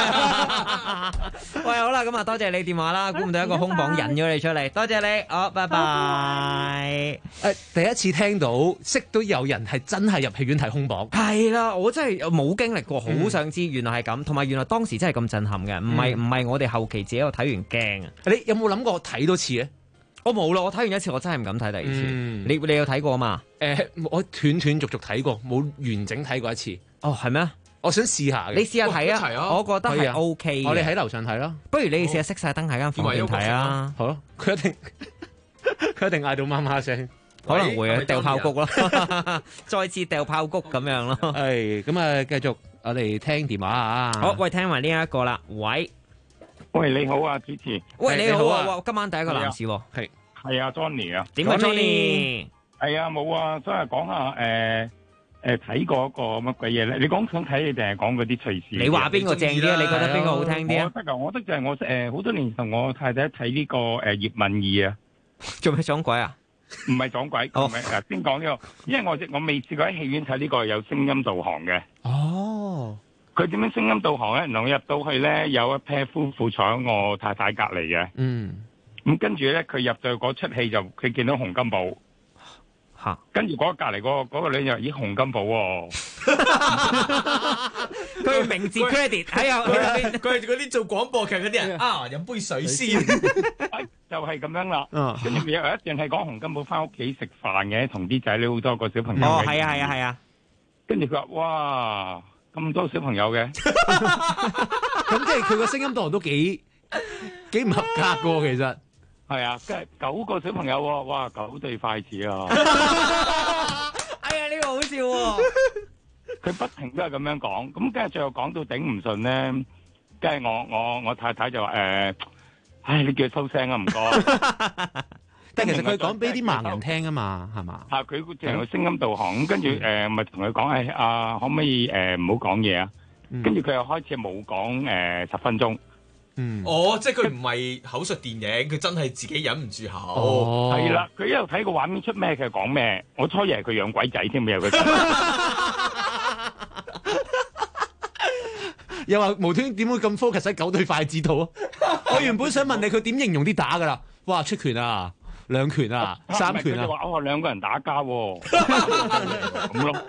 喂，好啦，咁啊，多謝你電話啦，估唔到一個空房引咗你出嚟，多謝你，好，拜拜。 第一次聽到識到有人係真係入戲院睇空房， 係啦，我真係冇經歷過，好想知原來係咁，同埋原來當時真係咁震撼嘅，唔係我哋後期自己喺度睇完驚啊！ 你有冇諗過睇多次咧？ 我冇咯，我睇完一次，我真係唔敢睇第二次。你有睇過嘛？ 我斷斷續續睇過，冇完整睇過一次。 哦，係咩？ 我想試下嘅。 你試下睇啊！我覺得係 OK 嘅。 我哋喺樓上睇咯。 不如你哋試下熄晒燈喺間房入邊睇啊！ 好咯，佢一定嗌到媽媽聲， 可能會啊，掉炮谷咯，再次掉炮谷咁樣咯。 係咁啊，繼續我哋聽電話啊！ 好，喂，聽埋呢一個啦， 喂，你好啊，主持。 喂，你好啊！哇，今晚第一個男士喎。 係啊 ，Johnny 啊。 點啊 ，Johnny？ 係啊，冇啊，真係講下睇過一個乜鬼嘢咧？你想睇你定係講嗰啲趣事？ 你話邊個正啲啊？你覺得邊個好聽啲啊？ 我覺得就係我好多年同我太太睇呢個葉問2啊。 做咩撞鬼啊？ 唔係撞鬼，唔係嗱，先講呢個，因為我未試過喺戲院睇呢個有聲音導航嘅。 哦。 佢點樣聲音導航咧？我入到去咧，有一 pair 夫婦坐喺我太太隔離嘅。咁跟住咧，佢入到嗰出戲就佢見到洪金寶，跟住嗰隔離嗰個女就咦洪金寶喎， 佢名字 credit 喺入邊， 佢係嗰啲做廣播劇嗰啲人啊，飲杯水先。 就係咁樣啦。跟住有一段係講洪金寶翻屋企食飯嘅，同啲仔女好多個小朋友。 哦，係啊。 跟住佢話：哇，咁多小朋友嘅。 咁即係佢個聲音導航都幾唔合格嘅喎，其實。 係啊，跟住9個小朋友喎，哇，9對筷子啊！ 哎呀，呢個好笑喎！ 佢不停都係咁樣講，咁跟住最後講到頂唔順咧，跟住我太太就話唉，你叫佢收聲啊，唔該。 但其實佢講俾啲盲人聽啊嘛，係嘛？ 佢淨係聲音導航，咁跟住咪同佢講可唔可以唔好講嘢啊？跟住佢又開始冇講10分鐘。 即係佢唔係口述電影，佢真係自己忍唔住口。 係啦，佢一路睇個畫面出咩，佢講咩。我初以為佢養鬼仔添，有佢。 又話無端點會咁 focus 喺9對筷子度啊？我原本想問你佢點形容啲打噶啦，哇出拳啊，兩拳啊，三拳啊， 佢話兩個人打交喎，咁咯。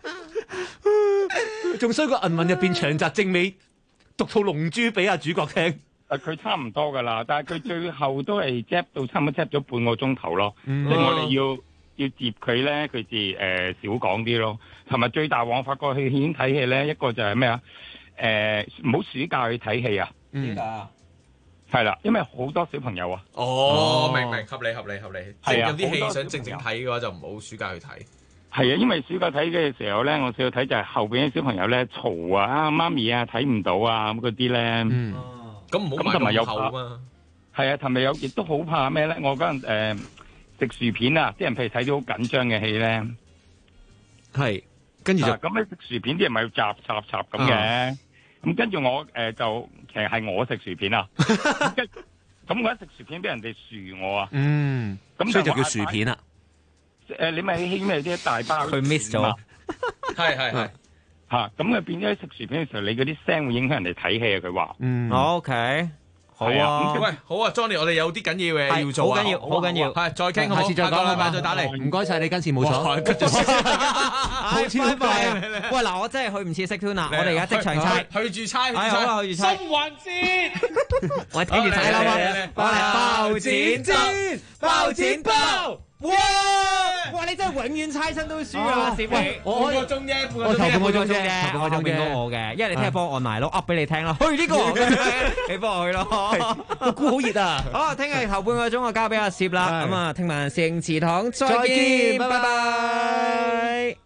仲衰過銀魂入邊長澤正美讀套龍珠俾阿主角聽。 佢差唔多噶啦，但係佢最後都係 zap 到差唔多 zap 咗半個鐘頭咯。即係我哋要接佢咧，佢至少講啲咯。同埋最大鑊，我發覺去戲院睇戲咧，一個就係咩啊？唔好暑假去睇戲啊！係啦，因為好多小朋友啊。 明合理。即係有啲戲想靜靜睇嘅話，就唔好暑假去睇。 係啊，因為暑假睇嘅時候咧，我試過睇就係後邊啲小朋友咧嘈啊，媽咪啊睇唔到啊咁嗰啲咧。 咁唔好買咁厚啊嘛。係啊，同埋亦都好怕咩咧？我嗰陣食薯片啊，啲人譬如睇到好緊張嘅戲咧， 係跟住就咁咧食薯片啲人咪要插咁嘅。咁跟住我就其實係我食薯片啊。咁我一食薯片俾人哋薯我啊。 咁所以就叫薯片啦。 你咪興咩啲大包？ 佢 miss 咗。 係。 咁佢變咗食薯片嘅時候，你嗰啲聲會影響人哋睇戲啊！佢話 ，OK， 好啊。 喂，好啊 ，Johnny， 我哋有啲緊要嘅要做啊， 好緊要。 係，再傾， 下次再講， 下個禮拜再打嚟。 唔該晒你，今次冇錯。 好超快。喂，嗱，我真係去唔切識 tune 啦，我哋而家即場猜。 去住猜， 好啦，去住猜。 心環節， 我聽住猜啦嘛。包剪針，包剪包。哇！你真係永遠猜親都輸啊！小美， 我半個鐘啫， 我頭半個鐘啫，後邊都我嘅，因為你聽日幫我按埋咯，噏俾你聽咯。去呢個，你幫我去咯。 個鼓好熱啊！ 好，聽日頭半個鐘我交俾阿攝啦。咁啊，聽晚聖祠堂再見，拜拜。